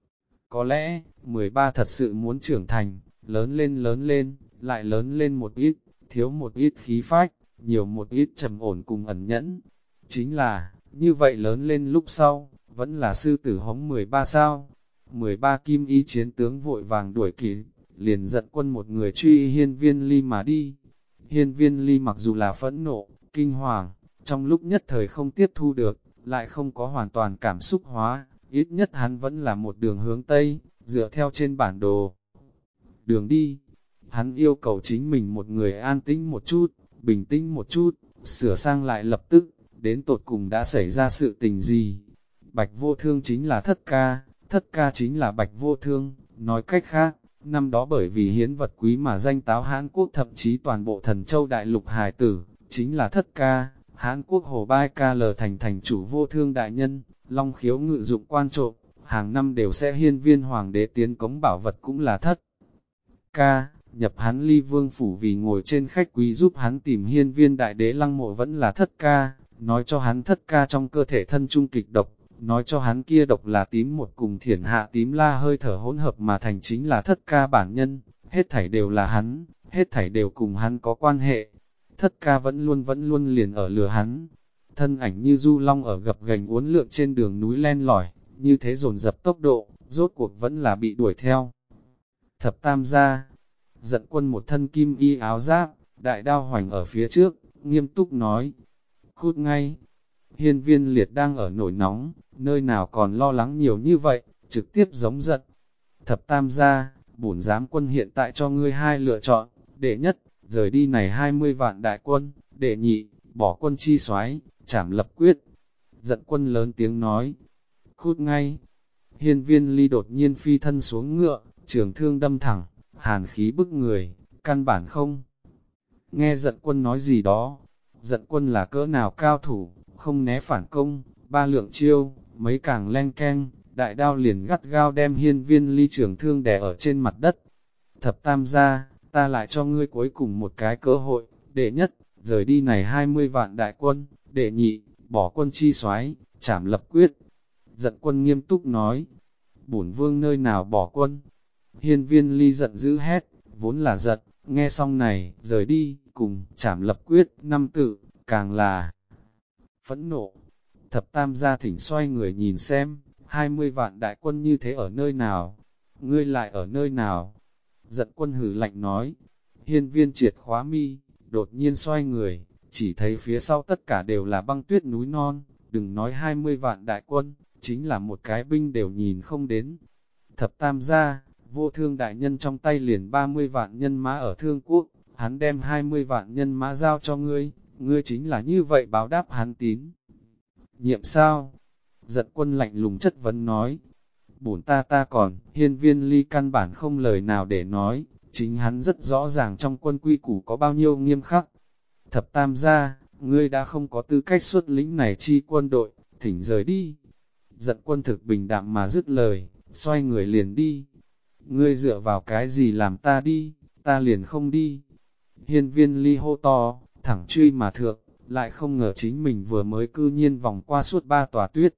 Speaker 1: Có lẽ, 13 thật sự muốn trưởng thành, lớn lên, lại lớn lên một ít, thiếu một ít khí phách, nhiều một ít trầm ổn cùng ẩn nhẫn. Chính là, như vậy lớn lên lúc sau, vẫn là sư tử hống 13 sao. 13 kim y chiến tướng vội vàng đuổi kịp, liền dẫn quân một người truy Hiên Viên Ly mà đi. Hiên Viên Ly mặc dù là phẫn nộ, kinh hoàng, trong lúc nhất thời không tiếp thu được, lại không có hoàn toàn cảm xúc hóa, ít nhất hắn vẫn là một đường hướng Tây, dựa theo trên bản đồ. Đường đi, hắn yêu cầu chính mình một người an tĩnh một chút, bình tĩnh một chút, sửa sang lại lập tức, đến tột cùng đã xảy ra sự tình gì. Bạch Vô Thương chính là thất ca chính là Bạch Vô Thương, nói cách khác, năm đó bởi vì hiến vật quý mà danh táo Hán Quốc thậm chí toàn bộ thần châu đại lục hài tử, chính là thất ca, Hán Quốc Hồ Bai Ca Lờ thành chủ Vô Thương đại nhân, Long Khiếu ngự dụng quan trộm, hàng năm đều sẽ hiên viên hoàng đế tiến cống bảo vật cũng là thất ca, nhập hắn Ly Vương phủ vì ngồi trên khách quý giúp hắn tìm hiên viên đại đế lăng mộ vẫn là thất ca, nói cho hắn thất ca trong cơ thể thân trung kịch độc, nói cho hắn kia độc là tím một cùng thiển hạ tím la hơi thở hỗn hợp mà thành chính là thất ca bản nhân, hết thảy đều là hắn, hết thảy đều cùng hắn có quan hệ. Thất ca vẫn luôn liền ở lừa hắn, thân ảnh như du long ở gập ghềnh uốn lượn trên đường núi len lỏi, như thế dồn dập tốc độ, rốt cuộc vẫn là bị đuổi theo. Thập tam gia, giận quân một thân kim y áo giáp, đại đao hoành ở phía trước, nghiêm túc nói, cút ngay. Hiên Viên Liệt đang ở nổi nóng, nơi nào còn lo lắng nhiều như vậy, trực tiếp giống giận. Thập tam gia, bổn giám quân hiện tại cho ngươi hai lựa chọn, đệ nhất, rời đi này 20 vạn đại quân, đệ nhị, bỏ quân chi soái, trảm lập quyết. Giận quân lớn tiếng nói, cút ngay. Hiên Viên Ly đột nhiên phi thân xuống ngựa, trường thương đâm thẳng, hàn khí bức người, căn bản không. Nghe giận quân nói gì đó, giận quân là cỡ nào cao thủ, không né phản công, ba lượng chiêu, mấy càng len keng, đại đao liền gắt gao đem Hiên Viên Ly trường thương đè ở trên mặt đất. Thập tam gia, ta lại cho ngươi cuối cùng một cái cơ hội, đệ nhất, rời đi này 20 vạn đại quân, đệ nhị, bỏ quân chi soái, trảm lập quyết. Giận quân nghiêm túc nói, bổn vương nơi nào bỏ quân. Hiên Viên Ly giận dữ hét, vốn là giận, nghe xong này, rời đi, cùng, trảm lập quyết, 5 tự, càng là phẫn nộ. Thập tam gia thỉnh xoay người nhìn xem, 20 vạn đại quân như thế ở nơi nào? Ngươi lại ở nơi nào? Giận quân hử lạnh nói. Hiên Viên triệt khóa mi, đột nhiên xoay người, chỉ thấy phía sau tất cả đều là băng tuyết núi non, đừng nói 20 vạn đại quân, chính là một cái binh đều nhìn không đến. Thập tam gia, vô thương đại nhân trong tay liền 30 vạn nhân mã ở thương quốc, hắn đem 20 vạn nhân mã giao cho ngươi, ngươi chính là như vậy báo đáp hắn tín. Nhiệm sao? Giận quân lạnh lùng chất vấn nói. Bổn ta còn, Hiên Viên Ly căn bản không lời nào để nói, chính hắn rất rõ ràng trong quân quy củ có bao nhiêu nghiêm khắc. Thập tam gia, ngươi đã không có tư cách xuất lĩnh này chi quân đội, thỉnh rời đi. Giận quân thực bình đạm mà dứt lời, xoay người liền đi. Ngươi dựa vào cái gì làm ta đi, ta liền không đi. Hiên Viên Ly hô to, thẳng truy mà thượng, lại không ngờ chính mình vừa mới cư nhiên vòng qua suốt 3 tòa tuyết.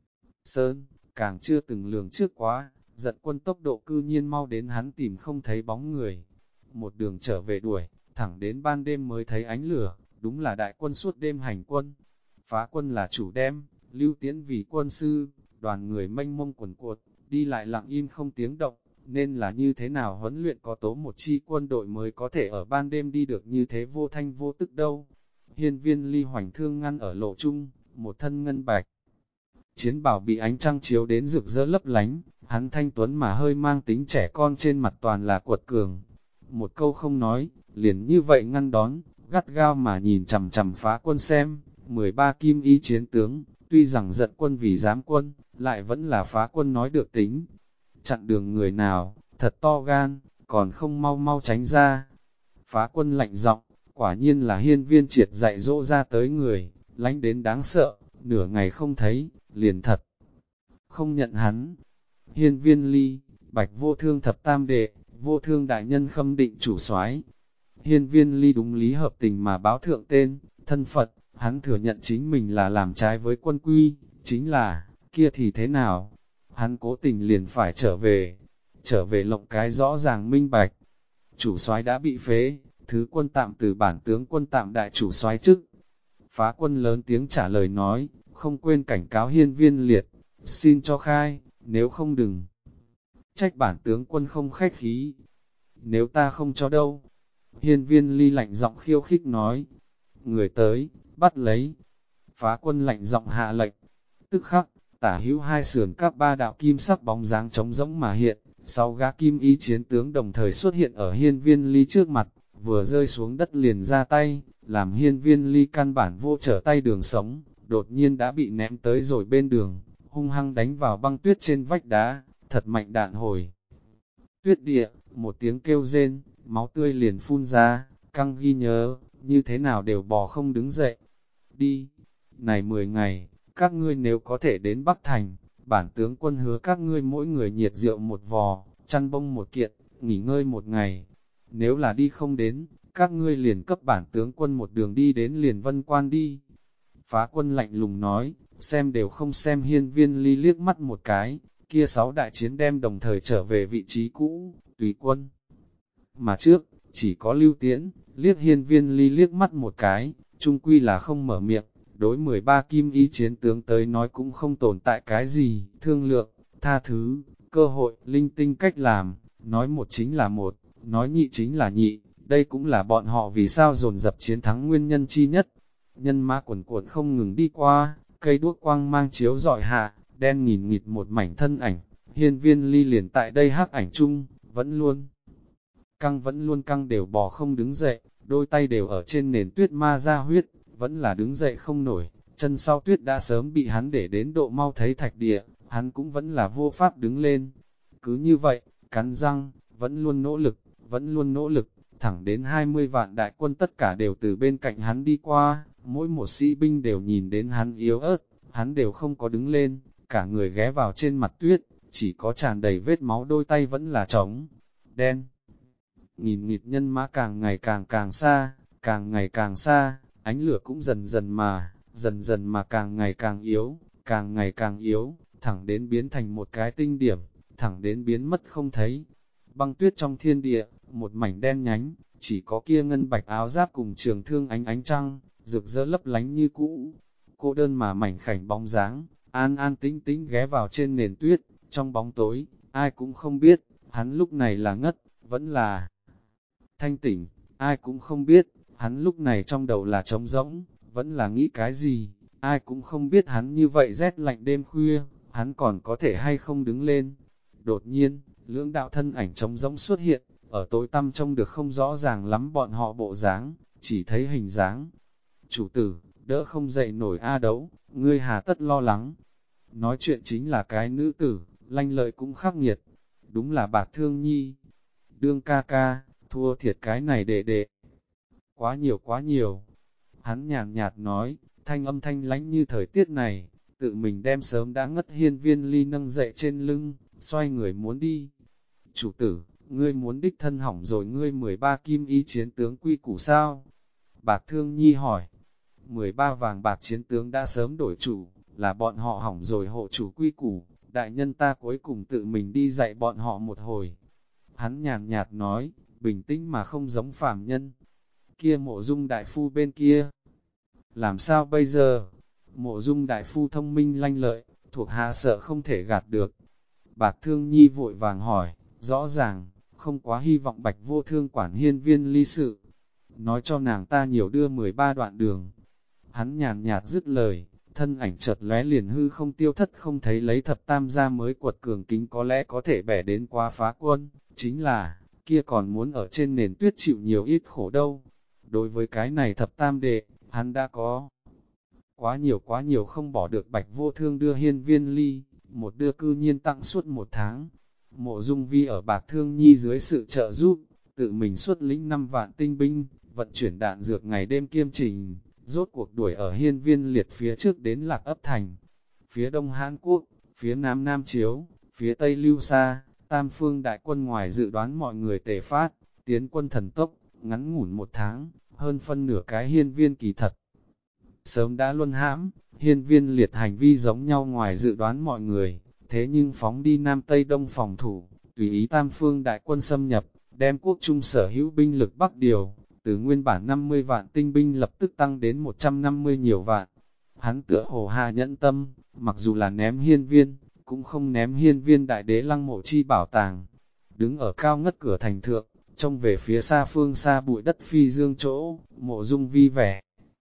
Speaker 1: Sơn, càng chưa từng lường trước quá, giận quân tốc độ cư nhiên mau đến hắn tìm không thấy bóng người. Một đường trở về đuổi, thẳng đến ban đêm mới thấy ánh lửa, đúng là đại quân suốt đêm hành quân. Phá quân là chủ đem, Lưu Tiễn vì quân sư, đoàn người mênh mông quần cuột, đi lại lặng im không tiếng động, nên là như thế nào huấn luyện có tố một chi quân đội mới có thể ở ban đêm đi được như thế vô thanh vô tức đâu. Hiên Viên Ly hoành thương ngăn ở lộ trung, một thân ngân bạch. Chiến bào bị ánh trăng chiếu đến rực rỡ lấp lánh, hắn thanh tuấn mà hơi mang tính trẻ con trên mặt toàn là quật cường. Một câu không nói, liền như vậy ngăn đón, gắt gao mà nhìn chằm chằm phá quân xem. 13 kim ý chiến tướng, tuy rằng giận quân vì giám quân, lại vẫn là phá quân nói được tính. Chặn đường người nào, thật to gan, còn không mau mau tránh ra. Phá quân lạnh giọng, quả nhiên là Hiên Viên triệt dạy dỗ ra tới người, lánh đến đáng sợ, nửa ngày không thấy, liền thật. Không nhận hắn. Hiên Viên Ly, Bạch Vô Thương thập tam đệ, Vô Thương đại nhân khâm định chủ soái. Hiên Viên Ly đúng lý hợp tình mà báo thượng tên, thân Phật, hắn thừa nhận chính mình là làm trái với quân quy, chính là, kia thì thế nào? Hắn cố tình liền phải trở về lộng cái rõ ràng minh bạch. Chủ soái đã bị phế, thứ quân tạm từ bản tướng quân tạm đại chủ soái chức. Phá quân lớn tiếng trả lời nói, không quên cảnh cáo Hiên Viên liệt, xin cho khai, nếu không đừng. Trách bản tướng quân không khách khí, nếu ta không cho đâu. Hiên Viên Ly lạnh giọng khiêu khích nói, người tới, bắt lấy. Phá quân lạnh giọng hạ lệnh, tức khắc, tả hữu hai sườn các 3 đạo kim sắc bóng dáng trống rỗng mà hiện, 6 gã kim ý chiến tướng đồng thời xuất hiện ở Hiên Viên Ly trước mặt, vừa rơi xuống đất liền ra tay, làm Hiên Viên Ly căn bản vô trở tay đường sống, đột nhiên đã bị ném tới rồi bên đường, hung hăng đánh vào băng tuyết trên vách đá, thật mạnh đạn hồi. Tuyết địa, một tiếng kêu rên, máu tươi liền phun ra, căng ghi nhớ, như thế nào đều bò không đứng dậy. Đi, này 10 ngày, các ngươi nếu có thể đến Bắc Thành, bản tướng quân hứa các ngươi mỗi người nhiệt rượu một vò, chăn bông một kiện, nghỉ ngơi một ngày. Nếu là đi không đến, các ngươi liền cấp bản tướng quân một đường đi đến liền Vân Quan đi. Phá quân lạnh lùng nói, xem đều không xem Hiên Viên Ly liếc mắt một cái, kia 6 đại chiến đem đồng thời trở về vị trí cũ, tùy quân. Mà trước, chỉ có Lưu Tiễn, liếc Hiên Viên Ly liếc mắt một cái, chung quy là không mở miệng, đối 13 kim ý chiến tướng tới nói cũng không tồn tại cái gì, thương lượng, tha thứ, cơ hội, linh tinh cách làm, nói một chính là một, nói nhị chính là nhị, đây cũng là bọn họ vì sao dồn dập chiến thắng nguyên nhân chi nhất. Nhân mã quần cuộn không ngừng đi qua, cây đuốc quang mang chiếu rọi hạ, đen nghìn nghịt một mảnh thân ảnh, Hiên Viên Ly liền tại đây hắc ảnh chung, vẫn luôn căng đều bò không đứng dậy, đôi tay đều ở trên nền tuyết ma ra huyết, vẫn là đứng dậy không nổi, chân sau tuyết đã sớm bị hắn để đến độ mau thấy thạch địa, hắn cũng vẫn là vô pháp đứng lên. Cứ như vậy, cắn răng, vẫn luôn nỗ lực, thẳng đến 20 vạn đại quân tất cả đều từ bên cạnh hắn đi qua, mỗi một sĩ binh đều nhìn đến hắn yếu ớt, hắn đều không có đứng lên, cả người ghé vào trên mặt tuyết, chỉ có tràn đầy vết máu, đôi tay vẫn là trống, đen. Nghìn nghịt nhân mã càng ngày càng xa, càng ngày càng xa, ánh lửa cũng dần dần mà càng ngày càng yếu, thẳng đến biến thành một cái tinh điểm, thẳng đến biến mất không thấy. Băng tuyết trong thiên địa, một mảnh đen nhánh, chỉ có kia ngân bạch áo giáp cùng trường thương ánh ánh trăng, rực rỡ lấp lánh như cũ. Cô đơn mà mảnh khảnh bóng dáng, an an tĩnh tĩnh ghé vào trên nền tuyết, trong bóng tối, ai cũng không biết, hắn lúc này là ngất, vẫn là thanh tỉnh, ai cũng không biết, hắn lúc này trong đầu là trống rỗng, vẫn là nghĩ cái gì, ai cũng không biết hắn như vậy rét lạnh đêm khuya, hắn còn có thể hay không đứng lên. Đột nhiên, lưỡng đạo thân ảnh trống rỗng xuất hiện, ở tối tăm trông được không rõ ràng lắm bọn họ bộ dáng, chỉ thấy hình dáng. Chủ tử, đỡ không dậy nổi A Đấu, ngươi hà tất lo lắng. Nói chuyện chính là cái nữ tử, lanh lợi cũng khắc nghiệt, đúng là Bạc Thương Nhi. Đương ca ca, thua thiệt cái này đệ. Quá nhiều quá nhiều. Hắn nhàn nhạt nói, thanh âm thanh lánh như thời tiết này, tự mình đem sớm đã ngất Hiên Viên Ly nâng dậy trên lưng, xoay người muốn đi. Chủ tử, ngươi muốn đích thân hỏng rồi ngươi 13 kim ý chiến tướng quy củ sao? Bạc Thương Nhi hỏi, 13 vàng bạc chiến tướng đã sớm đổi chủ, là bọn họ hỏng rồi hộ chủ quy củ, đại nhân ta cuối cùng tự mình đi dạy bọn họ một hồi. Hắn nhàn nhạt nói, bình tĩnh mà không giống phàm nhân. Kia Mộ Dung đại phu bên kia, làm sao bây giờ? Mộ Dung đại phu thông minh lanh lợi, thuộc hạ sợ không thể gạt được. Bạc Thương Nhi vội vàng hỏi, rõ ràng, không quá hy vọng Bạch Vô Thương quản Hiên Viên Ly sự. Nói cho nàng ta nhiều đưa 13 đoạn đường. Hắn nhàn nhạt dứt lời, thân ảnh chợt lóe liền hư không tiêu thất không thấy lấy thập tam gia mới quật cường kính có lẽ có thể bẻ đến qua phá quân, chính là, kia còn muốn ở trên nền tuyết chịu nhiều ít khổ đâu. Đối với cái này thập tam đệ, hắn đã có quá nhiều không bỏ được. Bạch Vô Thương đưa Hiên Viên Ly, một đưa cư nhiên tặng suốt 1 tháng. Mộ Dung Vi ở Bạc Thương Nhi dưới sự trợ giúp, tự mình xuất lĩnh 5 vạn tinh binh, vận chuyển đạn dược ngày đêm kiêm trình, rốt cuộc đuổi ở Hiên Viên Liệt phía trước đến Lạc Ấp Thành. Phía đông Hán Quốc, phía nam Nam Chiếu, phía tây Lưu Sa, tam phương đại quân ngoài dự đoán mọi người tề phát, tiến quân thần tốc, ngắn ngủn 1 tháng, hơn phân nửa cái Hiên Viên kỳ thật. Sớm đã luân hãm, Hiên Viên Liệt hành vi giống nhau ngoài dự đoán mọi người, thế nhưng phóng đi Nam Tây Đông phòng thủ, tùy ý tam phương đại quân xâm nhập, đem quốc trung sở hữu binh lực Bắc điều, từ nguyên bản 50 vạn tinh binh lập tức tăng đến 150 nhiều vạn. Hắn tựa hồ hà nhẫn tâm, mặc dù là ném Hiên Viên, cũng không ném Hiên Viên đại đế lăng mộ chi bảo tàng. Đứng ở cao ngất cửa thành thượng, trông về phía xa phương xa bụi đất phi dương chỗ, Mộ Dung Vi vẻ.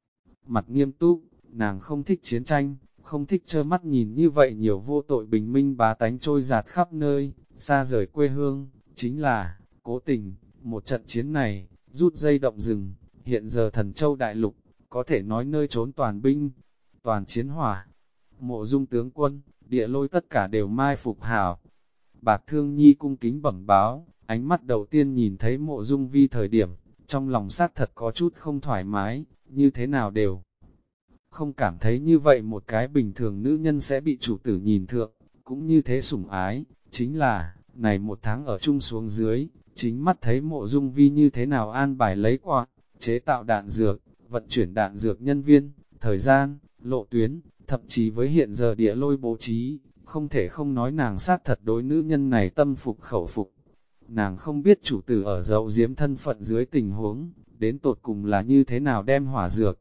Speaker 1: Mặt nghiêm túc, nàng không thích chiến tranh, không thích trơ mắt nhìn như vậy nhiều vô tội bình minh bá tánh trôi giạt khắp nơi, xa rời quê hương, chính là, cố tình, một trận chiến này, rút dây động rừng, hiện giờ Thần Châu Đại Lục, có thể nói nơi trốn toàn binh, toàn chiến hỏa. Mộ Dung tướng quân, địa lôi tất cả đều mai phục hảo. Bạc Thương Nhi cung kính bẩm báo, ánh mắt đầu tiên nhìn thấy Mộ Dung Vi thời điểm, trong lòng xác thật có chút không thoải mái, như thế nào đều không cảm thấy như vậy một cái bình thường nữ nhân sẽ bị chủ tử nhìn thượng, cũng như thế sủng ái, chính là, này 1 tháng ở chung xuống dưới, chính mắt thấy Mộ Dung Vi như thế nào an bài lấy qua, chế tạo đạn dược, vận chuyển đạn dược nhân viên, thời gian, lộ tuyến, thậm chí với hiện giờ địa lôi bố trí, không thể không nói nàng sát thật đối nữ nhân này tâm phục khẩu phục. Nàng không biết chủ tử ở dậu diếm thân phận dưới tình huống, đến tột cùng là như thế nào đem hỏa dược.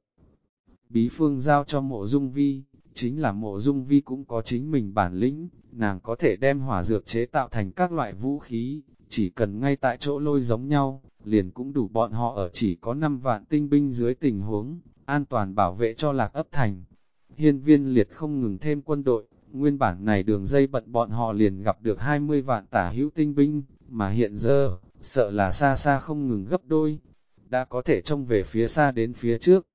Speaker 1: Bí phương giao cho Mộ Dung Vi, chính là Mộ Dung Vi cũng có chính mình bản lĩnh, nàng có thể đem hỏa dược chế tạo thành các loại vũ khí, chỉ cần ngay tại chỗ lôi giống nhau, liền cũng đủ bọn họ ở chỉ có 5 vạn tinh binh dưới tình huống, an toàn bảo vệ cho Lạc Ấp Thành. Hiên Viên Liệt không ngừng thêm quân đội, nguyên bản này đường dây bận bọn họ liền gặp được 20 vạn tả hữu tinh binh, mà hiện giờ, sợ là xa xa không ngừng gấp đôi, đã có thể trông về phía xa đến phía trước.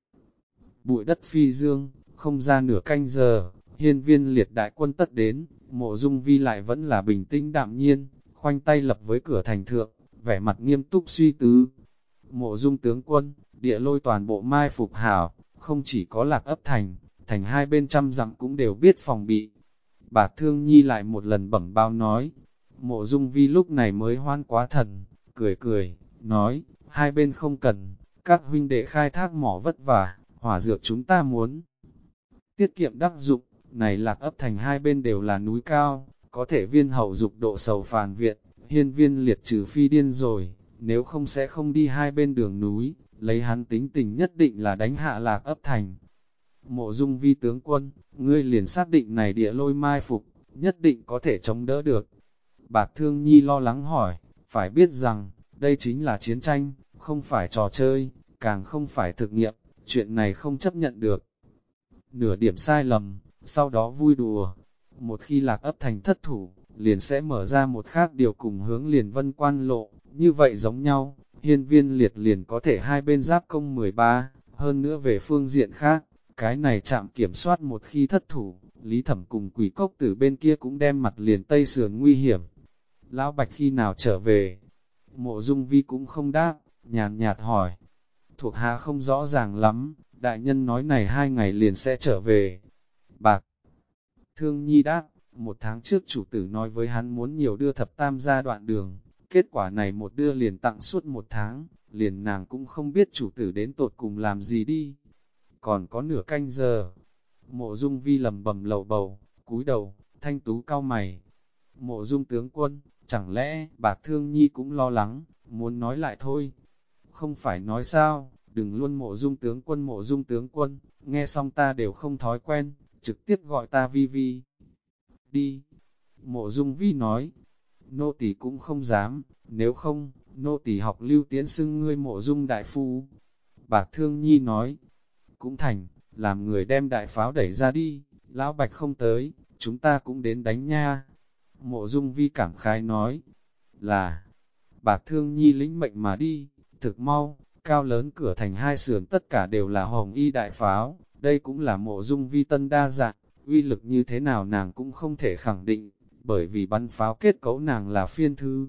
Speaker 1: Bụi đất phi dương, không ra nửa canh giờ, Hiên Viên Liệt đại quân tất đến, Mộ Dung Vi lại vẫn là bình tĩnh đạm nhiên, khoanh tay lập với cửa thành thượng, vẻ mặt nghiêm túc suy tư. Mộ Dung tướng quân, địa lôi toàn bộ mai phục hảo, không chỉ có Lạc Ấp Thành, thành hai bên trăm dặm cũng đều biết phòng bị. Bạc Thương Nhi lại một lần bẩm báo nói, Mộ Dung Vi lúc này mới hoan quá thần, cười, nói, hai bên không cần, các huynh đệ khai thác mỏ vất vả, hỏa dược chúng ta muốn tiết kiệm đắc dụng, này Lạc Ấp Thành hai bên đều là núi cao, có thể viên hậu dục độ sầu phàn viện, Hiên Viên Liệt trừ phi điên rồi, nếu không sẽ không đi hai bên đường núi, lấy hắn tính tình nhất định là đánh hạ Lạc Ấp Thành. Mộ Dung Vi tướng quân, ngươi liền xác định này địa lôi mai phục, nhất định có thể chống đỡ được. Bạc Thương Nhi lo lắng hỏi, phải biết rằng, đây chính là chiến tranh, không phải trò chơi, càng không phải thực nghiệm, chuyện này không chấp nhận được. Nửa điểm sai lầm, sau đó vui đùa. Một khi Lạc Ấp Thành thất thủ, liền sẽ mở ra một khác điều cùng hướng liền Vân Quan lộ, như vậy giống nhau, Hiên Viên Liệt liền có thể hai bên giáp công 13, hơn nữa về phương diện khác, cái này chạm kiểm soát một khi thất thủ, Lý Thẩm cùng Quỷ Cốc Tử bên kia cũng đem mặt liền tây sườn nguy hiểm. Lão Bạch khi nào trở về? Mộ Dung Vi cũng không đáp, nhàn nhạt hỏi. Thuộc hạ không rõ ràng lắm, đại nhân nói này 2 ngày liền sẽ trở về. Bạc Thương Nhi đáp, 1 tháng trước chủ tử nói với hắn muốn nhiều đưa thập tam gia đoạn đường, kết quả này một đưa liền tặng suốt 1 tháng, liền nàng cũng không biết chủ tử đến tột cùng làm gì đi. Còn có nửa canh giờ, Mộ Dung Vi lầm bầm lầu bầu, cúi đầu, thanh tú cau mày. Mộ Dung tướng quân, chẳng lẽ Bạc Thương Nhi cũng lo lắng, muốn nói lại thôi. Không phải nói sao, đừng luôn Mộ Dung tướng quân, nghe xong ta đều không thói quen, trực tiếp gọi ta Vi Vi. Đi. Mộ Dung Vi nói, nô tỳ cũng không dám, nếu không, nô tỳ học Lưu Tiễn xưng ngươi Mộ Dung đại phu. Bạc Thương Nhi nói, cũng thành, làm người đem đại pháo đẩy ra đi, lão Bạch không tới, chúng ta cũng đến đánh nha. Mộ Dung Vi cảm khái nói, là, Bạc Thương Nhi lĩnh mệnh mà đi, thực mau, cao lớn cửa thành hai sườn tất cả đều là hồng y đại pháo, đây cũng là Mộ Dung Vi tân đa dạng, uy lực như thế nào nàng cũng không thể khẳng định, bởi vì bắn pháo kết cấu nàng là phiên thư.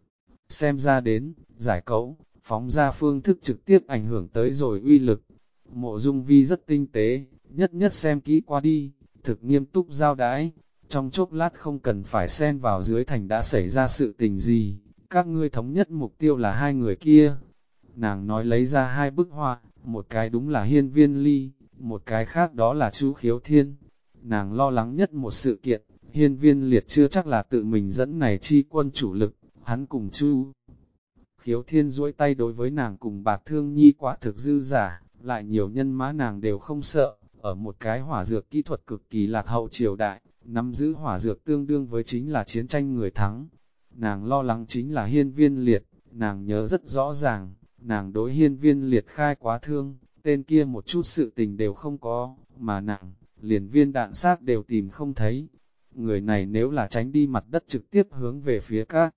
Speaker 1: Xem ra đến, giải cấu, phóng ra phương thức trực tiếp ảnh hưởng tới rồi uy lực. Mộ Dung Vi rất tinh tế, nhất nhất xem kỹ qua đi, thực nghiêm túc giao đãi, trong chốc lát không cần phải xen vào dưới thành đã xảy ra sự tình gì, các ngươi thống nhất mục tiêu là hai người kia. Nàng nói lấy ra 2 bức họa, một cái đúng là Hiên Viên Ly, một cái khác đó là Chu Khiếu Thiên. Nàng lo lắng nhất một sự kiện, Hiên Viên Liệt chưa chắc là tự mình dẫn này chi quân chủ lực, hắn cùng Chu Khiếu Thiên duỗi tay đối với nàng cùng Bạc Thương Nhi quả thực dư giả, lại nhiều nhân mã nàng đều không sợ, ở một cái hỏa dược kỹ thuật cực kỳ lạc hậu triều đại, nắm giữ hỏa dược tương đương với chính là chiến tranh người thắng. Nàng lo lắng chính là Hiên Viên Liệt, nàng nhớ rất rõ ràng, nàng đối Hiên Viên Liệt khai quá thương, tên kia một chút sự tình đều không có, mà nàng, liền viên đạn xác đều tìm không thấy. Người này nếu là tránh đi mặt đất trực tiếp hướng về phía các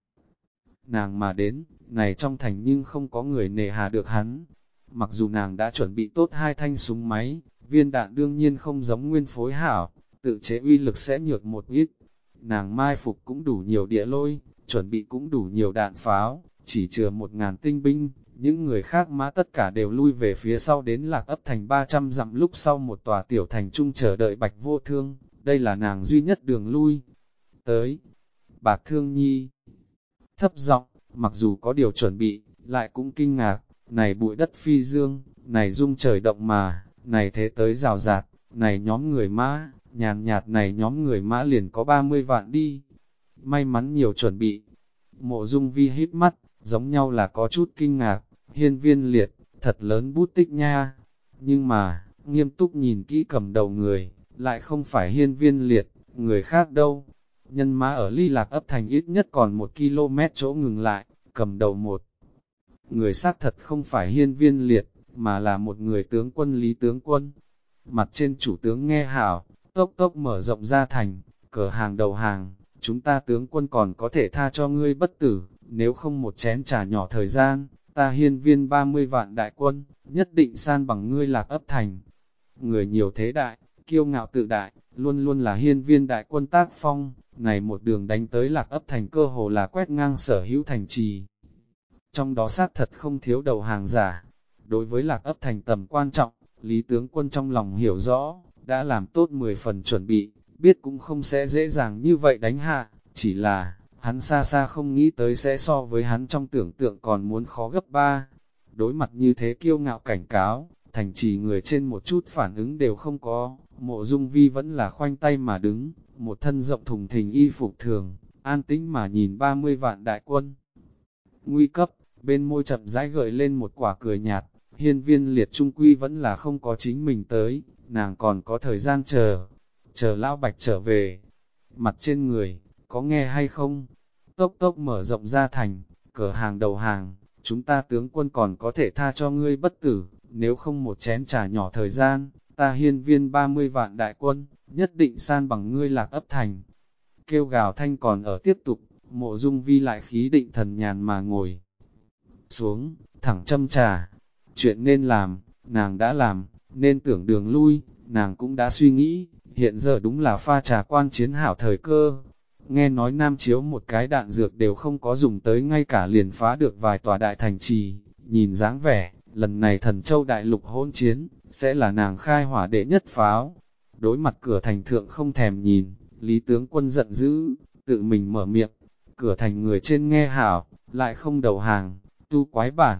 Speaker 1: nàng mà đến, này trong thành nhưng không có người nề hà được hắn. Mặc dù nàng đã chuẩn bị tốt 2 thanh súng máy, viên đạn đương nhiên không giống nguyên phối hảo, tự chế uy lực sẽ nhược một ít. Nàng mai phục cũng đủ nhiều địa lôi, chuẩn bị cũng đủ nhiều đạn pháo, chỉ chừa 1000 tinh binh, những người khác mã tất cả đều lui về phía sau đến Lạc Ấp Thành 300 dặm lúc sau một tòa tiểu thành trung chờ đợi Bạch Vô Thương, đây là nàng duy nhất đường lui. Tới, Bạc Thương Nhi thấp giọng, mặc dù có điều chuẩn bị, lại cũng kinh ngạc, này bụi đất phi dương, này rung trời động mà, này thế tới rào rạt, này nhóm người mã, nhàn nhạt này nhóm người mã liền có 30 vạn đi. May mắn nhiều chuẩn bị. Mộ Dung Vi hít mắt, giống nhau là có chút kinh ngạc, Hiên Viên Liệt, thật lớn bút tích nha. Nhưng mà, nghiêm túc nhìn kỹ cầm đầu người, lại không phải Hiên Viên Liệt, người khác đâu. Nhân mã ở ly Lạc Ấp Thành ít nhất còn 1 km chỗ ngừng lại, cầm đầu một người xác thật không phải Hiên Viên Liệt, mà là một người tướng quân Lý tướng quân. Mặt trên chủ tướng nghe hảo, tốc tốc mở rộng ra thành, cửa hàng đầu hàng, chúng ta tướng quân còn có thể tha cho ngươi bất tử, nếu không một chén trà nhỏ thời gian, ta Hiên Viên 30 vạn đại quân, nhất định san bằng ngươi Lạc Ấp Thành. Người nhiều thế đại, kiêu ngạo tự đại, luôn luôn là Hiên Viên đại quân tác phong, này một đường đánh tới Lạc Ấp Thành cơ hồ là quét ngang sở hữu thành trì. Trong đó xác thật không thiếu đầu hàng giả. Đối với Lạc Ấp Thành tầm quan trọng, Lý tướng quân trong lòng hiểu rõ, đã làm tốt 10 phần chuẩn bị, biết cũng không sẽ dễ dàng như vậy đánh hạ, chỉ là, hắn xa xa không nghĩ tới sẽ so với hắn trong tưởng tượng còn muốn khó gấp 3. Đối mặt như thế kiêu ngạo cảnh cáo, thành trì người trên một chút phản ứng đều không có, Mộ Dung Vi vẫn là khoanh tay mà đứng, một thân rộng thùng thình y phục thường, an tĩnh mà nhìn 30 vạn đại quân. Nguy cấp, bên môi chậm rãi gợi lên một quả cười nhạt, Hiên Viên Liệt trung quy vẫn là không có chính mình tới, nàng còn có thời gian chờ Lão Bạch trở về. Mặt trên người, có nghe hay không? Tốc tốc mở rộng ra thành, cửa hàng đầu hàng, chúng ta tướng quân còn có thể tha cho ngươi bất tử, nếu không một chén trà nhỏ thời gian, ta Hiên Viên 30 vạn đại quân, nhất định san bằng ngươi Lạc Ấp thành. Kêu gào thanh còn ở tiếp tục, Mộ Dung Vi lại khí định thần nhàn mà ngồi xuống, thẳng châm trà. Chuyện nên làm, nàng đã làm, nên tưởng đường lui, nàng cũng đã suy nghĩ, hiện giờ đúng là pha trà quan chiến hảo thời cơ. Nghe nói Nam Chiếu một cái đạn dược đều không có dùng tới, ngay cả liền phá được vài tòa đại thành trì, nhìn dáng vẻ, lần này Thần Châu đại lục hôn chiến, sẽ là nàng khai hỏa đệ nhất pháo. Đối mặt cửa thành thượng không thèm nhìn, Lý tướng quân giận dữ, tự mình mở miệng, cửa thành người trên nghe hảo, lại không đầu hàng, tu quái bản.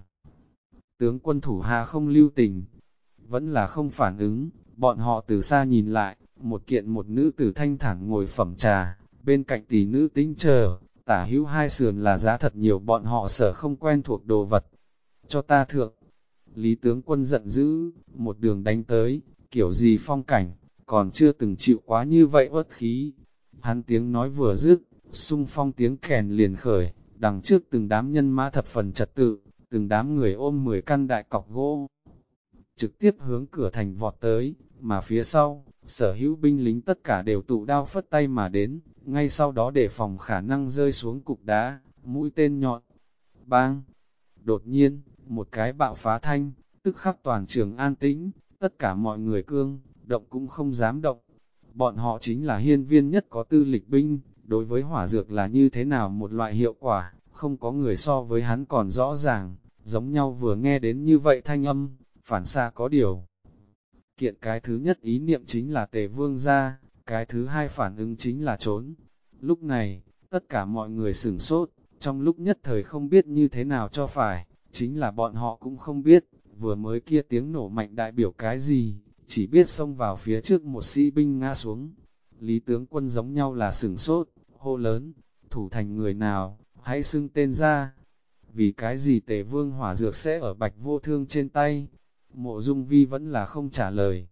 Speaker 1: Tướng quân thủ hạ không lưu tình, vẫn là không phản ứng, bọn họ từ xa nhìn lại, một kiện một nữ tử thanh thản ngồi phẩm trà, bên cạnh tỷ nữ tính chờ, tả hữu hai sườn là giá thật nhiều bọn họ sở không quen thuộc đồ vật. Cho ta thượng, Lý tướng quân giận dữ, một đường đánh tới, kiểu gì phong cảnh, còn chưa từng chịu quá như vậy uất khí. Hắn tiếng nói vừa dứt, xung phong tiếng kèn liền khởi, đằng trước từng đám nhân mã thập phần trật tự, từng đám người ôm 10 căn đại cọc gỗ, trực tiếp hướng cửa thành vọt tới, mà phía sau, sở hữu binh lính tất cả đều tụ đao phất tay mà đến, ngay sau đó đề phòng khả năng rơi xuống cục đá, mũi tên nhọn. Bang! Đột nhiên, một cái bạo phá thanh, tức khắc toàn trường an tĩnh, tất cả mọi người cương, động cũng không dám động. Bọn họ chính là hiên viên nhất có tư lịch binh, đối với hỏa dược là như thế nào một loại hiệu quả, không có người so với hắn còn rõ ràng, giống nhau vừa nghe đến như vậy thanh âm, phản xa có điều. Kiện cái thứ nhất ý niệm chính là Tề Vương gia, cái thứ hai phản ứng chính là trốn. Lúc này, tất cả mọi người sửng sốt, trong lúc nhất thời không biết như thế nào cho phải, chính là bọn họ cũng không biết, vừa mới kia tiếng nổ mạnh đại biểu cái gì, chỉ biết xông vào phía trước một sĩ binh ngã xuống. Lý tướng quân giống nhau là sửng sốt, hô lớn, thủ thành người nào, hãy xưng tên ra. Vì cái gì Tề Vương hỏa dược sẽ ở Bạch Vô Thương trên tay? Mộ Dung Vi vẫn là không trả lời.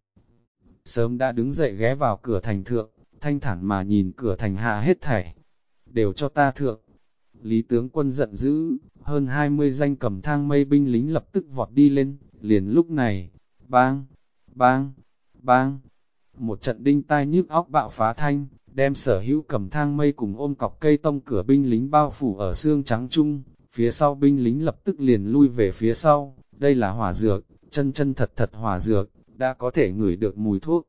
Speaker 1: Sớm đã đứng dậy ghé vào cửa thành thượng, thanh thản mà nhìn cửa thành hạ hết thảy. Đều cho ta thượng. Lý tướng quân giận dữ, hơn 20 danh cầm thang mây binh lính lập tức vọt đi lên, liền lúc này, bang, bang, bang. Một trận đinh tai nhức óc bạo phá thanh, đem sở hữu cầm thang mây cùng ôm cọc cây tông cửa binh lính bao phủ ở xương trắng chung, phía sau binh lính lập tức liền lui về phía sau, đây là hỏa dược, chân chân thật thật hỏa dược, đã có thể ngửi được mùi thuốc.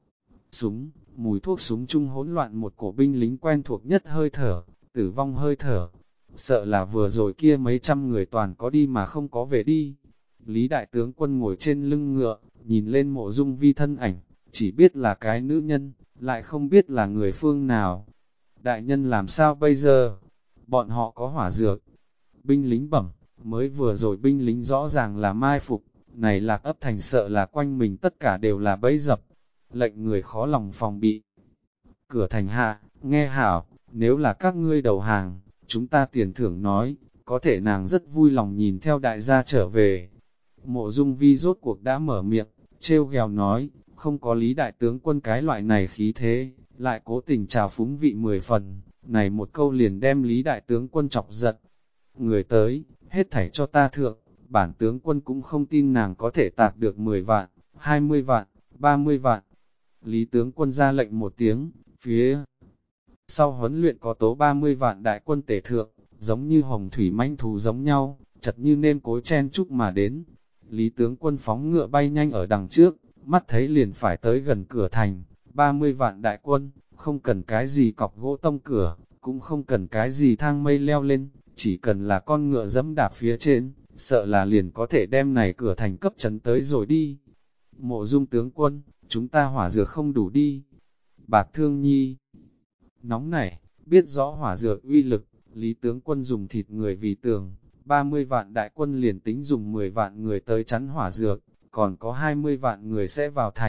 Speaker 1: Mùi thuốc súng chung hỗn loạn một cổ binh lính quen thuộc nhất hơi thở, tử vong hơi thở, sợ là vừa rồi kia mấy trăm người toàn có đi mà không có về đi. Lý đại tướng quân ngồi trên lưng ngựa, nhìn lên Mộ Dung Vi thân ảnh, chỉ biết là cái nữ nhân, lại không biết là người phương nào. Đại nhân làm sao bây giờ? Bọn họ có hỏa dược. Binh lính bẩm, mới vừa rồi binh lính rõ ràng là mai phục, này Lạc Ấp thành sợ là quanh mình tất cả đều là bẫy dập. Lệnh người khó lòng phòng bị. Cửa thành hạ, nghe hảo, nếu là các ngươi đầu hàng, chúng ta tiền thưởng nói, có thể nàng rất vui lòng nhìn theo đại gia trở về. Mộ Dung Vi rốt cuộc đã mở miệng, trêu ghẹo nói, không có Lý đại tướng quân cái loại này khí thế, lại cố tình trào phúng vị 10 phần, này một câu liền đem Lý đại tướng quân chọc giận. Người tới, hết thảy cho ta thượng, bản tướng quân cũng không tin nàng có thể tạc được 10 vạn, 20 vạn, 30 vạn. Lý tướng quân ra lệnh một tiếng, phía sau huấn luyện có tố 30 vạn đại quân tể thượng, giống như hồng thủy manh thú giống nhau, chật như nêm cối chen chúc mà đến. Lý tướng quân phóng ngựa bay nhanh ở đằng trước, mắt thấy liền phải tới gần cửa thành, 30 vạn đại quân, không cần cái gì cọc gỗ tông cửa, cũng không cần cái gì thang mây leo lên, chỉ cần là con ngựa dẫm đạp phía trên, sợ là liền có thể đem này cửa thành cấp trấn tới rồi đi. Mộ Dung tướng quân, chúng ta hỏa dược không đủ đi. Bạc Thương Nhi nóng nảy, biết rõ hỏa dược uy lực, Lý tướng quân dùng thịt người vì tường, 30 vạn đại quân liền tính dùng 10 vạn người tới chắn hỏa dược, còn có 20 vạn người sẽ vào thành,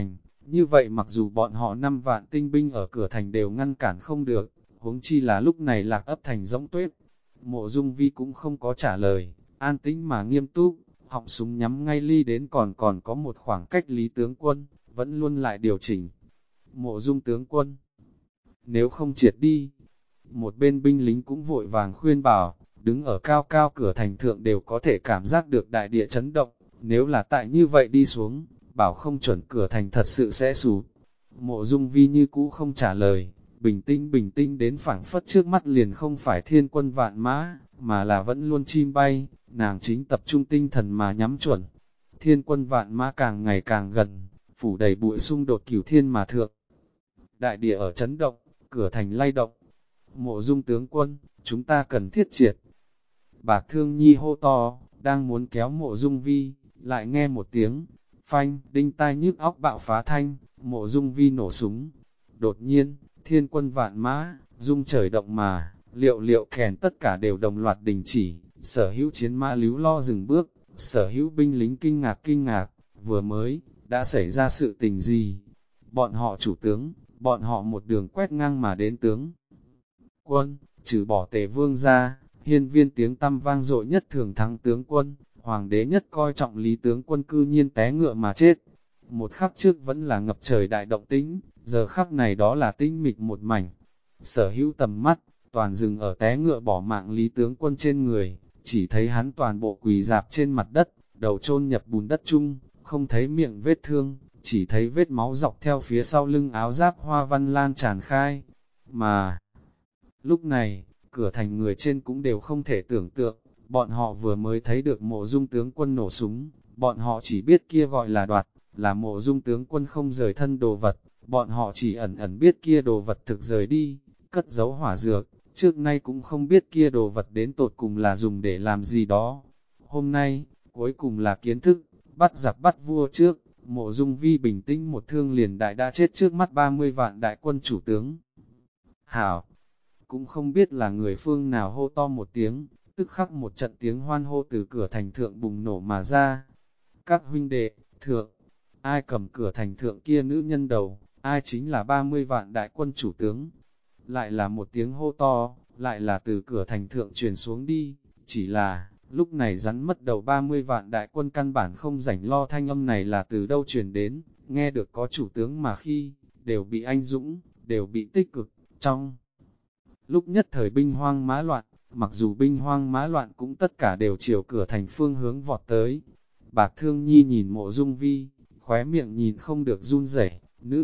Speaker 1: Như vậy mặc dù bọn họ 5 vạn tinh binh ở cửa thành đều ngăn cản không được, huống chi là lúc này Lạc Ấp thành rỗng tuyết. Mộ Dung Vi cũng không có trả lời, an tĩnh mà nghiêm túc, họng súng nhắm ngay ly đến còn có một khoảng cách Lý tướng quân, vẫn luôn lại điều chỉnh. Mộ Dung tướng quân, nếu không triệt đi, một bên binh lính cũng vội vàng khuyên bảo, đứng ở cao cao cửa thành thượng đều có thể cảm giác được đại địa chấn động, nếu là tại như vậy đi xuống, bảo không chuẩn cửa thành thật sự sẽ sụp. Mộ Dung Vi như cũ không trả lời, bình tĩnh đến phảng phất trước mắt liền không phải thiên quân vạn mã, mà là vẫn luôn chim bay, nàng chính tập trung tinh thần mà nhắm chuẩn. Thiên quân vạn mã càng ngày càng gần, phủ đầy bụi xung đột cửu thiên mà thượng. Đại địa ở chấn động, cửa thành lay động. Mộ Dung tướng quân, chúng ta cần thiết triệt. Bạc Thương Nhi hô to, đang muốn kéo Mộ Dung Vi, lại nghe một tiếng, phanh, đinh tai nhức óc bạo phá thanh, Mộ Dung Vi nổ súng. Đột nhiên, thiên quân vạn mã, dung trời động mà, liệu kèn tất cả đều đồng loạt đình chỉ, sở hữu chiến mã líu lo dừng bước, sở hữu binh lính kinh ngạc, vừa mới, đã xảy ra sự tình gì? Bọn họ chủ tướng, bọn họ một đường quét ngang mà đến tướng. Quân, trừ bỏ Tề Vương ra, hiên viên tiếng tăm vang dội nhất thường thắng tướng quân, hoàng đế nhất coi trọng Lý tướng quân cư nhiên té ngựa mà chết. Một khắc trước vẫn là ngập trời đại động tĩnh, giờ khắc này đó là tinh mịch một mảnh. Sở hữu tầm mắt, toàn dừng ở té ngựa bỏ mạng Lý tướng quân trên người, chỉ thấy hắn toàn bộ quỳ dạp trên mặt đất, đầu chôn nhập bùn đất chung, không thấy miệng vết thương, chỉ thấy vết máu dọc theo phía sau lưng áo giáp hoa văn lan tràn khai. Mà, lúc này, cửa thành người trên cũng đều không thể tưởng tượng, bọn họ vừa mới thấy được Mộ Dung tướng quân nổ súng, bọn họ chỉ biết kia gọi là đoạt, là Mộ Dung tướng quân không rời thân đồ vật, bọn họ chỉ ẩn biết kia đồ vật thực rời đi, cất giấu hỏa dược, trước nay cũng không biết kia đồ vật đến tột cùng là dùng để làm gì đó. Hôm nay, cuối cùng là kiến thức, bắt giặc bắt vua trước, Mộ Dung Vi bình tĩnh một thương liền đại đã chết trước mắt 30 vạn đại quân chủ tướng. Hảo, cũng không biết là người phương nào hô to một tiếng, tức khắc một trận tiếng hoan hô từ cửa thành thượng bùng nổ mà ra. Các huynh đệ, thượng, ai cầm cửa thành thượng kia nữ nhân đầu, ai chính là 30 vạn đại quân chủ tướng. Lại là một tiếng hô to, lại là từ cửa thành thượng truyền xuống đi, chỉ là, lúc này rắn mất đầu 30 vạn đại quân căn bản không rảnh lo thanh âm này là từ đâu truyền đến, nghe được có chủ tướng mà khi, đều bị anh dũng, đều bị tích cực, trong lúc nhất thời binh hoang mã loạn, mặc dù binh hoang mã loạn cũng tất cả đều chiều cửa thành phương hướng vọt tới. Bạc Thương Nhi nhìn Mộ Dung Vi, khóe miệng nhìn không được run rẩy, nữ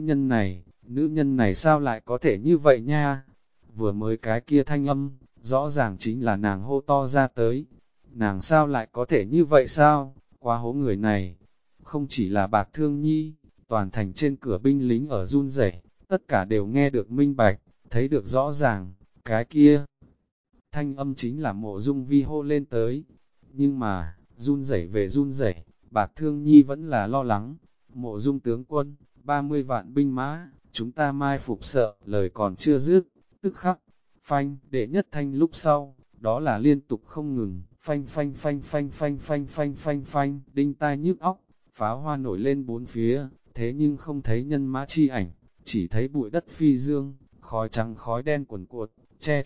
Speaker 1: nhân này sao lại có thể như vậy nha? Vừa mới cái kia thanh âm, rõ ràng chính là nàng hô to ra tới. Nàng sao lại có thể như vậy sao? Quá hố người này. Không chỉ là Bạc Thương Nhi, toàn thành trên cửa binh lính ở run rẩy, tất cả đều nghe được minh bạch, thấy được rõ ràng, cái kia. Thanh âm chính là Mộ Dung Vi hô lên tới. Nhưng mà, run rẩy về run rẩy, Bạc Thương Nhi vẫn là lo lắng. Mộ Dung tướng quân, 30 vạn binh mã, chúng ta mai phục sợ, lời còn chưa dứt, tức khắc, phanh, đệ nhất thanh lúc sau, đó là liên tục không ngừng, phanh phanh phanh phanh phanh phanh phanh phanh phanh, đinh tai nhức óc, pháo hoa nổi lên bốn phía, thế nhưng không thấy nhân mã chi ảnh, chỉ thấy bụi đất phi dương, khói trắng khói đen cuồn cuộn, che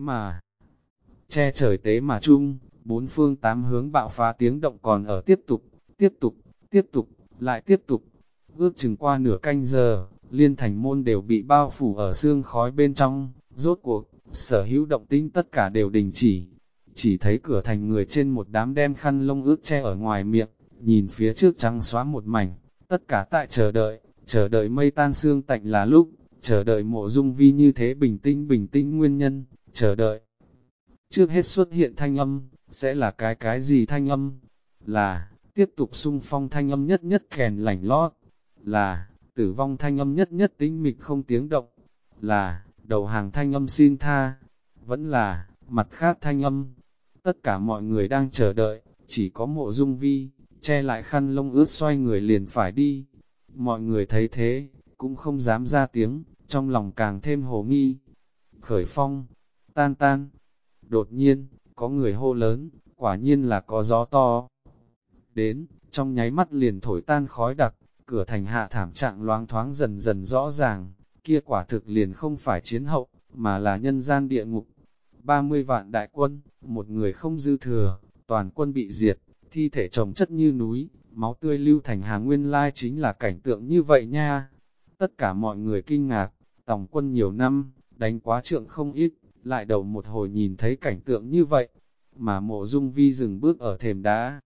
Speaker 1: trời tế mà chung, bốn phương tám hướng bạo phá tiếng động còn ở tiếp tục, lại tiếp tục. Ước chừng qua nửa canh giờ, liên thành môn đều bị bao phủ ở sương khói bên trong, rốt cuộc, sở hữu động tĩnh tất cả đều đình chỉ thấy cửa thành người trên một đám đem khăn lông ướt che ở ngoài miệng, nhìn phía trước trắng xóa một mảnh, tất cả tại chờ đợi mây tan sương tạnh là lúc, chờ đợi Mộ Dung Vi như thế bình tĩnh nguyên nhân, chờ đợi. Trước hết xuất hiện thanh âm, sẽ là cái gì thanh âm? Là, tiếp tục xung phong thanh âm nhất kèn lảnh lót, là, tử vong thanh âm nhất tĩnh mịch không tiếng động, là, đầu hàng thanh âm xin tha, vẫn là, mặt khác thanh âm. Tất cả mọi người đang chờ đợi, chỉ có Mộ Dung Vi, che lại khăn lông ướt xoay người liền phải đi. Mọi người thấy thế, cũng không dám ra tiếng, trong lòng càng thêm hồ nghi. Khởi phong, tan. Đột nhiên, có người hô lớn, quả nhiên là có gió to. Đến, trong nháy mắt liền thổi tan khói đặc, cửa thành hạ thảm trạng loáng thoáng dần dần rõ ràng, kia quả thực liền không phải chiến hậu, mà là nhân gian địa ngục. 30 vạn đại quân, một người không dư thừa, toàn quân bị diệt, thi thể chồng chất như núi, máu tươi lưu thành hàng nguyên lai chính là cảnh tượng như vậy nha. Tất cả mọi người kinh ngạc, tòng quân nhiều năm, đánh quá trượng không ít, lại đầu một hồi nhìn thấy cảnh tượng như vậy, mà Mộ Dung Vi dừng bước ở thềm đá.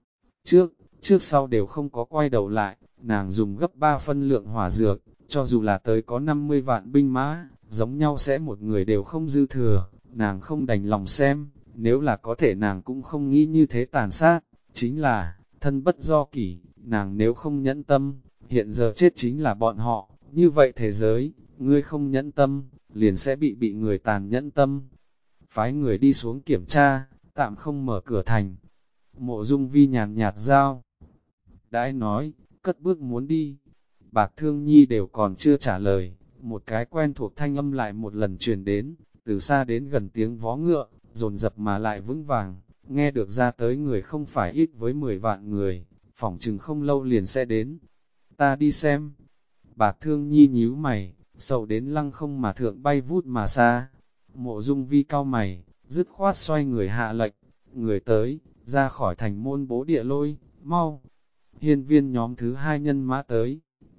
Speaker 1: Trước sau đều không có quay đầu lại, nàng dùng gấp 3 phân lượng hỏa dược, cho dù là tới có 50 vạn binh mã, giống nhau sẽ một người đều không dư thừa, nàng không đành lòng xem, nếu là có thể nàng cũng không nghĩ như thế tàn sát, chính là, thân bất do kỷ, nàng nếu không nhẫn tâm, hiện giờ chết chính là bọn họ, như vậy thế giới, ngươi không nhẫn tâm, liền sẽ bị người tàn nhẫn tâm. Phái người đi xuống kiểm tra, tạm không mở cửa thành. Mộ Dung Vi nhàn nhạt giao đãi nói, cất bước muốn đi. Bạc Thương Nhi đều còn chưa trả lời, một cái quen thuộc thanh âm lại một lần truyền đến, từ xa đến gần tiếng vó ngựa, dồn dập mà lại vững vàng, nghe được ra tới người không phải ít với 10 vạn người, phỏng chừng không lâu liền sẽ đến. Ta đi xem. Bạc Thương Nhi nhíu mày, sầu đến lăng không mà thượng bay vút mà xa. Mộ Dung Vi cau mày, dứt khoát xoay người hạ lệnh, người tới, ra khỏi thành môn bố địa lôi, mau. Hiên viên nhóm thứ 2 nhân mã tới.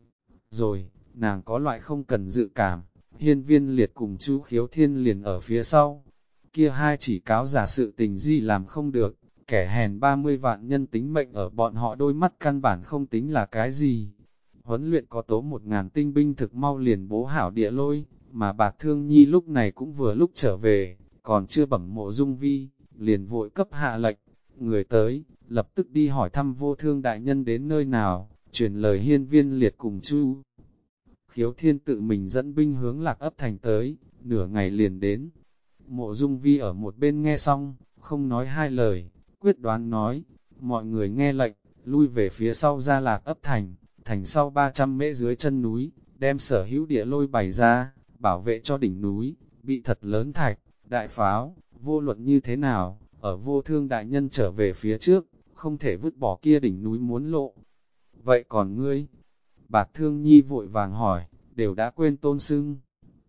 Speaker 1: Rồi, nàng có loại không cần dự cảm, hiên viên liệt cùng chú Khiếu Thiên liền ở phía sau. Kia hai chỉ cáo giả sự tình gì làm không được, kẻ hèn 30 vạn nhân tính mệnh ở bọn họ đôi mắt căn bản không tính là cái gì. Huấn luyện có tố 1000 tinh binh thực mau liền bố hảo địa lôi, mà Bạc Thương Nhi lúc này cũng vừa lúc trở về, còn chưa bẩm Mộ Dung Vi, liền vội cấp hạ lệnh, người tới, lập tức đi hỏi thăm Vô Thương đại nhân đến nơi nào, truyền lời hiên viên liệt cùng Chu Khiếu Thiên tự mình dẫn binh hướng Lạc Ấp thành tới, nửa ngày liền đến. Mộ Dung Vi ở một bên nghe xong, không nói hai lời, quyết đoán nói, mọi người nghe lệnh, lui về phía sau ra Lạc Ấp thành, thành sau 300 mễ dưới chân núi, đem sở hữu địa lôi bày ra, bảo vệ cho đỉnh núi, bị thật lớn thạch, đại pháo, vô luận như thế nào, ở Vô Thương đại nhân trở về phía trước, không thể vứt bỏ kia đỉnh núi muốn lộ. Vậy còn ngươi? Bạc Thương Nhi vội vàng hỏi, đều đã quên tôn xưng.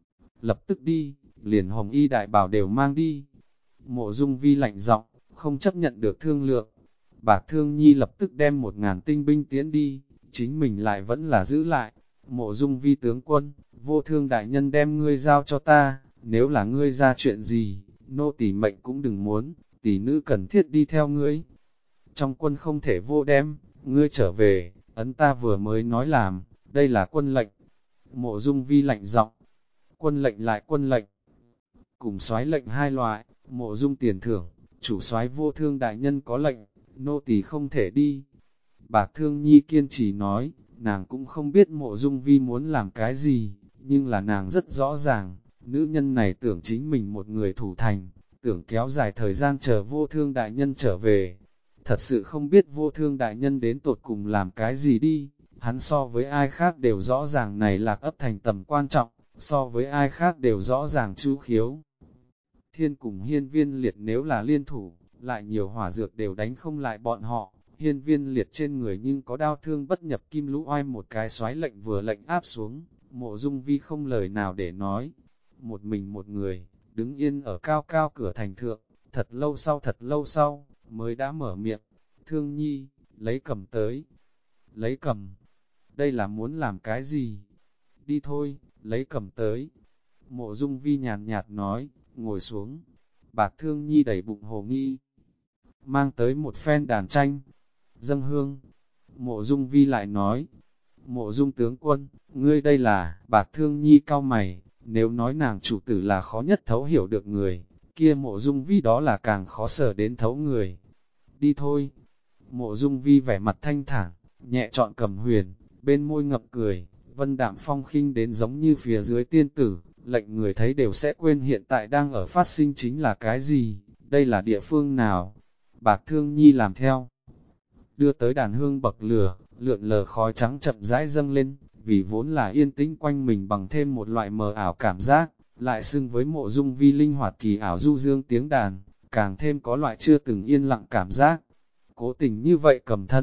Speaker 1: Lập tức đi, liền hồng y đại bảo đều mang đi. Mộ Dung Vi lạnh giọng, không chấp nhận được thương lượng. Bạc Thương Nhi lập tức đem 1000 tinh binh tiến đi, chính mình lại vẫn là giữ lại. Mộ Dung Vi tướng quân, Vô Thương đại nhân đem ngươi giao cho ta, nếu là ngươi ra chuyện gì, nô tỳ mệnh cũng đừng muốn, tỷ nữ cần thiết đi theo ngươi. Trong quân không thể vô đem, ngươi trở về, ấn ta vừa mới nói làm, đây là quân lệnh. Mộ Dung Vi lạnh giọng, quân lệnh lại quân lệnh. Cùng soái lệnh hai loại, Mộ Dung tiền thưởng, chủ soái Vô Thương đại nhân có lệnh, nô tỳ không thể đi. Bạc Thương Nhi kiên trì nói, nàng cũng không biết Mộ Dung Vi muốn làm cái gì, nhưng là nàng rất rõ ràng, nữ nhân này tưởng chính mình một người thủ thành, tưởng kéo dài thời gian chờ Vô Thương đại nhân trở về. Thật sự không biết Vô Thương đại nhân đến tột cùng làm cái gì đi, hắn so với ai khác đều rõ ràng này Lạc Ấp thành tầm quan trọng, so với ai khác đều rõ ràng Chu Khiếu Thiên cùng hiên viên liệt nếu là liên thủ, lại nhiều hỏa dược đều đánh không lại bọn họ. Hiên viên liệt trên người nhưng có đao thương bất nhập kim lũ oai, một cái xoái lệnh vừa lệnh áp xuống, Mộ Dung Vi không lời nào để nói. Một mình một người, đứng yên ở cao cao cửa thành thượng, thật lâu sau, mới đã mở miệng, Thương Nhi, lấy cầm tới. Lấy cầm, đây là muốn làm cái gì? Đi thôi, lấy cầm tới. Mộ Dung Vi nhàn nhạt nói, ngồi xuống. Bạc Thương Nhi đẩy bụng hồ nghi, mang tới một phen đàn tranh, dâng hương. Mộ Dung Vi lại nói, Mộ Dung tướng quân, ngươi đây là, Bạc Thương Nhi cau mày, nếu nói nàng chủ tử là khó nhất thấu hiểu được người, kia Mộ Dung Vi đó là càng khó sở đến thấu người. Đi thôi. Mộ Dung Vi vẻ mặt thanh thản, nhẹ chọn cầm huyền, bên môi ngập cười, vân đạm phong khinh đến giống như phía dưới tiên tử, lệnh người thấy đều sẽ quên hiện tại đang ở phát sinh chính là cái gì, đây là địa phương nào. Bạc Thương Nhi làm theo, đưa tới đàn hương bậc lửa, lượn lờ khói trắng chậm rãi dâng lên, vì vốn là yên tĩnh quanh mình bằng thêm một loại mờ ảo cảm giác, lại xưng với Mộ Dung Vi linh hoạt kỳ ảo du dương tiếng đàn, càng thêm có loại chưa từng yên lặng cảm giác. Cố tình như vậy cầm thân,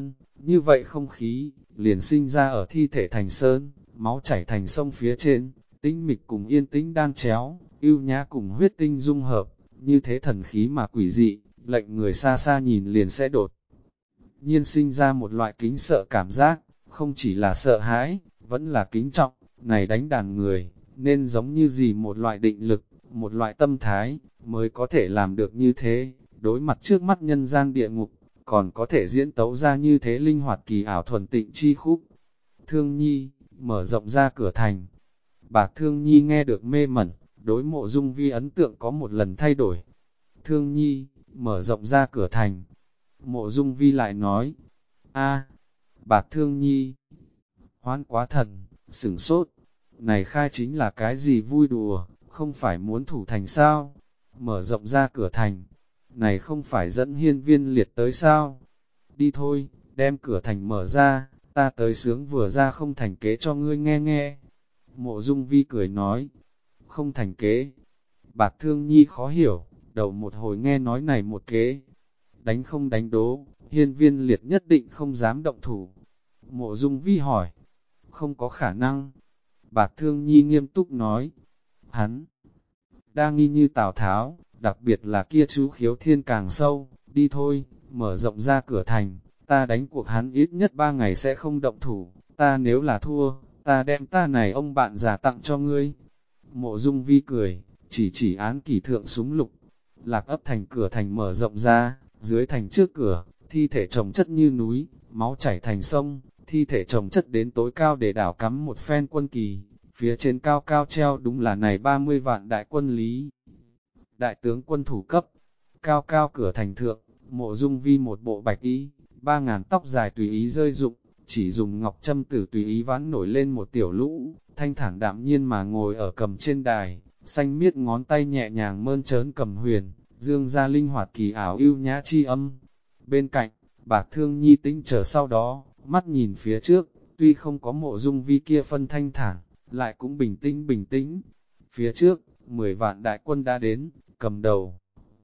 Speaker 1: Như vậy không khí, liền sinh ra ở thi thể thành sơn, máu chảy thành sông phía trên, tĩnh mịch cùng yên tĩnh đan chéo, ưu nhã cùng huyết tinh dung hợp, như thế thần khí mà quỷ dị, lệnh người xa xa nhìn liền sẽ đột nhiên sinh ra một loại kính sợ cảm giác, không chỉ là sợ hãi, vẫn là kính trọng, này đánh đàn người, nên giống như gì một loại định lực, một loại tâm thái, mới có thể làm được như thế, đối mặt trước mắt nhân gian địa ngục, còn có thể diễn tấu ra như thế linh hoạt kỳ ảo thuần tịnh chi khúc. Thương Nhi, mở rộng ra cửa thành. Bạc Thương Nhi nghe được mê mẩn, đối Mộ Dung Vi ấn tượng có một lần thay đổi. Thương Nhi, mở rộng ra cửa thành. Mộ Dung Vi lại nói, a, Bạc Thương Nhi, hoan quá thần, sửng sốt. Này khai chính là cái gì vui đùa, không phải muốn thủ thành sao? Mở rộng ra cửa thành, này không phải dẫn Hiên Viên Liệt tới sao? Đi thôi, đem cửa thành mở ra, ta tới sướng vừa ra không thành kế cho ngươi nghe nghe. Mộ Dung Vi cười nói, không thành kế. Bạc Thương Nhi khó hiểu, đầu một hồi nghe nói này một kế. Đánh không đánh đố, Hiên Viên Liệt nhất định không dám động thủ. Mộ Dung Vi hỏi, không có khả năng. Bạc Thương Nhi nghiêm túc nói, hắn đa nghi như Tào Tháo, đặc biệt là kia chú Khiếu Thiên càng sâu, đi thôi, mở rộng ra cửa thành, ta đánh cuộc hắn ít nhất 3 ngày sẽ không động thủ, ta nếu là thua, ta đem ta này ông bạn già tặng cho ngươi. Mộ Dung Vi cười, chỉ án kỷ thượng súng lục, Lạc Ấp thành cửa thành mở rộng ra, dưới thành trước cửa, thi thể chồng chất như núi, máu chảy thành sông, thi thể chồng chất đến tối cao để đảo cắm một phen quân kỳ, phía trên cao cao treo đúng là này 30 vạn đại quân Lý. Đại tướng quân thủ cấp, cao cao cửa thành thượng, Mộ Dung Vi một bộ bạch y, 3.000 tóc dài tùy ý rơi rụng, chỉ dùng ngọc châm tử tùy ý vãn nổi lên một tiểu lũ, thanh thản đạm nhiên mà ngồi ở cầm trên đài, xanh miết ngón tay nhẹ nhàng mơn trớn cầm huyền, dương ra linh hoạt kỳ ảo ưu nhã chi âm. Bên cạnh, Bạc Thương Nhi tĩnh chờ sau đó, mắt nhìn phía trước, tuy không có Mộ Dung Vi kia phân thanh thản, lại cũng bình tĩnh. Phía trước, 10 vạn đại quân đã đến, cầm đầu.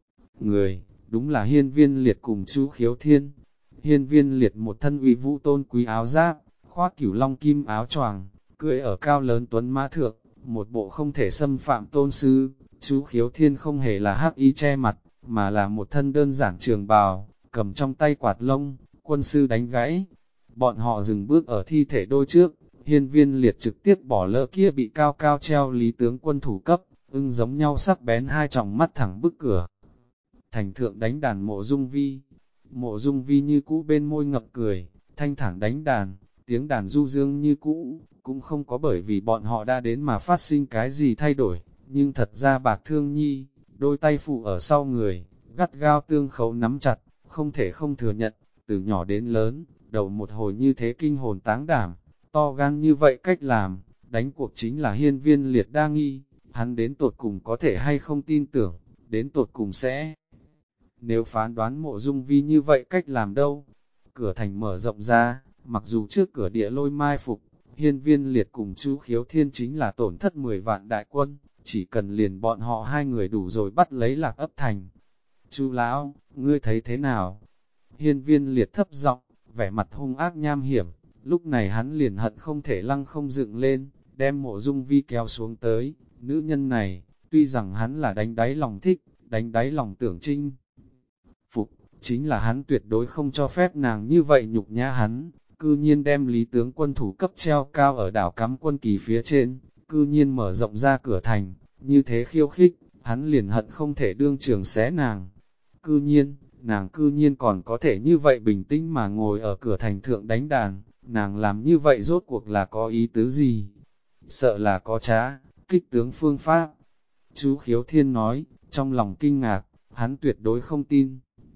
Speaker 1: Người, đúng là Hiên Viên Liệt cùng chú Khiếu Thiên. Hiên Viên Liệt một thân uy vũ tôn quý áo giáp, khoác cửu long kim áo choàng, cưỡi ở cao lớn tuấn mã thượng, một bộ không thể xâm phạm tôn sư. Chú Khiếu Thiên không hề là hắc y che mặt, mà là một thân đơn giản trường bào, cầm trong tay quạt lông, quân sư đánh gãy. Bọn họ dừng bước ở thi thể đôi trước, Hiên Viên Liệt trực tiếp bỏ lỡ kia bị cao cao treo Lý tướng quân thủ cấp, ưng giống nhau sắc bén hai tròng mắt thẳng bức cửa. Thành thượng đánh đàn Mộ Dung Vi. Mộ Dung Vi như cũ bên môi ngập cười, thanh thản đánh đàn, tiếng đàn du dương như cũ, cũng không có bởi vì bọn họ đã đến mà phát sinh cái gì thay đổi, nhưng thật ra Bạc Thương Nhi, đôi tay phụ ở sau người, gắt gao tương khấu nắm chặt, không thể không thừa nhận, từ nhỏ đến lớn, đầu một hồi như thế kinh hồn táng đảm, to gan như vậy cách làm, đánh cuộc chính là Hiên Viên Liệt đa nghi, hắn đến tột cùng có thể hay không tin tưởng, đến tột cùng sẽ. Nếu phán đoán Mộ Dung Vi như vậy cách làm đâu? Cửa thành mở rộng ra, mặc dù trước cửa địa lôi mai phục, Hiên Viên Liệt cùng chú Khiếu Thiên chính là tổn thất 10 vạn đại quân, chỉ cần liền bọn họ hai người đủ rồi bắt lấy Lạc Ấp thành. Chú lão, ngươi thấy thế nào? Hiên Viên Liệt thấp giọng, vẻ mặt hung ác nham hiểm, lúc này hắn liền hận không thể lăng không dựng lên, đem Mộ Dung Vi kéo xuống tới. Nữ nhân này, tuy rằng hắn là đánh đáy lòng thích, đánh đáy lòng tưởng chinh phục, chính là hắn tuyệt đối không cho phép nàng như vậy nhục nhã hắn, cư nhiên đem Lý tướng quân thủ cấp treo cao ở đảo cắm quân kỳ phía trên, cư nhiên mở rộng ra cửa thành, như thế khiêu khích, hắn liền hận không thể đương trường xé nàng. Nàng cư nhiên còn có thể như vậy bình tĩnh mà ngồi ở cửa thành thượng đánh đàn, nàng làm như vậy rốt cuộc là có ý tứ gì? Sợ là có trá, kích tướng phương pháp. Chú Khiếu Thiên nói, trong lòng kinh ngạc, hắn tuyệt đối không tin.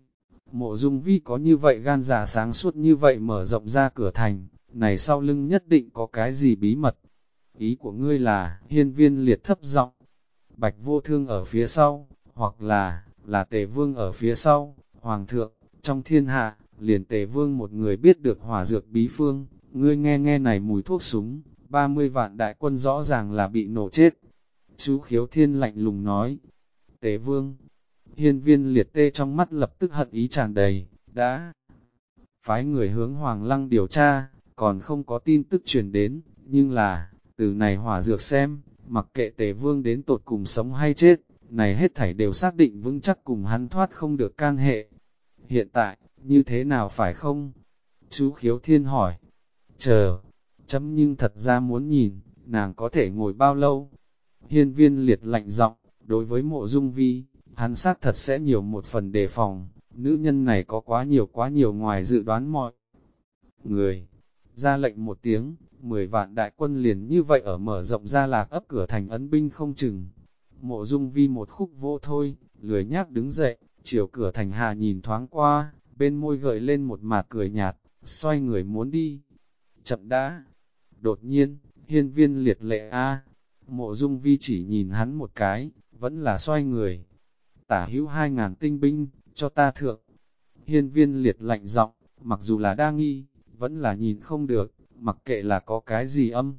Speaker 1: Mộ Dung Vi có như vậy gan dạ sáng suốt như vậy mở rộng ra cửa thành, này sau lưng nhất định có cái gì bí mật. Ý của ngươi là, Hiên Viên Liệt thấp giọng, Bạch Vô Thương ở phía sau, hoặc là Tề Vương ở phía sau, Hoàng thượng, trong thiên hạ, liền Tề Vương một người biết được hỏa dược bí phương, ngươi nghe nghe này mùi thuốc súng, 30 vạn đại quân rõ ràng là bị nổ chết. Chú Khiếu Thiên lạnh lùng nói, Tề Vương. Hiên Viên Liệt tê trong mắt lập tức hận ý tràn đầy, đã phái người hướng Hoàng Lăng điều tra, còn không có tin tức truyền đến, nhưng là, từ này hỏa dược xem, mặc kệ Tề Vương đến tột cùng sống hay chết, này hết thảy đều xác định vững chắc cùng hắn thoát không được can hệ. Hiện tại, như thế nào phải không? Chú Khiếu Thiên hỏi. Chờ, chấm nhưng thật ra muốn nhìn, nàng có thể ngồi bao lâu? Hiên Viên Liệt lạnh giọng, đối với Mộ Dung Vi, hắn xác thật sẽ nhiều một phần đề phòng, nữ nhân này có quá nhiều ngoài dự đoán mọi người. Ra lệnh một tiếng, 10 vạn đại quân liền như vậy ở mở rộng ra Lạc ấp cửa thành ấn binh không chừng. Mộ Dung Vi một khúc vô thôi, lười nhác đứng dậy, chiều cửa thành hạ nhìn thoáng qua, bên môi gợi lên một mạt cười nhạt, xoay người muốn đi. Chậm đã. Đột nhiên, Hiên Viên Liệt lệ Mộ Dung Vi chỉ nhìn hắn một cái, vẫn là xoay người. Tả hữu 2.000 tinh binh, cho ta thượng. Hiên Viên Liệt lạnh giọng, mặc dù là đa nghi, vẫn là nhìn không được, mặc kệ là có cái gì âm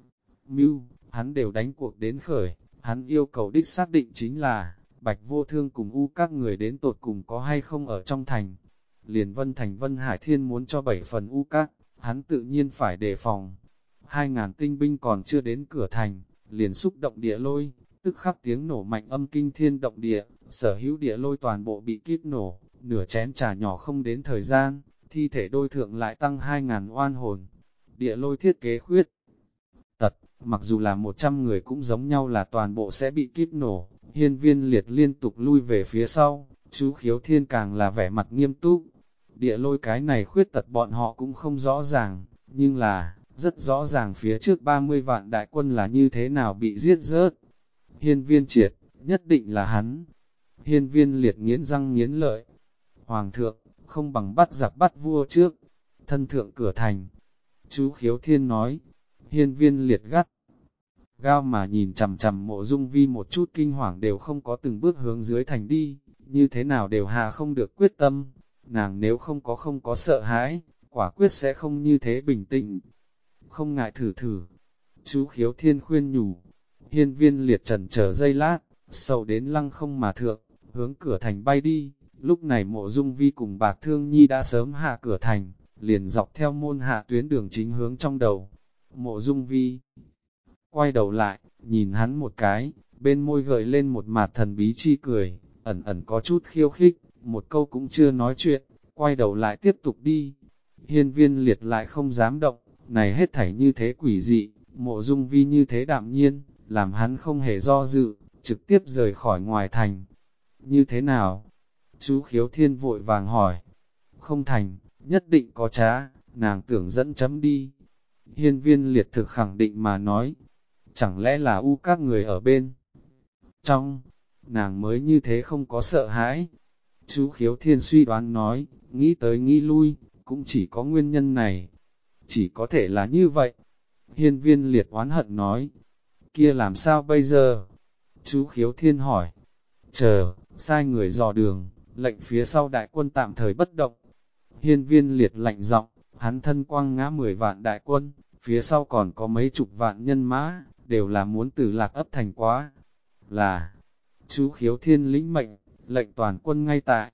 Speaker 1: mưu, hắn đều đánh cuộc đến khởi. Hắn yêu cầu đích xác định chính là, Bạch Vô Thương cùng U các người đến tột cùng có hay không ở trong thành. Liền Vân Thành Vân Hải Thiên muốn cho 7 phần U các, hắn tự nhiên phải đề phòng. 2.000 tinh binh còn chưa đến cửa thành, liền xúc động địa lôi, tức khắc tiếng nổ mạnh âm kinh thiên động địa, sở hữu địa lôi toàn bộ bị kíp nổ, nửa chén trà nhỏ không đến thời gian, thi thể đôi thượng lại tăng 2.000 oan hồn. Địa lôi thiết kế khuyết tật, mặc dù là 100 người cũng giống nhau là toàn bộ sẽ bị kíp nổ. Hiên Viên Liệt liên tục lui về phía sau, chú Khiếu Thiên càng là vẻ mặt nghiêm túc. Địa lôi cái này khuyết tật bọn họ cũng không rõ ràng, nhưng là, rất rõ ràng phía trước 30 vạn đại quân là như thế nào bị giết rớt. Hiên Viên Triệt, nhất định là hắn. Hiên Viên Liệt nghiến răng nghiến lợi. Hoàng thượng, không bằng bắt giặc bắt vua trước. Thân thượng cửa thành. Chú Khiếu Thiên nói. Hiên Viên Liệt gắt gao mà nhìn chằm chằm Mộ Dung Vi một chút kinh hoàng đều không có từng bước hướng dưới thành đi, như thế nào đều hạ không được quyết tâm. Nàng nếu không có sợ hãi, quả quyết sẽ không như thế bình tĩnh. Không ngại thử thử. Chú Khiếu Thiên khuyên nhủ. Hiên Viên Liệt chần chờ giây lát, sầu đến lăng không mà thượng, hướng cửa thành bay đi. Lúc này Mộ Dung Vi cùng Bạc Thương Nhi đã sớm hạ cửa thành, liền dọc theo môn hạ tuyến đường chính hướng trong đầu. Mộ Dung Vi quay đầu lại, nhìn hắn một cái, bên môi gợi lên một mạt thần bí chi cười, ẩn ẩn có chút khiêu khích, một câu cũng chưa nói chuyện, quay đầu lại tiếp tục đi. Hiên Viên Liệt lại không dám động, này hết thảy như thế quỷ dị, Mộ Dung Vi như thế đạm nhiên, làm hắn không hề do dự, trực tiếp rời khỏi ngoài thành. Như thế nào? Chú Khiếu Thiên vội vàng hỏi. Không thành, nhất định có trá, nàng tưởng dẫn chấm đi. Hiên Viên Liệt thực khẳng định mà nói. Chẳng lẽ là U các người ở bên trong, nàng mới như thế không có sợ hãi. Chú Khiếu Thiên suy đoán nói, nghĩ tới nghĩ lui, cũng chỉ có nguyên nhân này. Chỉ có thể là như vậy. Hiên Viên Liệt oán hận nói, kia làm sao bây giờ? Chú Khiếu Thiên hỏi, chờ, sai người dò đường, lệnh phía sau đại quân tạm thời bất động. Hiên Viên Liệt lạnh giọng, hắn thân quăng ngã 10 vạn đại quân, phía sau còn có mấy chục vạn nhân mã, đều là muốn từ Lạc ấp thành quá. Là, chú Khiếu Thiên lĩnh mệnh, lệnh toàn quân ngay tại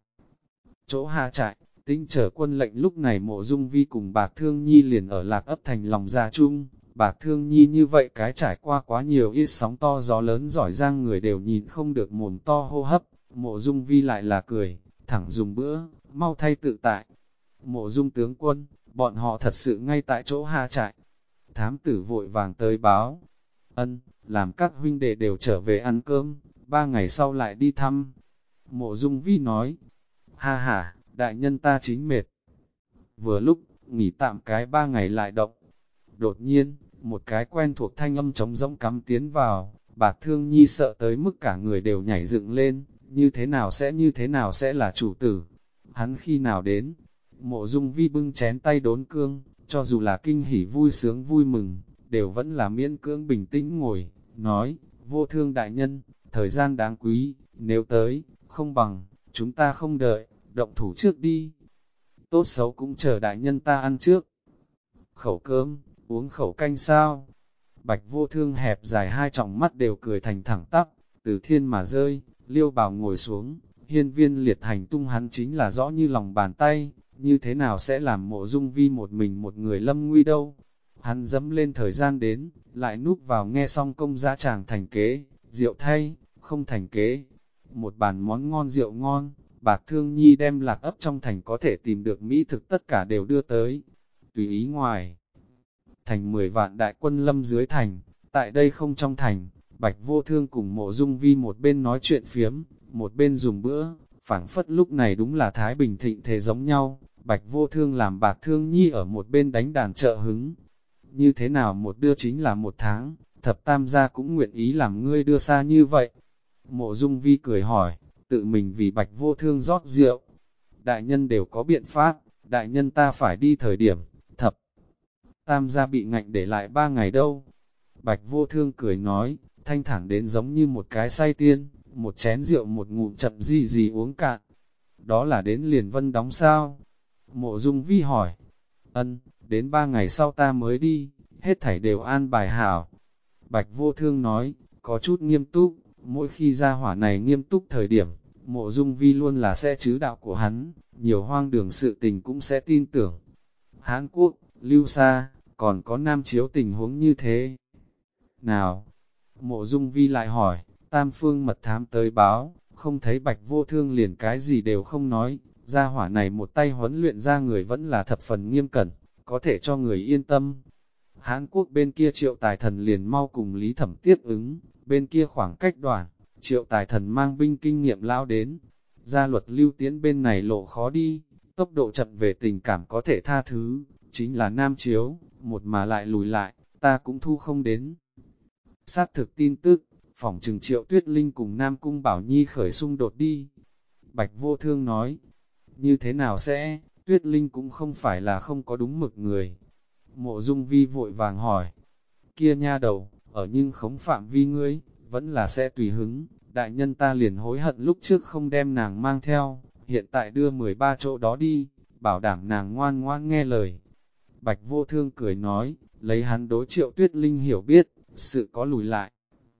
Speaker 1: chỗ hạ trại, tinh trở quân lệnh. Lúc này Mộ Dung Vi cùng Bạc Thương Nhi liền ở Lạc ấp thành lòng gia chung. Bạc Thương Nhi như vậy cái trải qua quá nhiều ít sóng to gió lớn giỏi giang người đều nhìn không được mồm to hô hấp. Mộ Dung Vi lại là cười, thẳng dùng bữa, mau thay tự tại. Mộ Dung tướng quân, bọn họ thật sự ngay tại chỗ hạ trại. Thám tử vội vàng tới báo. Ân, làm các huynh đệ đều trở về ăn cơm, 3 ngày sau lại đi thăm. Mộ Dung Vi nói, ha ha, đại nhân ta chính mệt. Vừa lúc, nghỉ tạm cái 3 ngày lại động. Đột nhiên, một cái quen thuộc thanh âm trống rỗng cắm tiến vào, Bạc Thương Nhi sợ tới mức cả người đều nhảy dựng lên, như thế nào sẽ là chủ tử. Hắn khi nào đến? Mộ Dung Vi bưng chén tay đốn cương, cho dù là kinh hỉ vui sướng vui mừng, đều vẫn là miễn cưỡng bình tĩnh ngồi, nói, Vô Thương đại nhân, thời gian đáng quý, nếu tới, không bằng, chúng ta không đợi, động thủ trước đi. Tốt xấu cũng chờ đại nhân ta ăn trước. Khẩu cơm, uống khẩu canh sao? Bạch Vô Thương hẹp dài hai tròng mắt đều cười thành thẳng tắp, từ thiên mà rơi, Liêu Bào ngồi xuống, Hiên Viên Liệt hành tung hắn chính là rõ như lòng bàn tay, như thế nào sẽ làm Mộ Dung Vi một mình một người lâm nguy đâu. Hắn dẫm lên thời gian đến, lại núp vào nghe xong công giá chàng thành kế, rượu thay, không thành kế. Một bàn món ngon rượu ngon, Bạc Thương Nhi đem Lạc Ấp trong thành có thể tìm được mỹ thực tất cả đều đưa tới. Tùy ý ngoài thành 10 vạn đại quân lâm dưới thành, tại đây không trong thành, Bạch Vô Thương cùng Mộ Dung Vi một bên nói chuyện phiếm, một bên dùng bữa, phảng phất lúc này đúng là Thái Bình thịnh thế giống nhau. Bạch Vô Thương làm Bạc Thương Nhi ở một bên đánh đàn trợ hứng. Như thế nào một đưa chính là 1 tháng, thập tam gia cũng nguyện ý làm ngươi đưa xa như vậy. Mộ Dung Vi cười hỏi, tự mình vì Bạch Vô Thương rót rượu. Đại nhân đều có biện pháp, đại nhân ta phải đi thời điểm, thập tam gia bị ngạnh để lại 3 ngày đâu. Bạch Vô Thương cười nói, thanh thản đến giống như một cái say tiên, một chén rượu một ngụm chậm gì gì uống cạn. Đó là đến liền vân đóng sao? Mộ Dung Vi hỏi, ân, đến 3 ngày sau ta mới đi, hết thảy đều an bài hảo. Bạch Vô Thương nói, có chút nghiêm túc, mỗi khi ra hỏa này nghiêm túc thời điểm, Mộ Dung Vi luôn là sẽ chứ đạo của hắn, nhiều hoang đường sự tình cũng sẽ tin tưởng. Hán Quốc, Lưu Sa, còn có Nam Chiếu tình huống như thế. Nào, Mộ Dung Vi lại hỏi, Tam Phương mật thám tới báo, không thấy Bạch Vô Thương liền cái gì đều không nói, gia hỏa này một tay huấn luyện ra người vẫn là thập phần nghiêm cẩn, có thể cho người yên tâm. Hán Quốc bên kia Triệu Tài Thần liền mau cùng Lý Thẩm tiếp ứng, bên kia khoảng cách đoạn, Triệu Tài Thần mang binh kinh nghiệm lao đến. Gia luật Lưu Tiễn bên này lộ khó đi, tốc độ chậm về tình cảm có thể tha thứ, chính là Nam Chiếu, một mà lại lùi lại, ta cũng thu không đến. Xác thực tin tức, phỏng chừng Triệu Tuyết Linh cùng Nam Cung Bảo Nhi khởi xung đột đi. Bạch Vô Thương nói, như thế nào sẽ, Tuyết Linh cũng không phải là không có đúng mực người. Mộ Dung Vi vội vàng hỏi, kia nha đầu, ở nhưng khống phạm vi ngươi, vẫn là sẽ tùy hứng, đại nhân ta liền hối hận lúc trước không đem nàng mang theo, hiện tại đưa 13 chỗ đó đi, bảo đảm nàng ngoan ngoan nghe lời. Bạch Vô Thương cười nói, lấy hắn đối Triệu Tuyết Linh hiểu biết, sự có lùi lại,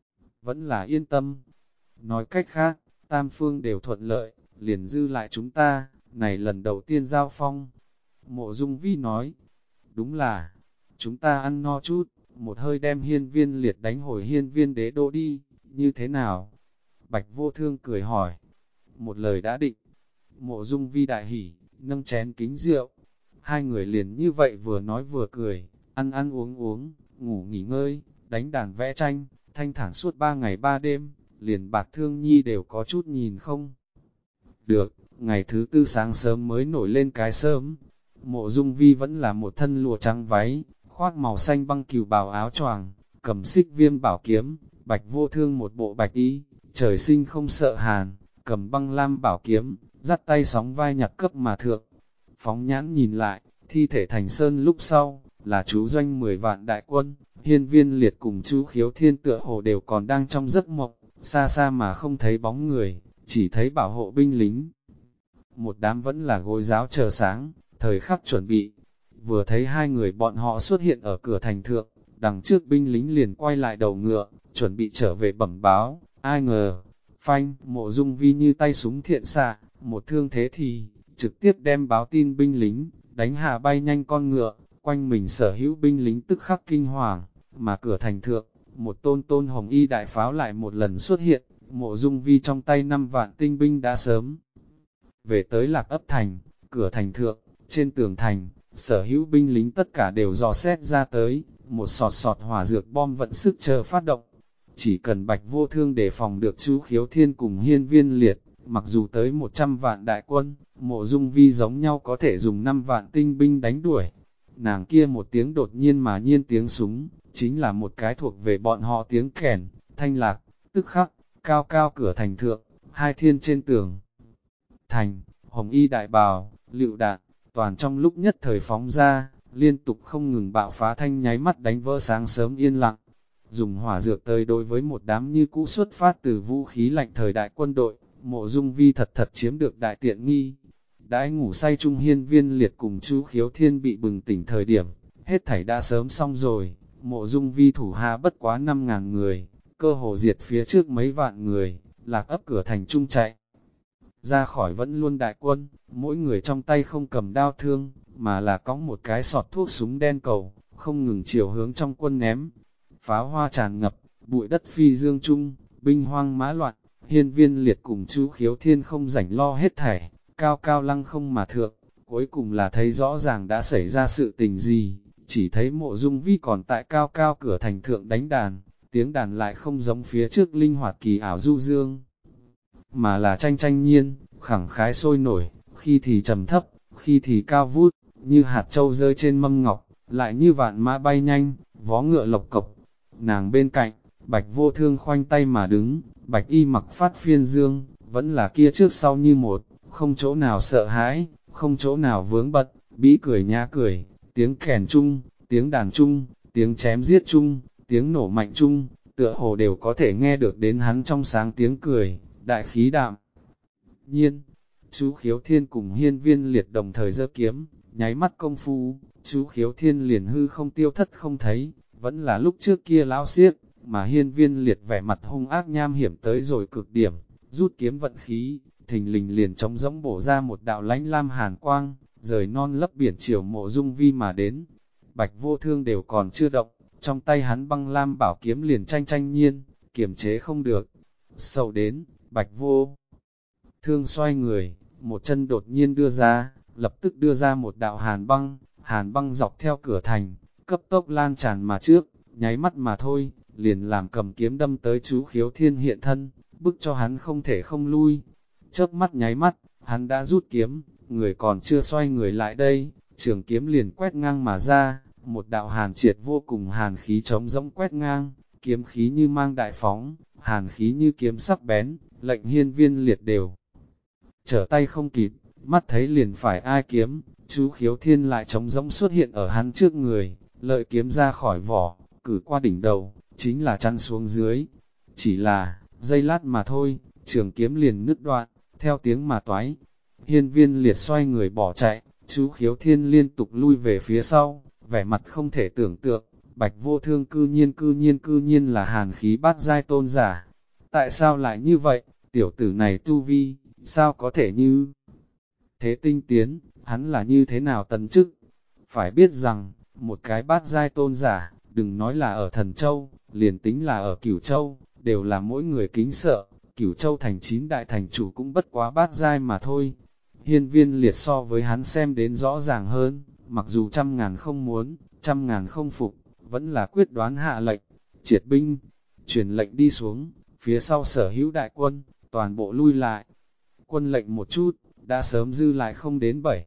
Speaker 1: vẫn là yên tâm. Nói cách khác, tam phương đều thuận lợi, liền dư lại chúng ta, này lần đầu tiên giao phong. Mộ Dung Vi nói, đúng là, chúng ta ăn no chút, một hơi đem hiên viên liệt đánh hồi hiên viên đế đô đi, như thế nào? Bạch Vô Thương cười hỏi, một lời đã định. Mộ Dung Vi đại hỉ, nâng chén kính rượu. Hai người liền như vậy vừa nói vừa cười, ăn ăn uống uống, ngủ nghỉ ngơi, đánh đàn vẽ tranh, thanh thản suốt 3 ngày 3 đêm, liền Bạc Thương Nhi đều có chút nhìn không được. Ngày thứ tư sáng sớm mới nổi lên cái sớm. Mộ Dung Vi vẫn là một thân lụa trắng váy, khoác màu xanh băng cừu bào áo choàng, cầm xích viêm bảo kiếm. Bạch Vô Thương một bộ bạch y, trời sinh không sợ hàn, cầm băng lam bảo kiếm, dắt tay sóng vai nhặt cấp mà thượng. Phóng nhãn nhìn lại, thi thể thành sơn lúc sau, là chú doanh 10 vạn đại quân, hiên viên liệt cùng chú khiếu thiên tựa hồ đều còn đang trong giấc mộng, xa xa mà không thấy bóng người, chỉ thấy bảo hộ binh lính. Một đám vẫn là gối giáo chờ sáng, thời khắc chuẩn bị. Vừa thấy hai người bọn họ xuất hiện ở cửa thành thượng, đằng trước binh lính liền quay lại đầu ngựa, chuẩn bị trở về bẩm báo, ai ngờ, phanh, Mộ Dung Vi như tay súng thiện xạ, một thương thế thì, trực tiếp đem báo tin binh lính, đánh hạ bay nhanh con ngựa, quanh mình sở hữu binh lính tức khắc kinh hoàng, mà cửa thành thượng, một tôn tôn hồng y đại pháo lại một lần xuất hiện, Mộ Dung Vi trong tay 5 vạn tinh binh đã sớm về tới Lạc Ấp thành, cửa thành thượng, trên tường thành, sở hữu binh lính tất cả đều dò xét ra tới, một sọt sọt hỏa dược bom vận sức chờ phát động. Chỉ cần Bạch Vô Thương đề phòng được chú khiếu thiên cùng hiên viên liệt, mặc dù tới 100 vạn đại quân, Mộ Dung Vi giống nhau có thể dùng 5 vạn tinh binh đánh đuổi. Nàng kia một tiếng đột nhiên mà nhiên tiếng súng, chính là một cái thuộc về bọn họ tiếng kèn, thanh lạc, tức khắc, cao cao cửa thành thượng, hai thiên trên tường. Thành, hồng y đại bào, lựu đạn, toàn trong lúc nhất thời phóng ra, liên tục không ngừng bạo phá thanh nháy mắt đánh vỡ sáng sớm yên lặng. Dùng hỏa dược tới đối với một đám như cũ xuất phát từ vũ khí lạnh thời đại quân đội, Mộ Dung Vi thật thật chiếm được đại tiện nghi. Đãi ngủ say trung hiên viên liệt cùng chú khiếu thiên bị bừng tỉnh thời điểm, hết thảy đã sớm xong rồi, Mộ Dung Vi thủ hạ bất quá 5.000 người, cơ hồ diệt phía trước mấy vạn người, Lạc Ấp cửa thành trung chạy. ra khỏi vẫn luôn đại quân, mỗi người trong tay không cầm đao thương, mà là cõng một cái sọt thuốc súng đen cầu, không ngừng chiều hướng trong quân ném. Pháo hoa tràn ngập, bụi đất phi dương chung, binh hoang mã loạn, Hiên Viên Liệt cùng Chu Khiếu Thiên không rảnh lo hết thảy, cao cao lăng không mà thượng, cuối cùng là thấy rõ ràng đã xảy ra sự tình gì, chỉ thấy Mộ Dung Vi còn tại cao cao cửa thành thượng đánh đàn, tiếng đàn lại không giống phía trước linh hoạt kỳ ảo du dương, mà là tranh tranh nhiên, khẳng khái sôi nổi, khi thì trầm thấp, khi thì cao vút, như hạt châu rơi trên mâm ngọc, lại như vạn mã bay nhanh, vó ngựa lộc cộc. Nàng bên cạnh, Bạch Vô Thương khoanh tay mà đứng, Bạch Y mặc phát phiên dương, vẫn là kia trước sau như một, không chỗ nào sợ hãi, không chỗ nào vướng bật, bĩ cười nhã cười, tiếng kèn chung, tiếng đàn chung, tiếng chém giết chung, tiếng nổ mạnh chung, tựa hồ đều có thể nghe được đến hắn trong sáng tiếng cười, đại khí đạm. Nhiên, chú Khiếu Thiên cùng Hiên Viên Liệt đồng thời giơ kiếm, nháy mắt công phu, chú Khiếu Thiên liền hư không tiêu thất không thấy, vẫn là lúc trước kia lão xiếc, mà Hiên Viên Liệt vẻ mặt hung ác nham hiểm tới rồi cực điểm, rút kiếm vận khí, thình lình liền trống rỗng bổ ra một đạo lãnh lam hàn quang, rời non lấp biển chiều Mộ Dung Vi mà đến. Bạch Vô Thương đều còn chưa động, trong tay hắn băng lam bảo kiếm liền tranh tranh nhiên, kiềm chế không được. Sầu đến, Bạch Vô Thương xoay người, một chân đột nhiên đưa ra, lập tức đưa ra một đạo hàn băng dọc theo cửa thành, cấp tốc lan tràn mà trước, nháy mắt mà thôi, liền làm cầm kiếm đâm tới chú Khiếu Thiên hiện thân, bức cho hắn không thể không lui. Chớp mắt nháy mắt, hắn đã rút kiếm, người còn chưa xoay người lại đây, trường kiếm liền quét ngang mà ra, một đạo hàn triệt vô cùng hàn khí trống rỗng quét ngang, kiếm khí như mang đại phóng, hàn khí như kiếm sắc bén, lệnh Hiên Viên Liệt đều trở tay không kịp, mắt thấy liền phải ai kiếm, chú Khiếu Thiên lại trống rỗng xuất hiện ở hắn trước người, lợi kiếm ra khỏi vỏ, cử qua đỉnh đầu, chính là chăn xuống dưới. Chỉ là, giây lát mà thôi, trường kiếm liền nứt đoạn, theo tiếng mà toái. Hiên Viên Liệt xoay người bỏ chạy, chú Khiếu Thiên liên tục lui về phía sau, vẻ mặt không thể tưởng tượng, Bạch Vô Thương cư nhiên là hàn khí bát giai tôn giả. Tại sao lại như vậy, tiểu tử này tu vi, sao có thể như thế tinh tiến, hắn là như thế nào tấn chức? Phải biết rằng, một cái bát giai tôn giả, đừng nói là ở Thần Châu, liền tính là ở Cửu Châu, đều là mỗi người kính sợ, Cửu Châu thành 9 đại thành chủ cũng bất quá bát giai mà thôi. Hiên Viên Liệt so với hắn xem đến rõ ràng hơn, mặc dù trăm ngàn không muốn, trăm ngàn không phục, vẫn là quyết đoán hạ lệnh, triệt binh, truyền lệnh đi xuống, phía sau sở hữu đại quân, toàn bộ lui lại. Quân lệnh một chút, đã sớm dư lại không đến 7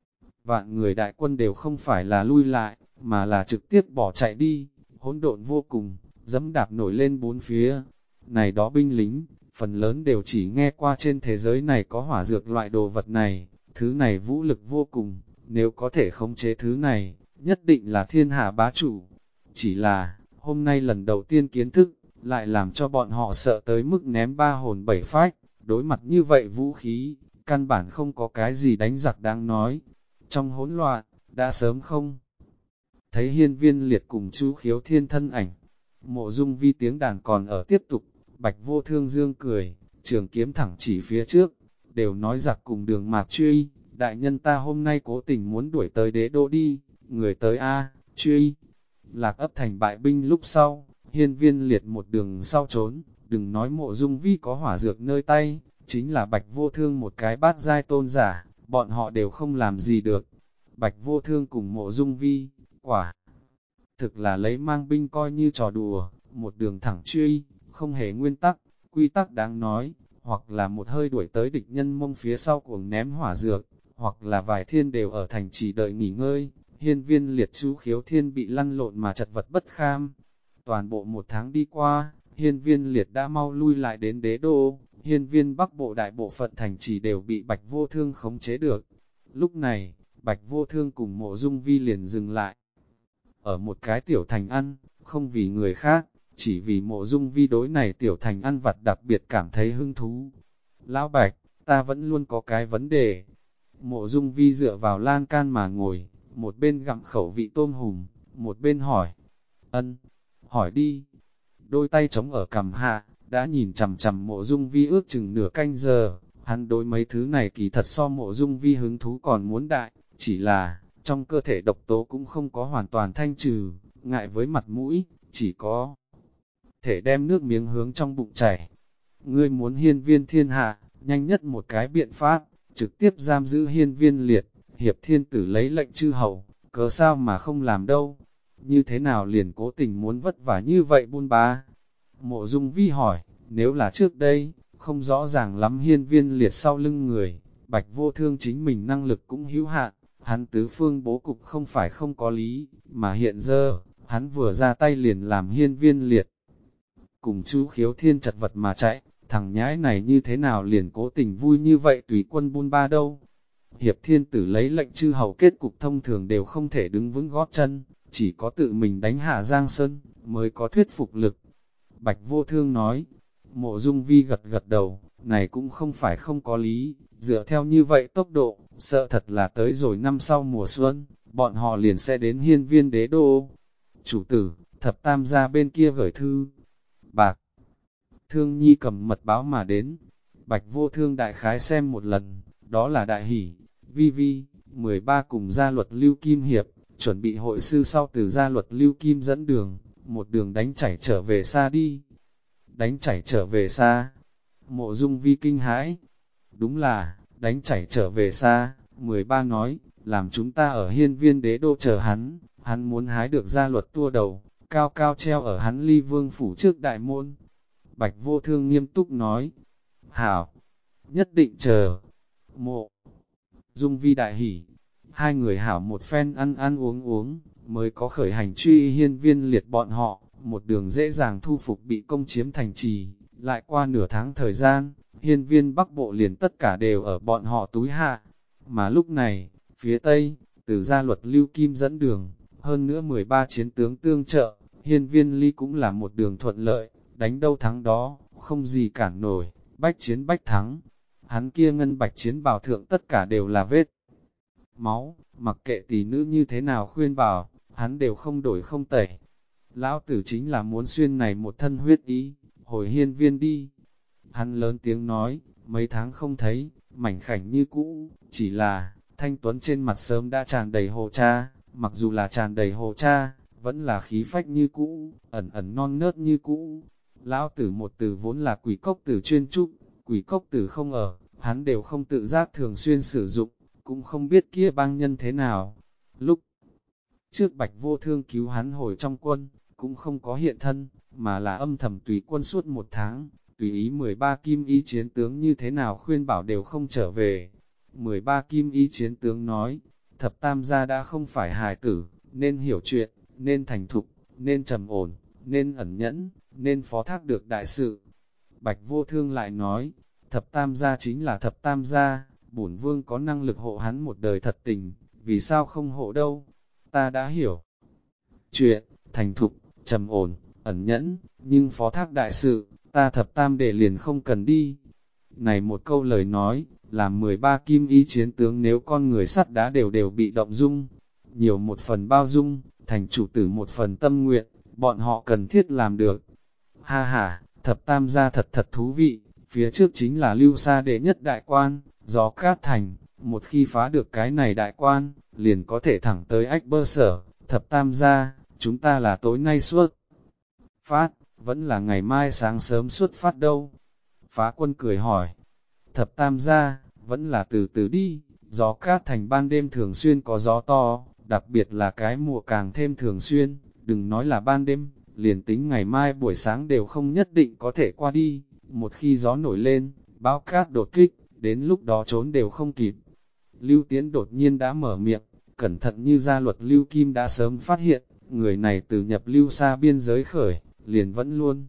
Speaker 1: vạn người đại quân đều không phải là lui lại, mà là trực tiếp bỏ chạy đi, hỗn độn vô cùng, dẫm đạp nổi lên bốn phía. Này đó binh lính, phần lớn đều chỉ nghe qua trên thế giới này có hỏa dược loại đồ vật này, thứ này vũ lực vô cùng, nếu có thể khống chế thứ này, nhất định là thiên hạ bá chủ. Chỉ là, hôm nay lần đầu tiên kiến thức, lại làm cho bọn họ sợ tới mức ném ba hồn bảy phách, đối mặt như vậy vũ khí, căn bản không có cái gì đánh giặc đáng nói. Trong hỗn loạn, đã sớm không thấy Hiên Viên Liệt cùng chú Khiếu Thiên thân ảnh. Mộ Dung Vi tiếng đàn còn ở tiếp tục, Bạch Vô Thương dương cười, trường kiếm thẳng chỉ phía trước, đều nói giặc cùng đường mạc truy, đại nhân ta hôm nay cố tình muốn đuổi tới đế đô đi, người tới A, truy. Lạc ấp thành bại binh lúc sau, Hiên Viên Liệt một đường sau trốn, đừng nói Mộ Dung Vi có hỏa dược nơi tay, chính là Bạch Vô Thương một cái bát giai tôn giả, bọn họ đều không làm gì được. Bạch Vô Thương cùng Mộ Dung Vi, quả thực là lấy mang binh coi như trò đùa, một đường thẳng truy, không hề nguyên tắc, quy tắc đáng nói, hoặc là một hơi đuổi tới địch nhân mông phía sau cuồng ném hỏa dược, hoặc là vài thiên đều ở thành trì đợi nghỉ ngơi. Hiên Viên Liệt chú Khiếu Thiên bị lăn lộn mà chật vật bất kham. Toàn bộ một tháng đi qua, Hiên Viên Liệt đã mau lui lại đến đế đô, Hiên Viên Bắc bộ đại bộ phận thành trì đều bị Bạch Vô Thương khống chế được. Lúc này, Bạch Vô Thương cùng Mộ Dung Vi liền dừng lại. Ở một cái tiểu thành ăn, không vì người khác, chỉ vì Mộ Dung Vi đối này tiểu thành ăn vặt đặc biệt cảm thấy hứng thú. Lão Bạch, ta vẫn luôn có cái vấn đề. Mộ Dung Vi dựa vào lan can mà ngồi, một bên gặm khẩu vị tôm hùm, một bên hỏi. Ân, hỏi đi. Đôi tay trống ở cằm hạ, đã nhìn chằm chằm Mộ Dung Vi ước chừng nửa canh giờ, Hắn đối mấy thứ này kỳ thật so Mộ Dung Vi hứng thú còn muốn đại, chỉ là, trong cơ thể độc tố cũng không có hoàn toàn thanh trừ, ngại với mặt mũi, chỉ có thể đem nước miếng hướng trong bụng chảy. Ngươi muốn hiên viên thiên hạ, nhanh nhất một cái biện pháp, trực tiếp giam giữ hiên viên liệt, hiệp thiên tử lấy lệnh chư hầu, cớ sao mà không làm đâu, như thế nào liền cố tình muốn vất vả như vậy buôn ba. Mộ Dung Vi hỏi, nếu là trước đây, không rõ ràng lắm hiên viên liệt sau lưng người, Bạch Vô Thương chính mình năng lực cũng hữu hạn, hắn tứ phương bố cục không phải không có lý, mà hiện giờ, hắn vừa ra tay liền làm hiên viên liệt. Cùng chú Khiếu Thiên chật vật mà chạy, thằng nhãi này như thế nào liền cố tình vui như vậy tùy quân buôn ba đâu. Hiệp Thiên Tử lấy lệnh chư hầu kết cục thông thường đều không thể đứng vững gót chân, chỉ có tự mình đánh hạ Giang Sơn, mới có thuyết phục lực. Bạch Vô Thương nói, Mộ Dung Vi gật gật đầu, này cũng không phải không có lý, dựa theo như vậy tốc độ, sợ thật là tới rồi năm sau mùa xuân, bọn họ liền sẽ đến hiên viên đế đô. Chủ tử, thập tam gia bên kia gửi thư. Bạc Thương Nhi cầm mật báo mà đến, Bạch Vô Thương đại khái xem một lần, đó là đại hỷ, vi vi, 13 cùng gia luật Lưu Kim Hiệp, chuẩn bị hội sư sau từ gia luật Lưu Kim dẫn đường, một đường đánh chảy trở về xa đi. Đánh chảy trở về xa, Mộ Dung Vi kinh hãi, đúng là, đánh chảy trở về xa, 13 nói, làm chúng ta ở hiên viên đế đô chờ hắn muốn hái được gia luật tua đầu, cao cao treo ở hắn Ly Vương phủ trước đại môn. Bạch Vô Thương nghiêm túc nói, hảo, nhất định chờ. Mộ Dung Vi đại hỉ, hai người hảo một phen ăn ăn uống uống, mới có khởi hành truy hiên viên liệt bọn họ, một đường dễ dàng thu phục bị công chiếm thành trì. Lại qua nửa tháng thời gian, hiên viên Bắc Bộ liền tất cả đều ở bọn họ túi hạ. Mà lúc này, phía Tây, từ gia luật Lưu Kim dẫn đường, hơn nữa 13 chiến tướng tương trợ, hiên viên Ly cũng là một đường thuận lợi, đánh đâu thắng đó, không gì cản nổi, bách chiến bách thắng. Hắn kia ngân bạch chiến bào thượng tất cả đều là vết máu, mặc kệ tỷ nữ như thế nào khuyên bảo, hắn đều không đổi không tẩy. Lão tử chính là muốn xuyên này một thân huyết ý, hồi hiên viên đi. Hắn lớn tiếng nói, mấy tháng không thấy, mảnh khảnh như cũ, chỉ là, thanh tuấn trên mặt sớm đã tràn đầy hồ cha, mặc dù là tràn đầy hồ cha, vẫn là khí phách như cũ, ẩn ẩn non nớt như cũ. Lão tử một từ vốn là quỷ cốc tử chuyên trúc, quỷ cốc tử không ở, hắn đều không tự giác thường xuyên sử dụng, cũng không biết kia bang nhân thế nào. Lúc trước Bạch Vô Thương cứu hắn hồi trong quân, cũng không có hiện thân, mà là âm thầm tùy quân suốt một tháng, tùy ý 13 kim y chiến tướng như thế nào khuyên bảo đều không trở về. 13 kim y chiến tướng nói, thập tam gia đã không phải hài tử, nên hiểu chuyện, nên thành thục, nên trầm ổn, nên ẩn nhẫn, nên phó thác được đại sự. Bạch Vô Thương lại nói, thập tam gia chính là thập tam gia, bổn vương có năng lực hộ hắn một đời thật tình, vì sao không hộ đâu, ta đã hiểu. Chuyện, thành thục, trầm ổn, ẩn nhẫn, nhưng phó thác đại sự, ta thập tam đệ liền không cần đi. Này một câu lời nói, làm 13 kim ý chiến tướng nếu con người sắt đá đều bị động dung, nhiều một phần bao dung, thành chủ tử một phần tâm nguyện, bọn họ cần thiết làm được. Ha ha, thập tam gia thật thú vị, phía trước chính là Lưu Sa đệ nhất đại quan, Gió Cát Thành, một khi phá được cái này đại quan, liền có thể thẳng tới Ách Bơ Sở, thập tam gia, chúng ta là tối nay xuất phát, vẫn là ngày mai sáng sớm xuất phát đâu. Phá Quân cười hỏi, thập tam gia, vẫn là từ từ đi, Gió Cát Thành ban đêm thường xuyên có gió to, đặc biệt là cái mùa càng thêm thường xuyên, đừng nói là ban đêm, liền tính ngày mai buổi sáng đều không nhất định có thể qua đi, một khi gió nổi lên, bão cát đột kích, đến lúc đó trốn đều không kịp. Lưu Tiễn đột nhiên đã mở miệng, cẩn thận như gia luật Lưu Kim đã sớm phát hiện, người này từ nhập Lưu Sa biên giới khởi, liền vẫn luôn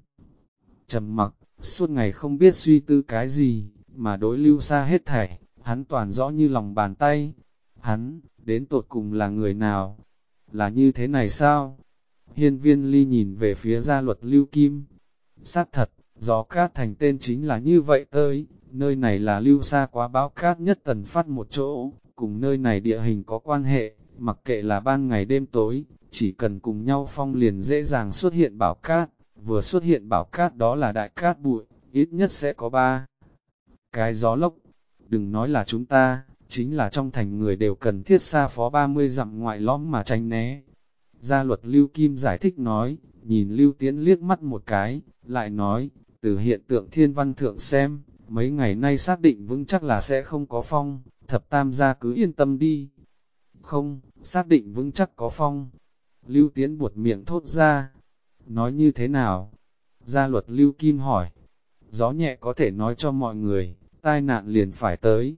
Speaker 1: trầm mặc, suốt ngày không biết suy tư cái gì, mà đối Lưu Sa hết thảy, hắn toàn rõ như lòng bàn tay. Hắn, đến tột cùng là người nào? Là như thế này sao? Hiên viên Ly nhìn về phía gia luật Lưu Kim. Xác thật, Gió Cát Thành tên chính là như vậy tới, nơi này là Lưu Sa quá bão cát nhất tần phát một chỗ, cùng nơi này địa hình có quan hệ, mặc kệ là ban ngày đêm tối, chỉ cần cùng nhau phong liền dễ dàng xuất hiện bão cát, vừa xuất hiện bão cát đó là đại cát bụi, ít nhất sẽ có 3 cái gió lốc, đừng nói là chúng ta, chính là trong thành người đều cần thiết xa phó 30 dặm ngoại lõm mà tránh né. Gia luật Lưu Kim giải thích nói, nhìn Lưu Tiễn liếc mắt một cái, lại nói, từ hiện tượng thiên văn thượng xem, mấy ngày nay xác định vững chắc là sẽ không có phong, thập tam gia cứ yên tâm đi. Không, xác định vững chắc có phong. Lưu Tiễn buột miệng thốt ra. Nói như thế nào? Gia luật Lưu Kim hỏi. Gió nhẹ có thể nói cho mọi người, tai nạn liền phải tới.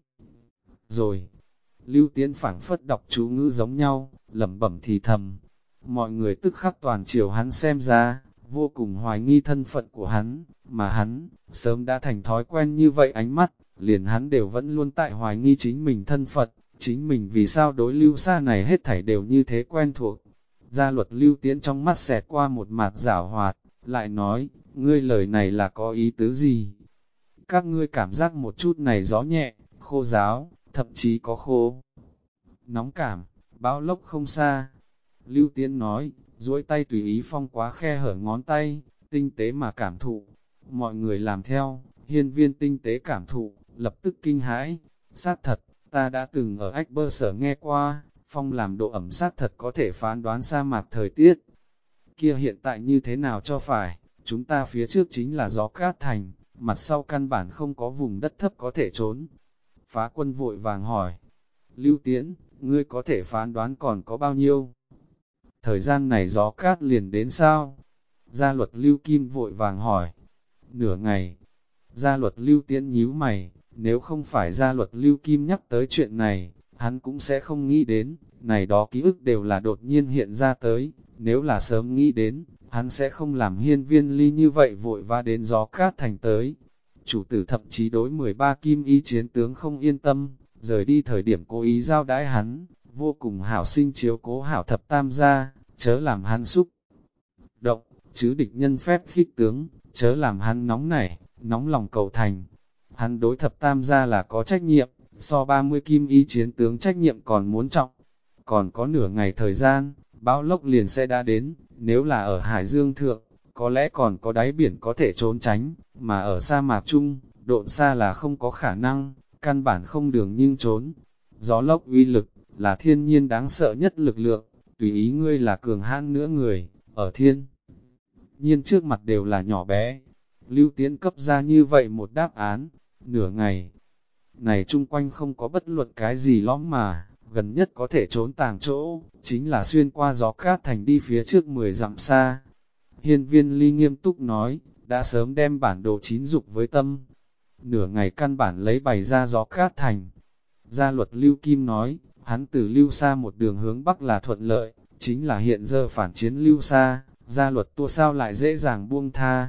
Speaker 1: Rồi, Lưu Tiễn phảng phất đọc chú ngữ giống nhau, lẩm bẩm thì thầm. Mọi người tức khắc toàn chiều hắn xem ra, vô cùng hoài nghi thân phận của hắn, mà hắn, sớm đã thành thói quen như vậy ánh mắt, liền hắn đều vẫn luôn tại hoài nghi chính mình thân phận, chính mình vì sao đối Lưu Sa này hết thảy đều như thế quen thuộc. Gia luật Lưu Tiễn trong mắt xẹt qua một mạt giảo hoạt, lại nói, ngươi lời này là có ý tứ gì? Các ngươi cảm giác một chút này gió nhẹ, khô ráo, thậm chí có khô. Nóng cảm, bão lốc không xa. Lưu Tiễn nói, duỗi tay tùy ý phong quá khe hở ngón tay, tinh tế mà cảm thụ. Mọi người làm theo, hiên viên tinh tế cảm thụ, lập tức kinh hãi. Xác thật, ta đã từng ở Ách Bơ Sở nghe qua, phong làm độ ẩm xác thật có thể phán đoán sa mạc thời tiết. Kia hiện tại như thế nào cho phải, chúng ta phía trước chính là gió cát thành, mặt sau căn bản không có vùng đất thấp có thể trốn. Phá Quân vội vàng hỏi, Lưu Tiễn, ngươi có thể phán đoán còn có bao nhiêu? Thời gian này gió cát liền đến sao? Gia luật Lưu Kim vội vàng hỏi, nửa ngày. Gia luật Lưu Tiễn nhíu mày, nếu không phải gia luật Lưu Kim nhắc tới chuyện này, hắn cũng sẽ không nghĩ đến, này đó ký ức đều là đột nhiên hiện ra tới, nếu là sớm nghĩ đến, hắn sẽ không làm hiên viên ly như vậy vội vã đến gió cát thành tới. Chủ tử thậm chí đối 13 kim y chiến tướng không yên tâm, rời đi thời điểm cố ý giao đãi hắn, vô cùng hảo sinh chiếu cố hảo thập tam gia, chớ làm hắn xúc động, chứ địch nhân phép khích tướng, chớ làm hắn nóng nảy, nóng lòng cầu thành. Hắn đối thập tam gia là có trách nhiệm, so 30 kim y chiến tướng trách nhiệm còn muốn trọng. Còn có nửa ngày thời gian, bão lốc liền sẽ đã đến, nếu là ở Hải Dương Thượng, có lẽ còn có đáy biển có thể trốn tránh, mà ở sa mạc Trung, độn xa là không có khả năng, căn bản không đường nhưng trốn. Gió lốc uy lực, là thiên nhiên đáng sợ nhất lực lượng, tùy ý ngươi là cường hãn nữa người, ở thiên nhiên trước mặt đều là nhỏ bé. Lưu Tiễn cấp ra như vậy một đáp án, nửa ngày. Này chung quanh không có bất luận cái gì lõm mà, gần nhất có thể trốn tàng chỗ, chính là xuyên qua gió cát thành đi phía trước 10 dặm xa. Hiên viên ly nghiêm túc nói, đã sớm đem bản đồ chín dục với tâm. Nửa ngày căn bản lấy bày ra gió cát thành. Gia luật Lưu Kim nói, hắn từ Lưu Sa một đường hướng Bắc là thuận lợi, chính là hiện giờ phản chiến Lưu Sa, gia luật tua sao lại dễ dàng buông tha.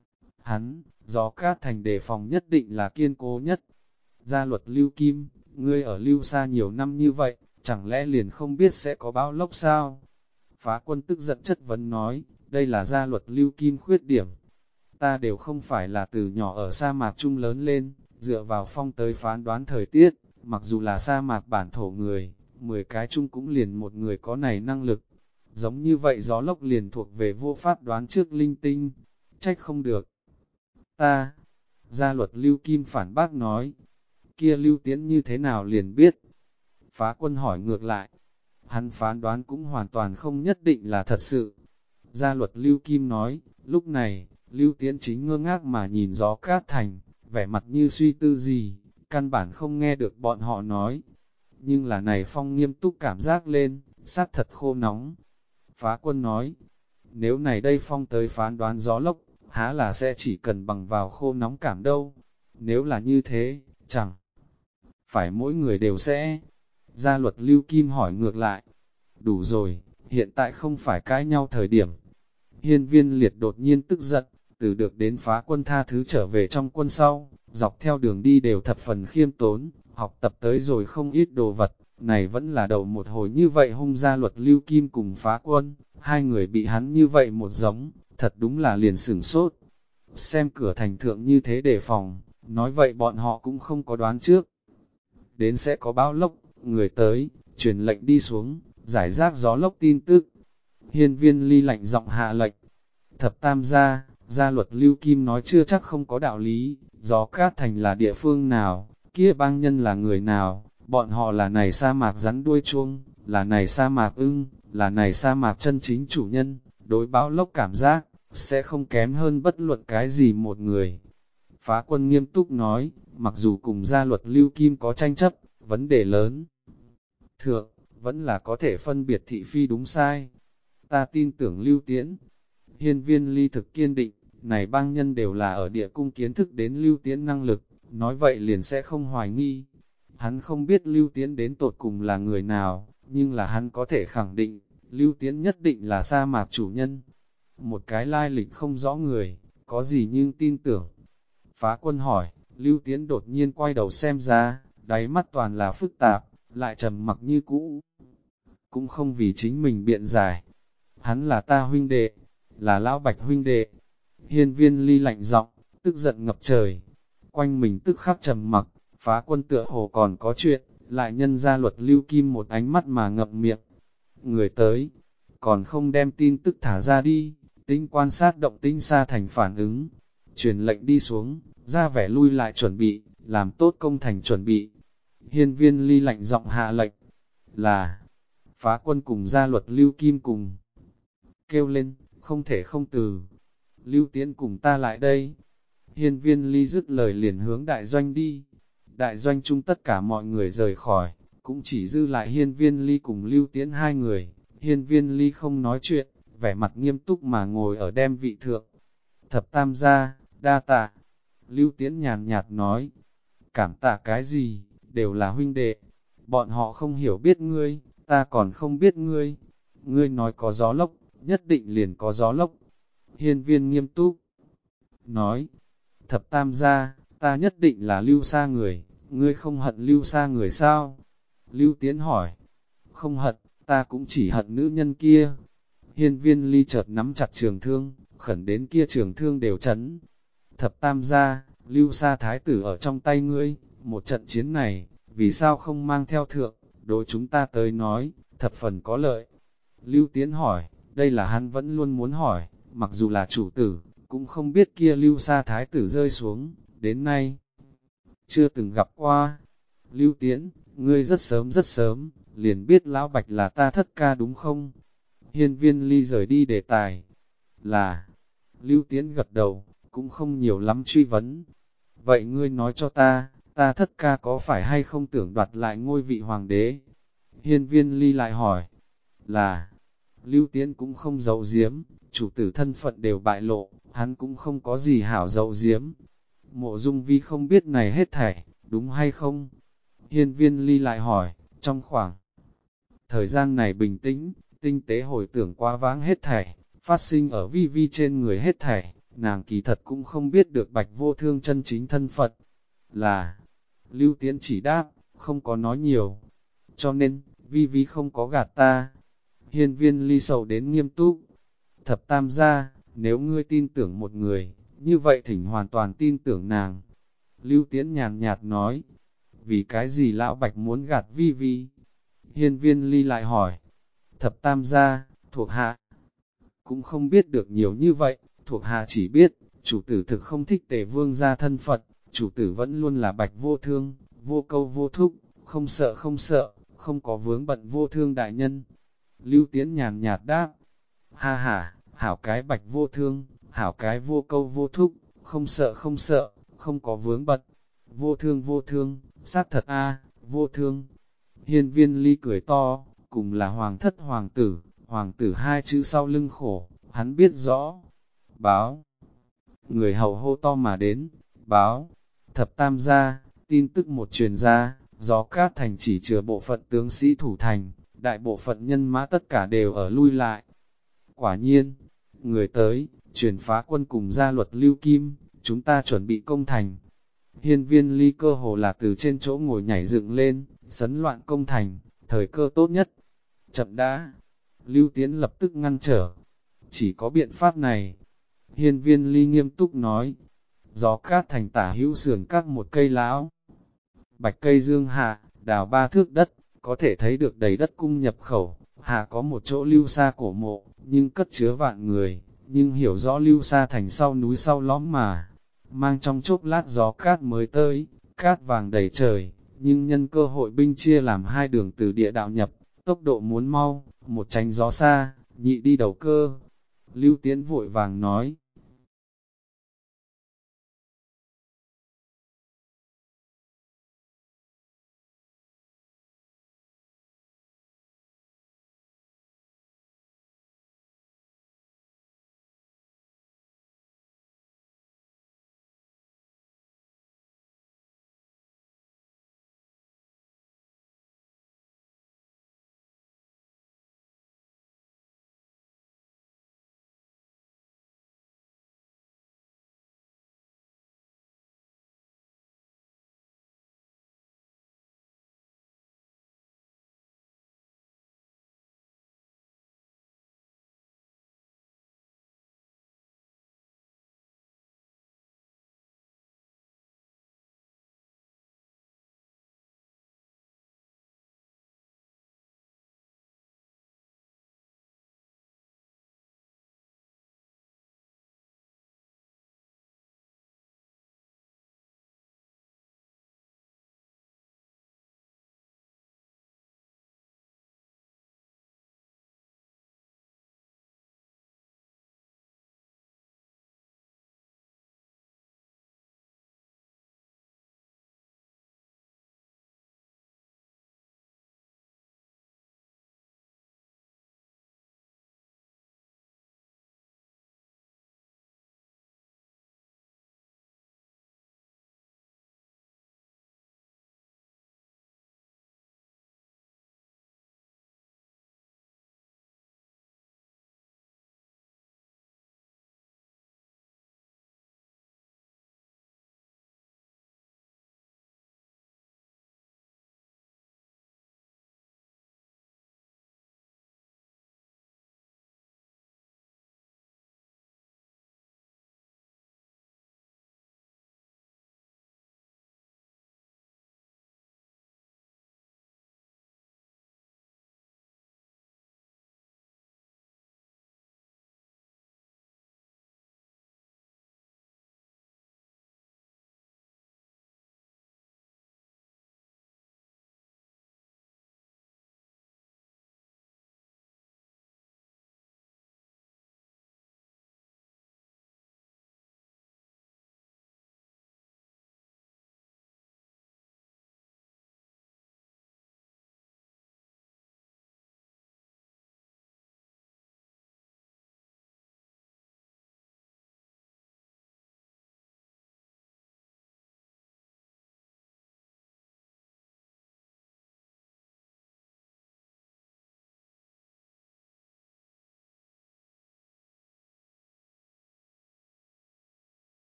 Speaker 1: Hắn, gió cát thành đề phòng nhất định là kiên cố nhất. Gia luật Lưu Kim, ngươi ở Lưu Sa nhiều năm như vậy, chẳng lẽ liền không biết sẽ có bão lốc sao? Phá Quân tức giận chất vấn nói, đây là gia luật Lưu Kim khuyết điểm. Ta đều không phải là từ nhỏ ở sa mạc trung lớn lên, dựa vào phong tới phán đoán thời tiết, mặc dù là sa mạc bản thổ người, 10 cái chung cũng liền một người có này năng lực. Giống như vậy gió lốc liền thuộc về vô pháp đoán trước linh tinh, trách không được. Ta, gia luật Lưu Kim phản bác nói, kia Lưu Tiễn như thế nào liền biết? Phá Quân hỏi ngược lại, hắn phán đoán cũng hoàn toàn không nhất định là thật sự. Gia luật Lưu Kim nói, lúc này, Lưu Tiễn chính ngơ ngác mà nhìn gió cát thành, vẻ mặt như suy tư gì, căn bản không nghe được bọn họ nói. Nhưng là này phong nghiêm túc cảm giác lên, sát thật khô nóng. Phá Quân nói, nếu này đây phong tới phán đoán gió lốc, há là sẽ chỉ cần bằng vào khô nóng cảm đâu. Nếu là như thế, chẳng phải mỗi người đều sẽ. Gia luật Lưu Kim hỏi ngược lại, đủ rồi, hiện tại không phải cãi nhau thời điểm. Hiên viên liệt đột nhiên tức giận, từ được đến Phá Quân tha thứ trở về trong quân sau, dọc theo đường đi đều thập phần khiêm tốn, học tập tới rồi không ít đồ vật, này vẫn là đầu một hồi như vậy hung. Gia luật Lưu Kim cùng Phá Quân, hai người bị hắn như vậy một giống, thật đúng là liền sửng sốt. Xem cửa thành thượng như thế đề phòng, nói vậy bọn họ cũng không có đoán trước. Đến sẽ có bão lốc, người tới, truyền lệnh đi xuống, giải rác gió lốc tin tức. Hiên viên ly lạnh giọng hạ lệnh. Thập tam gia luật Lưu Kim nói chưa chắc không có đạo lý, gió cát thành là địa phương nào, kia bang nhân là người nào, bọn họ là này sa mạc rắn đuôi chuông, là này sa mạc ưng, là này sa mạc chân chính chủ nhân, đối bão lốc cảm giác, sẽ không kém hơn bất luận cái gì một người. Phá Quân nghiêm túc nói, mặc dù cùng gia luật Lưu Kim có tranh chấp, vấn đề lớn thượng, vẫn là có thể phân biệt thị phi đúng sai. Ta tin tưởng Lưu Tiễn. Hiên Viên Ly thực kiên định, này bang nhân đều là ở địa cung kiến thức đến Lưu Tiễn năng lực, nói vậy liền sẽ không hoài nghi. Hắn không biết Lưu Tiễn đến tột cùng là người nào, nhưng là hắn có thể khẳng định, Lưu Tiễn nhất định là sa mạc chủ nhân. Một cái lai lịch không rõ người, có gì nhưng tin tưởng. Phá Quân hỏi, Lưu Tiễn đột nhiên quay đầu xem ra, đáy mắt toàn là phức tạp, lại trầm mặc như cũ. Cũng không vì chính mình biện giải. Hắn là ta huynh đệ, là lão Bạch huynh đệ. Hiên Viên Ly lạnh giọng, tức giận ngập trời. Quanh mình tức khắc trầm mặc, Phá Quân tựa hồ còn có chuyện, lại nhân ra luật Lưu Kim một ánh mắt mà ngậm miệng. Người tới, còn không đem tin tức thả ra đi, tính quan sát động tĩnh xa thành phản ứng. Truyền lệnh đi xuống, ra vẻ lui lại chuẩn bị, làm tốt công thành chuẩn bị. Hiên Viên Ly lạnh giọng hạ lệnh, là Phá Quân cùng gia luật Lưu Kim cùng kêu lên, không thể không từ. Lưu Tiễn cùng ta lại đây. Hiên Viên Ly dứt lời liền hướng đại doanh đi. Đại doanh chung tất cả mọi người rời khỏi, cũng chỉ dư lại Hiên Viên Ly cùng Lưu Tiễn hai người. Hiên Viên Ly không nói chuyện, vẻ mặt nghiêm túc mà ngồi ở đem vị thượng. Thập tam gia, đa tạ. Lưu Tiễn nhàn nhạt nói, cảm tạ cái gì, đều là huynh đệ. Bọn họ không hiểu biết ngươi, ta còn không biết ngươi. Ngươi nói có gió lốc, nhất định liền có gió lốc. Hiên Viên nghiêm túc nói, thập tam gia, ta nhất định là Lưu Sa người, ngươi không hận Lưu Sa người sao? Lưu Tiễn hỏi, không hận, ta cũng chỉ hận nữ nhân kia. Hiên Viên Ly chợt nắm chặt trường thương, khẩn đến kia trường thương đều chấn. Thập tam gia, Lưu Sa thái tử ở trong tay ngươi, một trận chiến này, vì sao không mang theo thượng, đối chúng ta tới nói, thập phần có lợi. Lưu Tiễn hỏi, đây là hắn vẫn luôn muốn hỏi, mặc dù là chủ tử, cũng không biết kia Lưu Sa thái tử rơi xuống, đến nay, chưa từng gặp qua. Lưu Tiễn, ngươi rất sớm, liền biết Lão Bạch là ta thất ca đúng không? Hiên Viên Ly rời đi đề tài, là, Lưu Tiễn gật đầu, cũng không nhiều lắm truy vấn. Vậy ngươi nói cho ta thất ca có phải hay không tưởng đoạt lại ngôi vị hoàng đế? Hiên Viên Ly lại hỏi, là, Lưu Tiễn cũng không giấu giếm, chủ tử thân phận đều bại lộ, hắn cũng không có gì hảo giấu giếm. Mộ Dung Vi không biết này hết thảy, đúng hay không? Hiên Viên Ly lại hỏi, trong khoảng thời gian này bình tĩnh, tinh tế hồi tưởng qua vãng hết thảy, phát sinh ở Vi Vi trên người hết thảy, nàng kỳ thật cũng không biết được Bạch Vô Thương chân chính thân phận. Là, Lưu Tiễn chỉ đáp, không có nói nhiều. Cho nên, Vi Vi không có gạt ta. Hiên Viên Ly sầu đến nghiêm túc. Thập tam gia, nếu ngươi tin tưởng một người, như vậy thỉnh hoàn toàn tin tưởng nàng. Lưu Tiễn nhàn nhạt nói, vì cái gì lão Bạch muốn gạt Vi Vi? Hiên Viên Ly lại hỏi, thập tam gia, thuộc hạ cũng không biết được nhiều như vậy, thuộc hạ chỉ biết, chủ tử thực không thích Tề Vương gia thân phận, chủ tử vẫn luôn là Bạch Vô Thương, vô câu vô thúc, không sợ, không có vướng bận Vô Thương đại nhân. Lưu Tiễn nhàn nhạt đáp, ha ha, hảo cái Bạch Vô Thương, hảo cái vô câu vô thúc, không sợ, không có vướng bận. Vô thương, xác thật a, Vô Thương. Hiên Viên Ly cười to, cùng là hoàng thất hoàng tử hai chữ sau lưng khổ, hắn biết rõ. Báo, người hầu hô to mà đến, báo, thập tam gia, tin tức một truyền ra, gió cát thành chỉ chừa bộ phận tướng sĩ thủ thành, đại bộ phận nhân mã tất cả đều ở lui lại. Quả nhiên, người tới, truyền Phá Quân cùng gia luật Lưu Kim, chúng ta chuẩn bị công thành. Hiên Viên Ly cơ hồ là từ trên chỗ ngồi nhảy dựng lên, sấn loạn công thành, thời cơ tốt nhất. Chậm đã, Lưu Tiễn lập tức ngăn trở. Chỉ có biện pháp này. Hiên Viên Ly nghiêm túc nói, gió cát thành tả hữu sườn các một cây lão bạch cây dương hạ, đào 3 thước đất, có thể thấy được đầy đất cung nhập khẩu, hạ có một chỗ Lưu Sa cổ mộ, nhưng cất chứa vạn người, nhưng hiểu rõ Lưu Sa thành sau núi sau lõm mà, mang trong chốc lát gió cát mới tới, cát vàng đầy trời, nhưng nhân cơ hội binh chia làm hai đường từ địa đạo nhập, tốc độ muốn mau, một tránh gió xa, nhị đi đầu cơ. Lưu Tiễn vội vàng nói,